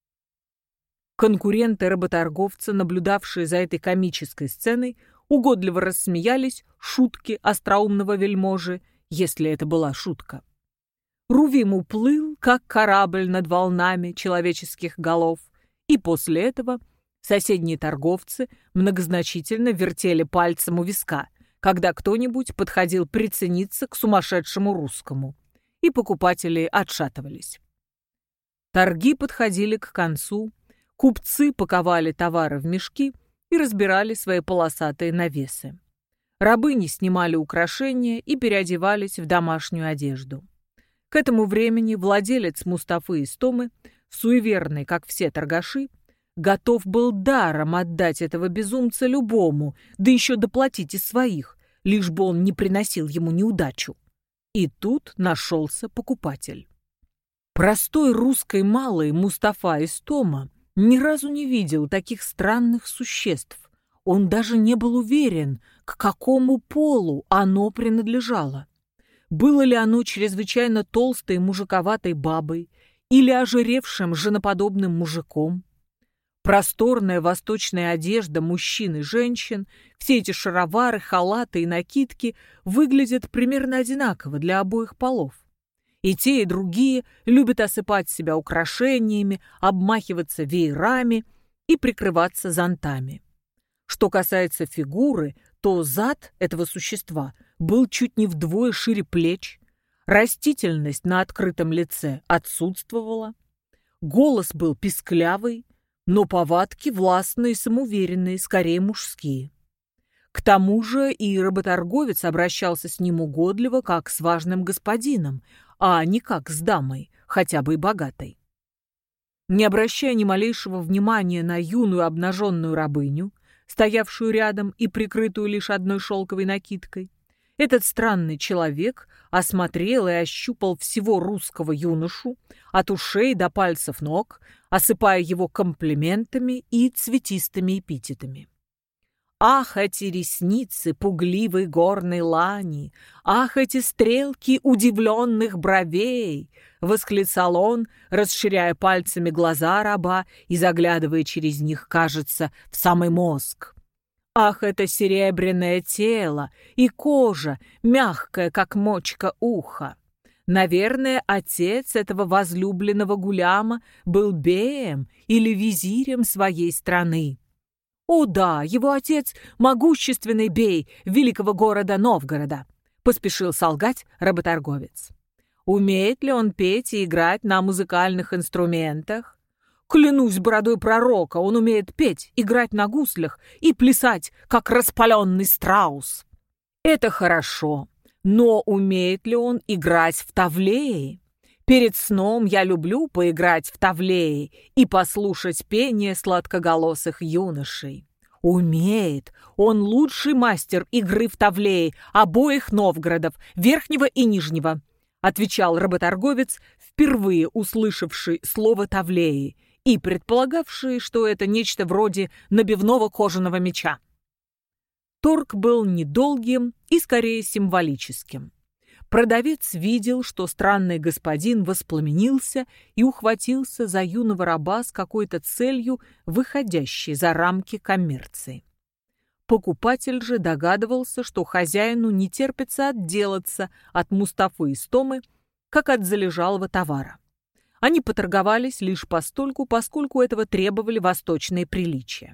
Конкуренты работорговца, наблюдавшие за этой комической сценой, угодливо рассмеялись шутки остроумного вельможи, если это была шутка. Рувим уплыл, как корабль над волнами человеческих голов, и после этого соседние торговцы многозначительно вертели пальцем у виска, когда кто-нибудь подходил прицениться к сумасшедшему русскому, и покупатели отшатывались. Торги подходили к концу, купцы паковали товары в мешки и разбирали свои полосатые навесы. Рабыни снимали украшения и переодевались в домашнюю одежду. К этому времени владелец Мустафы Истомы, суеверный, как все торгаши, готов был даром отдать этого безумца любому, да еще доплатить из своих, лишь бы он не приносил ему неудачу. И тут нашелся покупатель. Простой русской малый Мустафа Истома ни разу не видел таких странных существ. Он даже не был уверен, к какому полу оно принадлежало. Было ли оно чрезвычайно толстой мужиковатой бабой или ожиревшим женоподобным мужиком? Просторная восточная одежда мужчин и женщин, все эти шаровары, халаты и накидки выглядят примерно одинаково для обоих полов. И те, и другие любят осыпать себя украшениями, обмахиваться веерами и прикрываться зонтами. Что касается фигуры, то зад этого существа был чуть не вдвое шире плеч, растительность на открытом лице отсутствовала, голос был писклявый, но повадки властные и самоуверенные, скорее мужские. К тому же и работорговец обращался с ним угодливо, как с важным господином, а не как с дамой, хотя бы и богатой. Не обращая ни малейшего внимания на юную обнаженную рабыню, стоявшую рядом и прикрытую лишь одной шелковой накидкой, этот странный человек осмотрел и ощупал всего русского юношу от ушей до пальцев ног, осыпая его комплиментами и цветистыми эпитетами. «Ах, эти ресницы пугливой горной лани! Ах, эти стрелки удивленных бровей!» — восклицал он, расширяя пальцами глаза раба и заглядывая через них, кажется, в самый мозг. «Ах, это серебряное тело и кожа, мягкая, как мочка уха! Наверное, отец этого возлюбленного гуляма был беем или визирем своей страны. О да, его отец — могущественный бей великого города Новгорода», — поспешил солгать работорговец. «Умеет ли он петь и играть на музыкальных инструментах? Клянусь бородой пророка, он умеет петь, играть на гуслях и плясать, как распаленный страус. Это хорошо, но умеет ли он играть в тавлеи? Перед сном я люблю поиграть в тавлеи и послушать пение сладкоголосых юношей. Умеет, он лучший мастер игры в тавлеи обоих Новгородов, Верхнего и Нижнего», отвечал работорговец, впервые услышавший слово тавлеи и предполагавший, что это нечто вроде набивного кожаного меча. Торг был недолгим и скорее символическим. Продавец видел, что странный господин воспламенился и ухватился за юного раба с какой-то целью, выходящей за рамки коммерции. Покупатель же догадывался, что хозяину не терпится отделаться от Мустафы Истомы, как от залежалого товара. Они поторговались лишь постольку, поскольку этого требовали восточные приличия.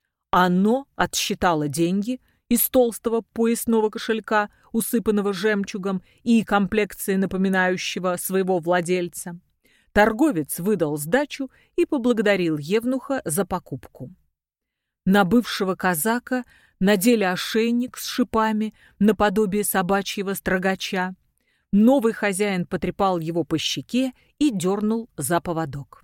Оно отсчитало деньги из толстого поясного кошелька, усыпанного жемчугом и комплекции напоминающего своего владельца. Торговец выдал сдачу и поблагодарил евнуха за покупку. На бывшего казака надели ошейник с шипами наподобие собачьего строгача. Новый хозяин потрепал его по щеке и дернул за поводок.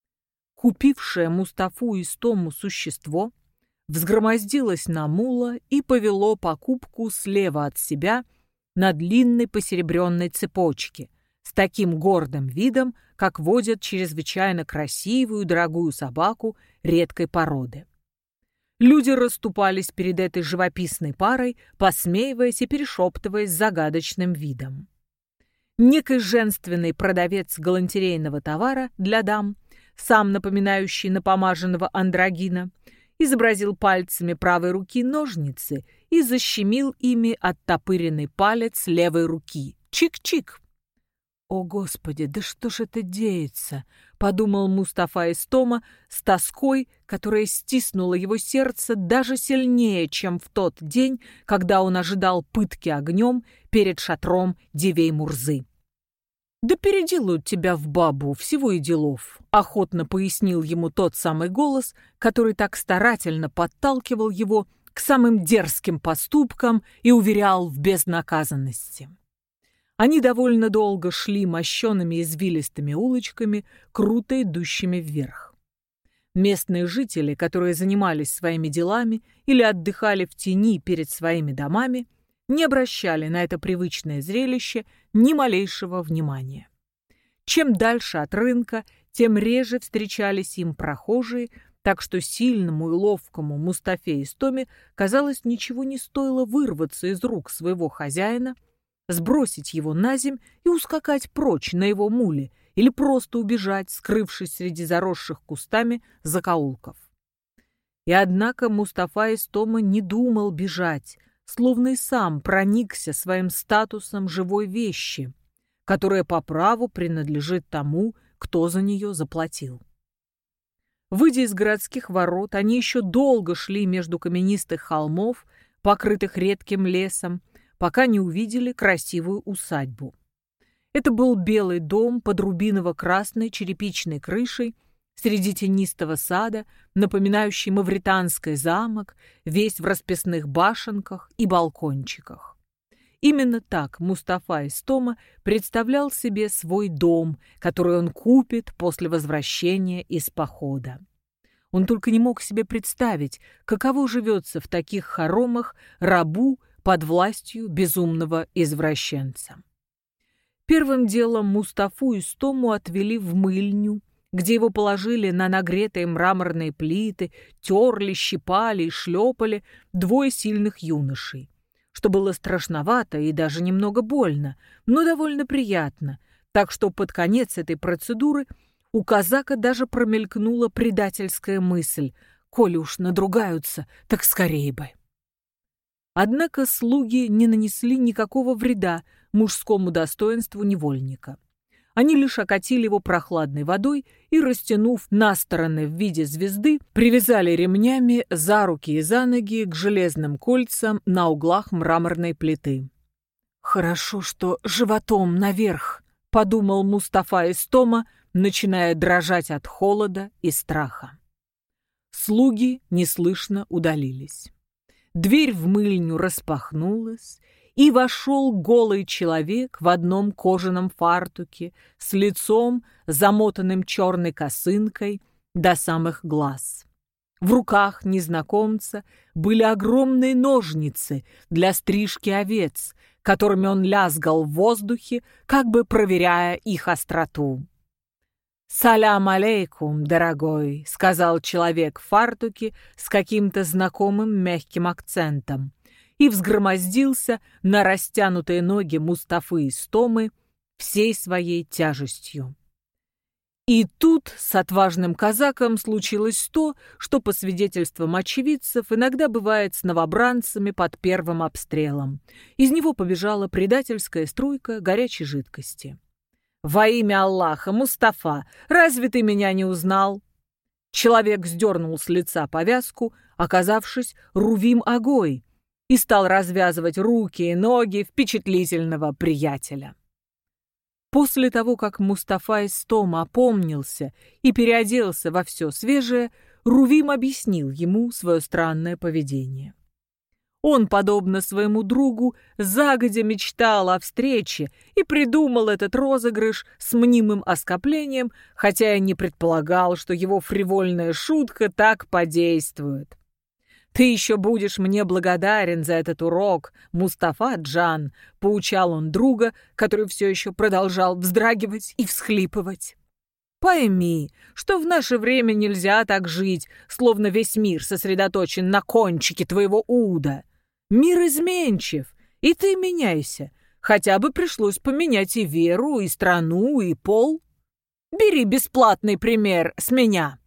Купившее Мустафу Истому существо взгромоздилось на мула и повело покупку слева от себя на длинной посеребренной цепочке с таким гордым видом, как водят чрезвычайно красивую дорогую собаку редкой породы. Люди расступались перед этой живописной парой, посмеиваясь и перешептываясь загадочным видом. Некий женственный продавец галантерейного товара для дам, сам напоминающий напомаженного андрогина, изобразил пальцами правой руки ножницы и защемил ими оттопыренный палец левой руки. Чик-чик! «О, Господи, да что ж это деется?» — подумал Мустафа Истома с тоской, которая стиснула его сердце даже сильнее, чем в тот день, когда он ожидал пытки огнем перед шатром Дивей Мурзы. «Да переделают тебя в бабу, всего и делов», — охотно пояснил ему тот самый голос, который так старательно подталкивал его к к самым дерзким поступкам и уверял в безнаказанности. Они довольно долго шли мощеными извилистыми улочками, круто идущими вверх. Местные жители, которые занимались своими делами или отдыхали в тени перед своими домами, не обращали на это привычное зрелище ни малейшего внимания. Чем дальше от рынка, тем реже встречались им прохожие, так что сильному и ловкому Мустафе Истоме, казалось, ничего не стоило вырваться из рук своего хозяина, сбросить его на земь и ускакать прочь на его муле или просто убежать, скрывшись среди заросших кустами закоулков. И однако Мустафа Истома не думал бежать, словно и сам проникся своим статусом живой вещи, которая по праву принадлежит тому, кто за нее заплатил. Выйдя из городских ворот, они еще долго шли между каменистых холмов, покрытых редким лесом, пока не увидели красивую усадьбу. Это был белый дом под рубиново-красной черепичной крышей среди тенистого сада, напоминающий мавританский замок, весь в расписных башенках и балкончиках. Именно так Мустафа Истома представлял себе свой дом, который он купит после возвращения из похода. Он только не мог себе представить, каково живется в таких хоромах рабу под властью безумного извращенца. Первым делом Мустафу Истому отвели в мыльню, где его положили на нагретые мраморные плиты, терли, щипали и шлепали двое сильных юношей, что было страшновато и даже немного больно, но довольно приятно, так что под конец этой процедуры у казака даже промелькнула предательская мысль: «Коли уж надругаются, так скорее бы». Однако слуги не нанесли никакого вреда мужскому достоинству невольника. Они лишь окатили его прохладной водой и, растянув на стороны в виде звезды, привязали ремнями за руки и за ноги к железным кольцам на углах мраморной плиты. «Хорошо, что животом наверх», — подумал Мустафа Истома, начиная дрожать от холода и страха. Слуги неслышно удалились. Дверь в мыльню распахнулась, и вошел голый человек в одном кожаном фартуке с лицом, замотанным черной косынкой до самых глаз. В руках незнакомца были огромные ножницы для стрижки овец, которыми он лязгал в воздухе, как бы проверяя их остроту. «Салям алейкум, дорогой», — сказал человек в фартуке с каким-то знакомым мягким акцентом и взгромоздился на растянутые ноги Мустафы Истомы всей своей тяжестью. И тут с отважным казаком случилось то, что, по свидетельствам очевидцев, иногда бывает с новобранцами под первым обстрелом. Из него побежала предательская струйка горячей жидкости. «Во имя Аллаха, Мустафа, разве ты меня не узнал?» Человек сдернул с лица повязку, оказавшись Рувим Агой, и стал развязывать руки и ноги впечатлительного приятеля. После того, как Мустафа Истома опомнился и переоделся во все свежее, Рувим объяснил ему свое странное поведение. Он, подобно своему другу, загодя мечтал о встрече и придумал этот розыгрыш с мнимым оскорблением, хотя и не предполагал, что его фривольная шутка так подействует. «Ты еще будешь мне благодарен за этот урок, Мустафа Джан», — поучал он друга, который все еще продолжал вздрагивать и всхлипывать. «Пойми, что в наше время нельзя так жить, словно весь мир сосредоточен на кончике твоего уда. Мир изменчив, и ты меняйся. Хотя бы пришлось поменять и веру, и страну, и пол. Бери бесплатный пример с меня».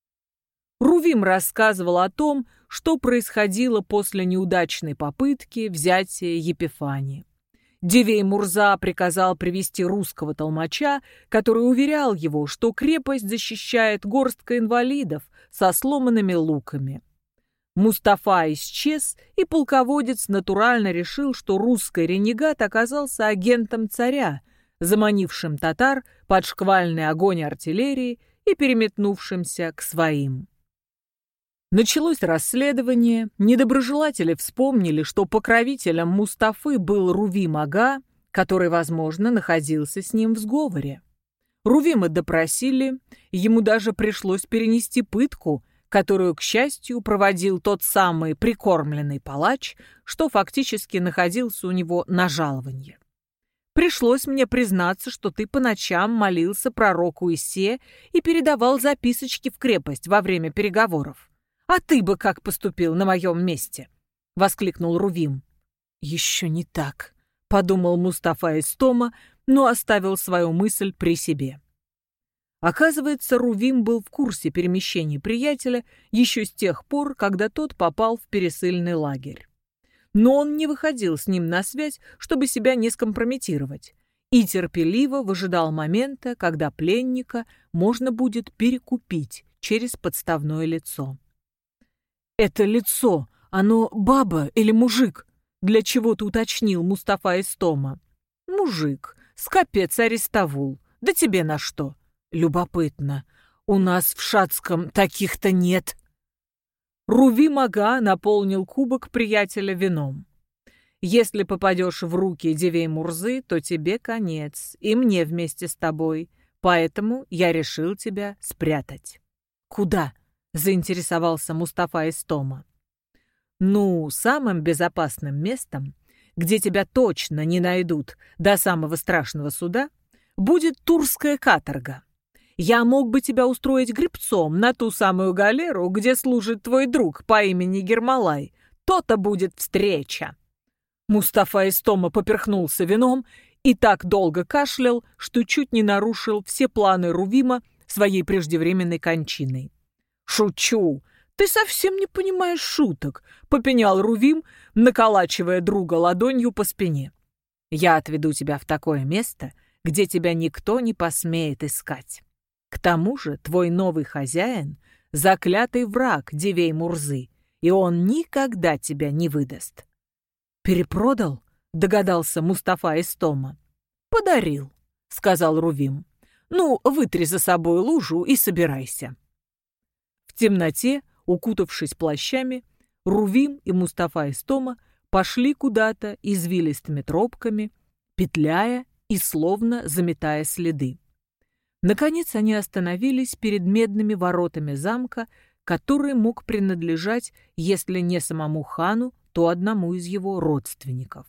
Рувим рассказывал о том, что происходило после неудачной попытки взятия Епифании. Дивей Мурза приказал привести русского толмача, который уверял его, что крепость защищает горстка инвалидов со сломанными луками. Мустафа исчез, и полководец натурально решил, что русский ренегат оказался агентом царя, заманившим татар под шквальный огонь артиллерии и переметнувшимся к своим. Началось расследование, недоброжелатели вспомнили, что покровителем Мустафы был Рувим Ага, который, возможно, находился с ним в сговоре. Рувима допросили, ему даже пришлось перенести пытку, которую, к счастью, проводил тот самый прикормленный палач, что фактически находился у него на жалованье. Пришлось мне признаться, что ты по ночам молился пророку Исе и передавал записочки в крепость во время переговоров. «А ты бы как поступил на моем месте?» — воскликнул Рувим. «Еще не так», — подумал Мустафа Истома, но оставил свою мысль при себе. Оказывается, Рувим был в курсе перемещений приятеля еще с тех пор, когда тот попал в пересыльный лагерь. Но он не выходил с ним на связь, чтобы себя не скомпрометировать, и терпеливо выжидал момента, когда пленника можно будет перекупить через подставное лицо. «Это лицо, оно баба или мужик?» — для чего-то уточнил Мустафа Истома. «Мужик, скопец арестовул. Да тебе на что?» «Любопытно. У нас в Шацком таких-то нет». Рувим Ага наполнил кубок приятеля вином. «Если попадешь в руки Дивей-Мурзы, то тебе конец, и мне вместе с тобой. Поэтому я решил тебя спрятать». «Куда?» — заинтересовался Мустафа Истома. «Ну, самым безопасным местом, где тебя точно не найдут до самого страшного суда, будет Турская каторга. Я мог бы тебя устроить гребцом на ту самую галеру, где служит твой друг по имени Гермалай. То-то будет встреча». Мустафа Истома поперхнулся вином и так долго кашлял, что чуть не нарушил все планы Рувима своей преждевременной кончиной. «Шучу! Ты совсем не понимаешь шуток», — попенял Рувим, наколачивая друга ладонью по спине. «Я отведу тебя в такое место, где тебя никто не посмеет искать. К тому же твой новый хозяин — заклятый враг Дивей-Мурзы, и он никогда тебя не выдаст». «Перепродал?» — догадался Мустафа Истома. «Подарил», — сказал Рувим. «Ну, вытри за собой лужу и собирайся». В темноте, укутавшись плащами, Рувим и Мустафа Истома пошли куда-то извилистыми тропками, петляя и словно заметая следы. Наконец они остановились перед медными воротами замка, который мог принадлежать, если не самому хану, то одному из его родственников.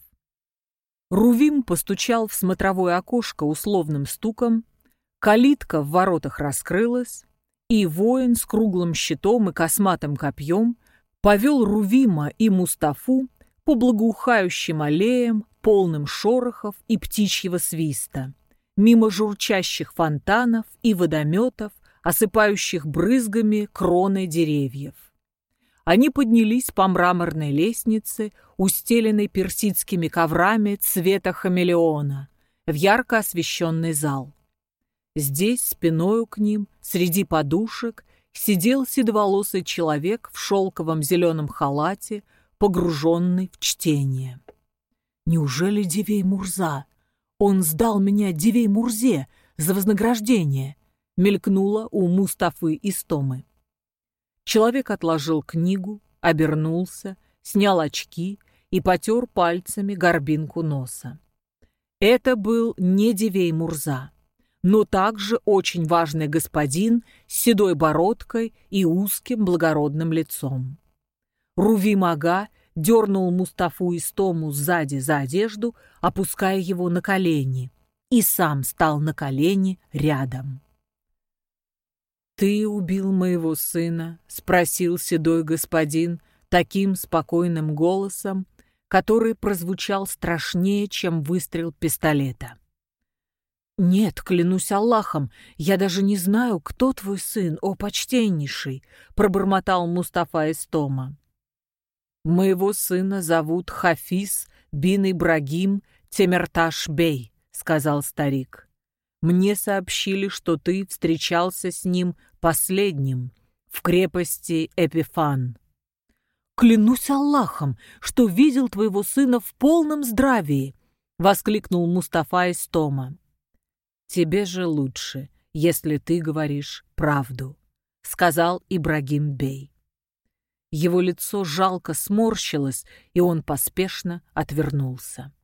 Рувим постучал в смотровое окошко условным стуком, калитка в воротах раскрылась, и воин с круглым щитом и косматым копьем повел Рувима и Мустафу по благоухающим аллеям, полным шорохов и птичьего свиста, мимо журчащих фонтанов и водометов, осыпающих брызгами кроны деревьев. Они поднялись по мраморной лестнице, устеленной персидскими коврами цвета хамелеона, в ярко освещенный зал. Здесь, спиною к ним, среди подушек, сидел седоволосый человек в шелковом зеленом халате, погруженный в чтение. «Неужели Дивей-Мурза? Он сдал меня Дивей-Мурзе за вознаграждение», — мелькнуло у Мустафы Истомы. Человек отложил книгу, обернулся, снял очки и потер пальцами горбинку носа. Это был не Дивей-Мурза, но также очень важный господин с седой бородкой и узким благородным лицом. Рувим Ага дернул Мустафу Истому сзади за одежду, опуская его на колени, и сам стал на колени рядом. «Ты убил моего сына?» — спросил седой господин таким спокойным голосом, который прозвучал страшнее, чем выстрел пистолета. «Нет, клянусь Аллахом, я даже не знаю, кто твой сын, о почтеннейший», — пробормотал Мустафа Истома. «Моего сына зовут Хафиз бин Ибрагим Темирташ-бей», — сказал старик. «Мне сообщили, что ты встречался с ним последним в крепости Эпифан». «Клянусь Аллахом, что видел твоего сына в полном здравии», — воскликнул Мустафа Истома. «Тебе же лучше, если ты говоришь правду», — сказал Ибрагим-бей. Его лицо жалко сморщилось, и он поспешно отвернулся.